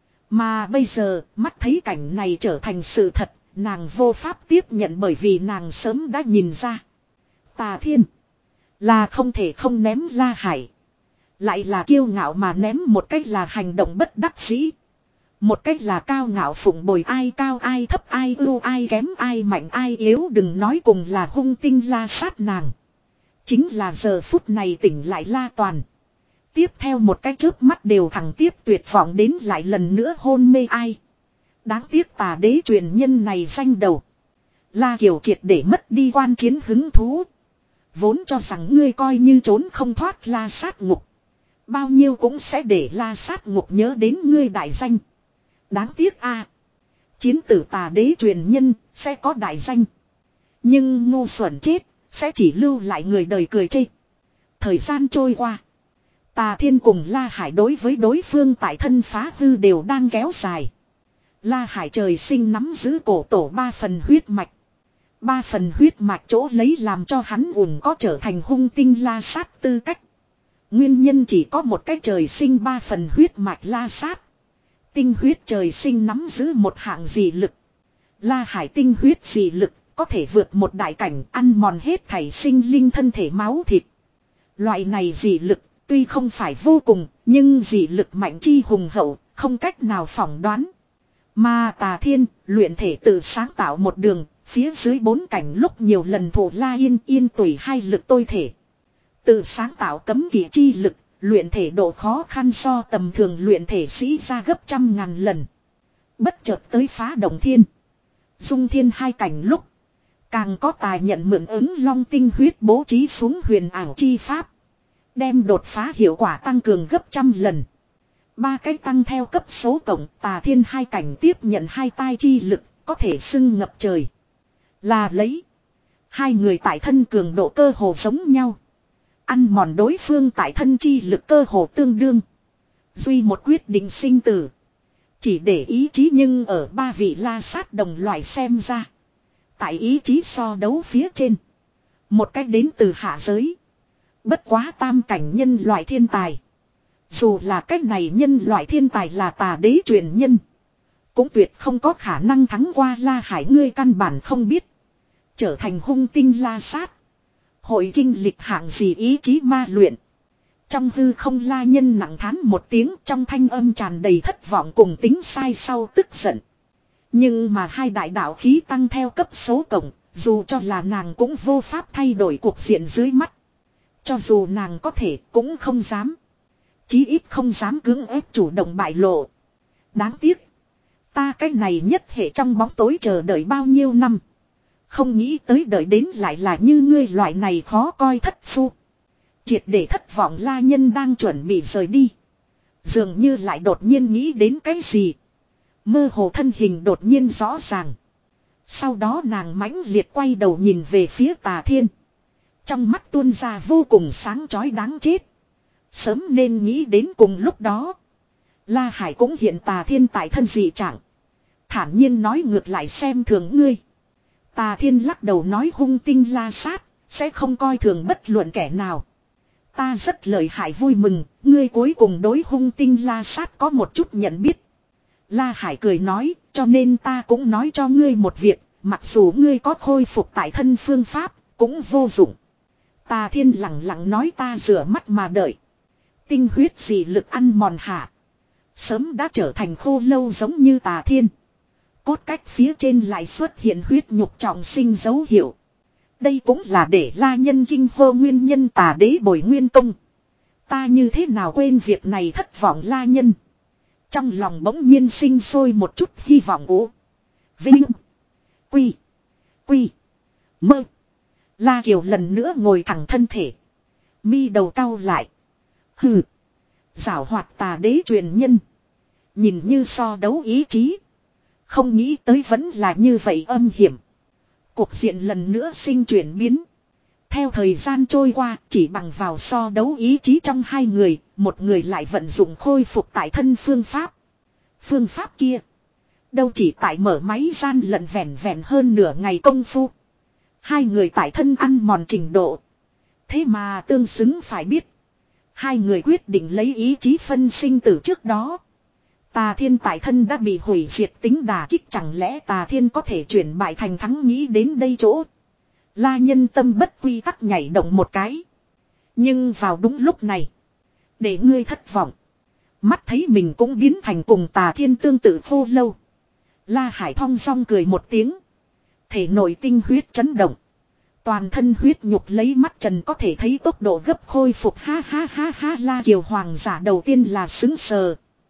Mà bây giờ mắt thấy cảnh này trở thành sự thật. Nàng vô pháp tiếp nhận bởi vì nàng sớm đã nhìn ra. Tà Thiên là không thể không ném La Hải. Lại là kiêu ngạo mà ném một cách là hành động bất đắc dĩ. Một cách là cao ngạo phụng bồi ai cao ai thấp ai ưu ai kém ai mạnh ai yếu đừng nói cùng là hung tinh la sát nàng. Chính là giờ phút này tỉnh lại La Toàn. Tiếp theo một cái chớp mắt đều thẳng tiếp tuyệt vọng đến lại lần nữa hôn mê ai. Đáng tiếc Tà Đế truyền nhân này danh đầu. La Kiều triệt để mất đi quan chiến hứng thú. Vốn cho rằng ngươi coi như trốn không thoát La sát ngục. Bao nhiêu cũng sẽ để La sát ngục nhớ đến ngươi đại danh. Đáng tiếc a, chiến tử Tà Đế truyền nhân sẽ có đại danh. Nhưng ngu xuẩn chết sẽ chỉ lưu lại người đời cười chê. Thời gian trôi qua. Tà Thiên cùng La Hải đối với đối phương tại thân phá hư đều đang kéo dài. La Hải trời sinh nắm giữ cổ tổ ba phần huyết mạch. Ba phần huyết mạch chỗ lấy làm cho hắn ủng có trở thành hung tinh la sát tư cách. Nguyên nhân chỉ có một cái trời sinh ba phần huyết mạch la sát. Tinh huyết trời sinh nắm giữ một hạng dị lực. La Hải tinh huyết dị lực có thể vượt một đại cảnh ăn mòn hết thảy sinh linh thân thể máu thịt. Loại này dị lực tuy không phải vô cùng nhưng dị lực mạnh chi hùng hậu không cách nào phỏng đoán. Mà Tà Thiên luyện thể tự sáng tạo một đường phía dưới bốn cảnh lúc nhiều lần thủ La Yên Yên tùy hai lực tôi thể. Tự sáng tạo cấm kỵ chi lực. Luyện thể độ khó khăn so tầm thường luyện thể sĩ ra gấp trăm ngàn lần. Bất chợt tới phá động thiên. Dung thiên hai cảnh lúc. Càng có tài nhận mượn ứng long tinh huyết bố trí xuống huyền ảo chi pháp. Đem đột phá hiệu quả tăng cường gấp trăm lần. Ba cái tăng theo cấp số cộng Tà Thiên hai cảnh tiếp nhận hai tai chi lực có thể xưng ngập trời. Là lấy. Hai người tại thân cường độ cơ hồ giống nhau. Ăn mòn đối phương tại thân chi lực cơ hồ tương đương. Duy một quyết định sinh tử. Chỉ để ý chí nhưng ở ba vị la sát đồng loại xem ra. Tại ý chí so đấu phía trên. Một cách đến từ hạ giới. Bất quá tam cảnh nhân loại thiên tài. Dù là cách này nhân loại thiên tài là Tà Đế truyền nhân. Cũng tuyệt không có khả năng thắng qua La Hải ngươi căn bản không biết. Trở thành hung tinh la sát. Hội kinh lịch hạng gì ý chí ma luyện. Trong hư không La Nhân nặng thán một tiếng trong thanh âm tràn đầy thất vọng cùng tính sai sau tức giận. Nhưng mà hai đại đạo khí tăng theo cấp số cộng, dù cho là nàng cũng vô pháp thay đổi cuộc diện dưới mắt. Cho dù nàng có thể cũng không dám. Chí ít không dám cưỡng ép chủ động bại lộ. Đáng tiếc. Ta cái này nhất hệ trong bóng tối chờ đợi bao nhiêu năm. Không nghĩ tới đợi đến lại là như ngươi loại này khó coi thất phu. Triệt để thất vọng La Nhân đang chuẩn bị rời đi. Dường như lại đột nhiên nghĩ đến cái gì. Mơ hồ thân hình đột nhiên rõ ràng. Sau đó nàng mãnh liệt quay đầu nhìn về phía Tà Thiên. Trong mắt tuôn ra vô cùng sáng chói đáng chết. Sớm nên nghĩ đến cùng lúc đó. La Hải cũng hiện Tà Thiên tại thân dị trạng. Thản nhiên nói ngược lại xem thường ngươi. Tà Thiên lắc đầu nói hung tinh La Sát. Sẽ không coi thường bất luận kẻ nào. Ta rất lợi hại vui mừng. Ngươi cuối cùng đối hung tinh La Sát có một chút nhận biết. La Hải cười nói. Cho nên ta cũng nói cho ngươi một việc. Mặc dù ngươi có khôi phục tại thân phương pháp. Cũng vô dụng. Tà Thiên lặng lặng nói ta rửa mắt mà đợi. Tinh huyết dị lực ăn mòn hạ. Sớm đã trở thành khô lâu giống như Tà Thiên. Cốt cách phía trên lại xuất hiện huyết nhục trọng sinh dấu hiệu. Đây cũng là để La Nhân kinh hô nguyên nhân Tà Đế bồi nguyên công. Ta như thế nào quên việc này thất vọng La Nhân. Trong lòng bỗng nhiên sinh sôi một chút hy vọng ủ. Vinh. Quy. Quy. Mơ. La Kiều lần nữa ngồi thẳng thân thể. Mi đầu cau lại. Hừ. Giảo hoạt Tà Đế truyền nhân. Nhìn như so đấu ý chí. Không nghĩ tới vẫn là như vậy âm hiểm. Cuộc diện lần nữa sinh chuyển biến. Theo thời gian trôi qua, chỉ bằng vào so đấu ý chí trong hai người, một người lại vận dụng khôi phục tại thân phương pháp. Phương pháp kia. Đâu chỉ tại mở máy gian lận vẹn vẹn hơn nửa ngày công phu. Hai người tại thân ăn mòn trình độ. Thế mà tương xứng phải biết. Hai người quyết định lấy ý chí phân sinh từ trước đó. Tà Thiên tại thân đã bị hủy diệt tính đà kích, chẳng lẽ Tà Thiên có thể chuyển bại thành thắng, nghĩ đến đây chỗ. La Nhân tâm bất quy tắc nhảy động một cái. Nhưng vào đúng lúc này. Để ngươi thất vọng. Mắt thấy mình cũng biến thành cùng Tà Thiên tương tự khô lâu. La Hải thong dong cười một tiếng. Thể nội tinh huyết chấn động. Toàn thân huyết nhục lấy mắt trần có thể thấy tốc độ gấp khôi phục, ha ha ha ha. La Kiều hoàng giả đầu tiên là xứng sờ.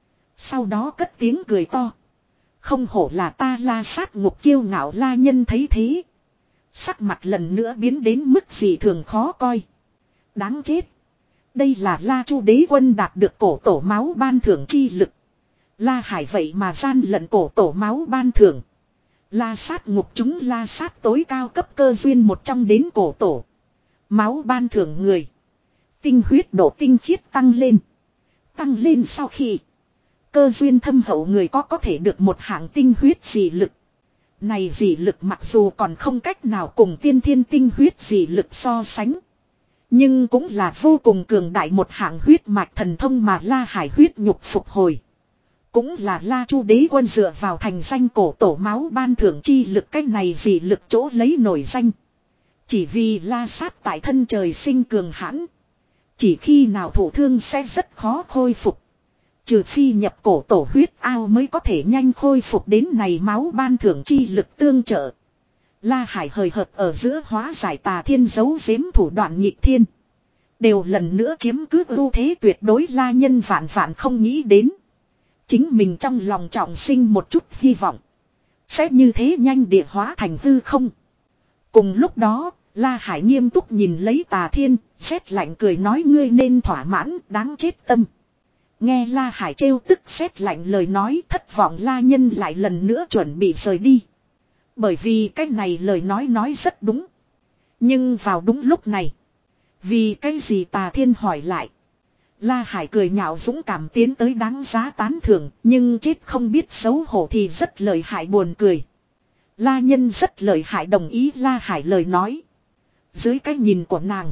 Sau đó cất tiếng cười to. Không hổ là ta La Sát ngục kiêu ngạo. La Nhân thấy thế. Sắc mặt lần nữa biến đến mức gì thường khó coi. Đáng chết. Đây là La Chu đế quân đạt được cổ tổ máu ban thưởng chi lực. La Hải vậy mà gian lận cổ tổ máu ban thưởng. La Sát ngục chúng La Sát tối cao cấp cơ duyên một trong đến cổ tổ. Máu ban thưởng người. Tinh huyết độ tinh khiết tăng lên. Tăng lên sau khi. Cơ duyên thâm hậu người có có thể được một hạng tinh huyết dị lực. Này dị lực mặc dù còn không cách nào cùng tiên thiên tinh huyết dị lực so sánh. Nhưng cũng là vô cùng cường đại một hạng huyết mạch thần thông mà La Hải huyết nhục phục hồi. Cũng là La Chu đế quân dựa vào thành danh cổ tổ máu ban thưởng chi lực, cái này dị lực chỗ lấy nổi danh. Chỉ vì La Sát tại thân trời sinh cường hãn. Chỉ khi nào thổ thương sẽ rất khó khôi phục. Trừ phi nhập cổ tổ huyết ao mới có thể nhanh khôi phục, đến này máu ban thưởng chi lực tương trợ. La Hải hời hợt ở giữa hóa giải Tà Thiên giấu giếm thủ đoạn nhị thiên. Đều lần nữa chiếm cứ ưu thế tuyệt đối. La Nhân vạn vạn không nghĩ đến. Chính mình trong lòng trọng sinh một chút hy vọng. Sẽ như thế nhanh địa hóa thành hư không. Cùng lúc đó, La Hải nghiêm túc nhìn lấy Tà Thiên, sét lạnh cười nói ngươi nên thỏa mãn, đáng chết tâm. Nghe La Hải trêu tức sét lạnh lời nói, thất vọng La Nhân lại lần nữa chuẩn bị rời đi. Bởi vì cái này lời nói nói rất đúng. Nhưng vào đúng lúc này. Vì cái gì Tà Thiên hỏi lại. La Hải cười nhạo dũng cảm tiến tới đáng giá tán thưởng, nhưng chết không biết xấu hổ thì rất lợi hại buồn cười. La Nhân rất lợi hại đồng ý La Hải lời nói. Dưới cái nhìn của nàng.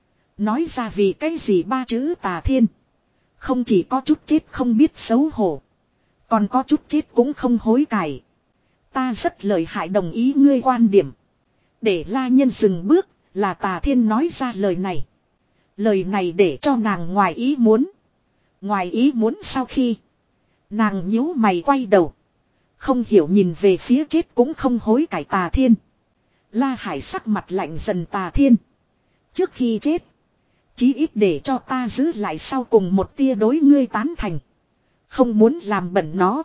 Nói ra vì cái gì ba chữ Tà Thiên. Không chỉ có chút chết không biết xấu hổ. Còn có chút chết cũng không hối cải. Ta rất lợi hại đồng ý ngươi quan điểm. Để La Nhân dừng bước, là Tà Thiên nói ra lời này. Lời này để cho nàng ngoài ý muốn. Ngoài ý muốn sau khi. Nàng nhíu mày quay đầu. Không hiểu nhìn về phía chết cũng không hối cải Tà Thiên. La Hải sắc mặt lạnh dần Tà Thiên. Trước khi chết. Chí ít để cho ta giữ lại sau cùng một tia đối ngươi tán thành. Không muốn làm bẩn nó.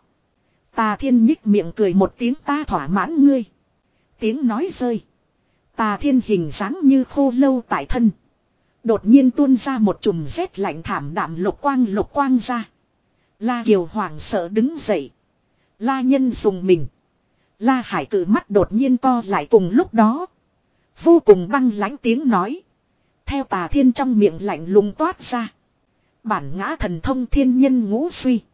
Tà Thiên nhích miệng cười một tiếng ta thỏa mãn ngươi. Tiếng nói rơi. Tà Thiên hình dáng như khô lâu tại thân. Đột nhiên tuôn ra một chùm rét lạnh thảm đạm lục quang lục quang ra. La Kiều hoảng sợ đứng dậy. La Nhân dùng mình. La Hải cử mắt đột nhiên co lại cùng lúc đó. Vô cùng băng lãnh tiếng nói. Theo Tà Thiên trong miệng lạnh lùng toát ra. Bản ngã thần thông thiên nhân ngũ suy.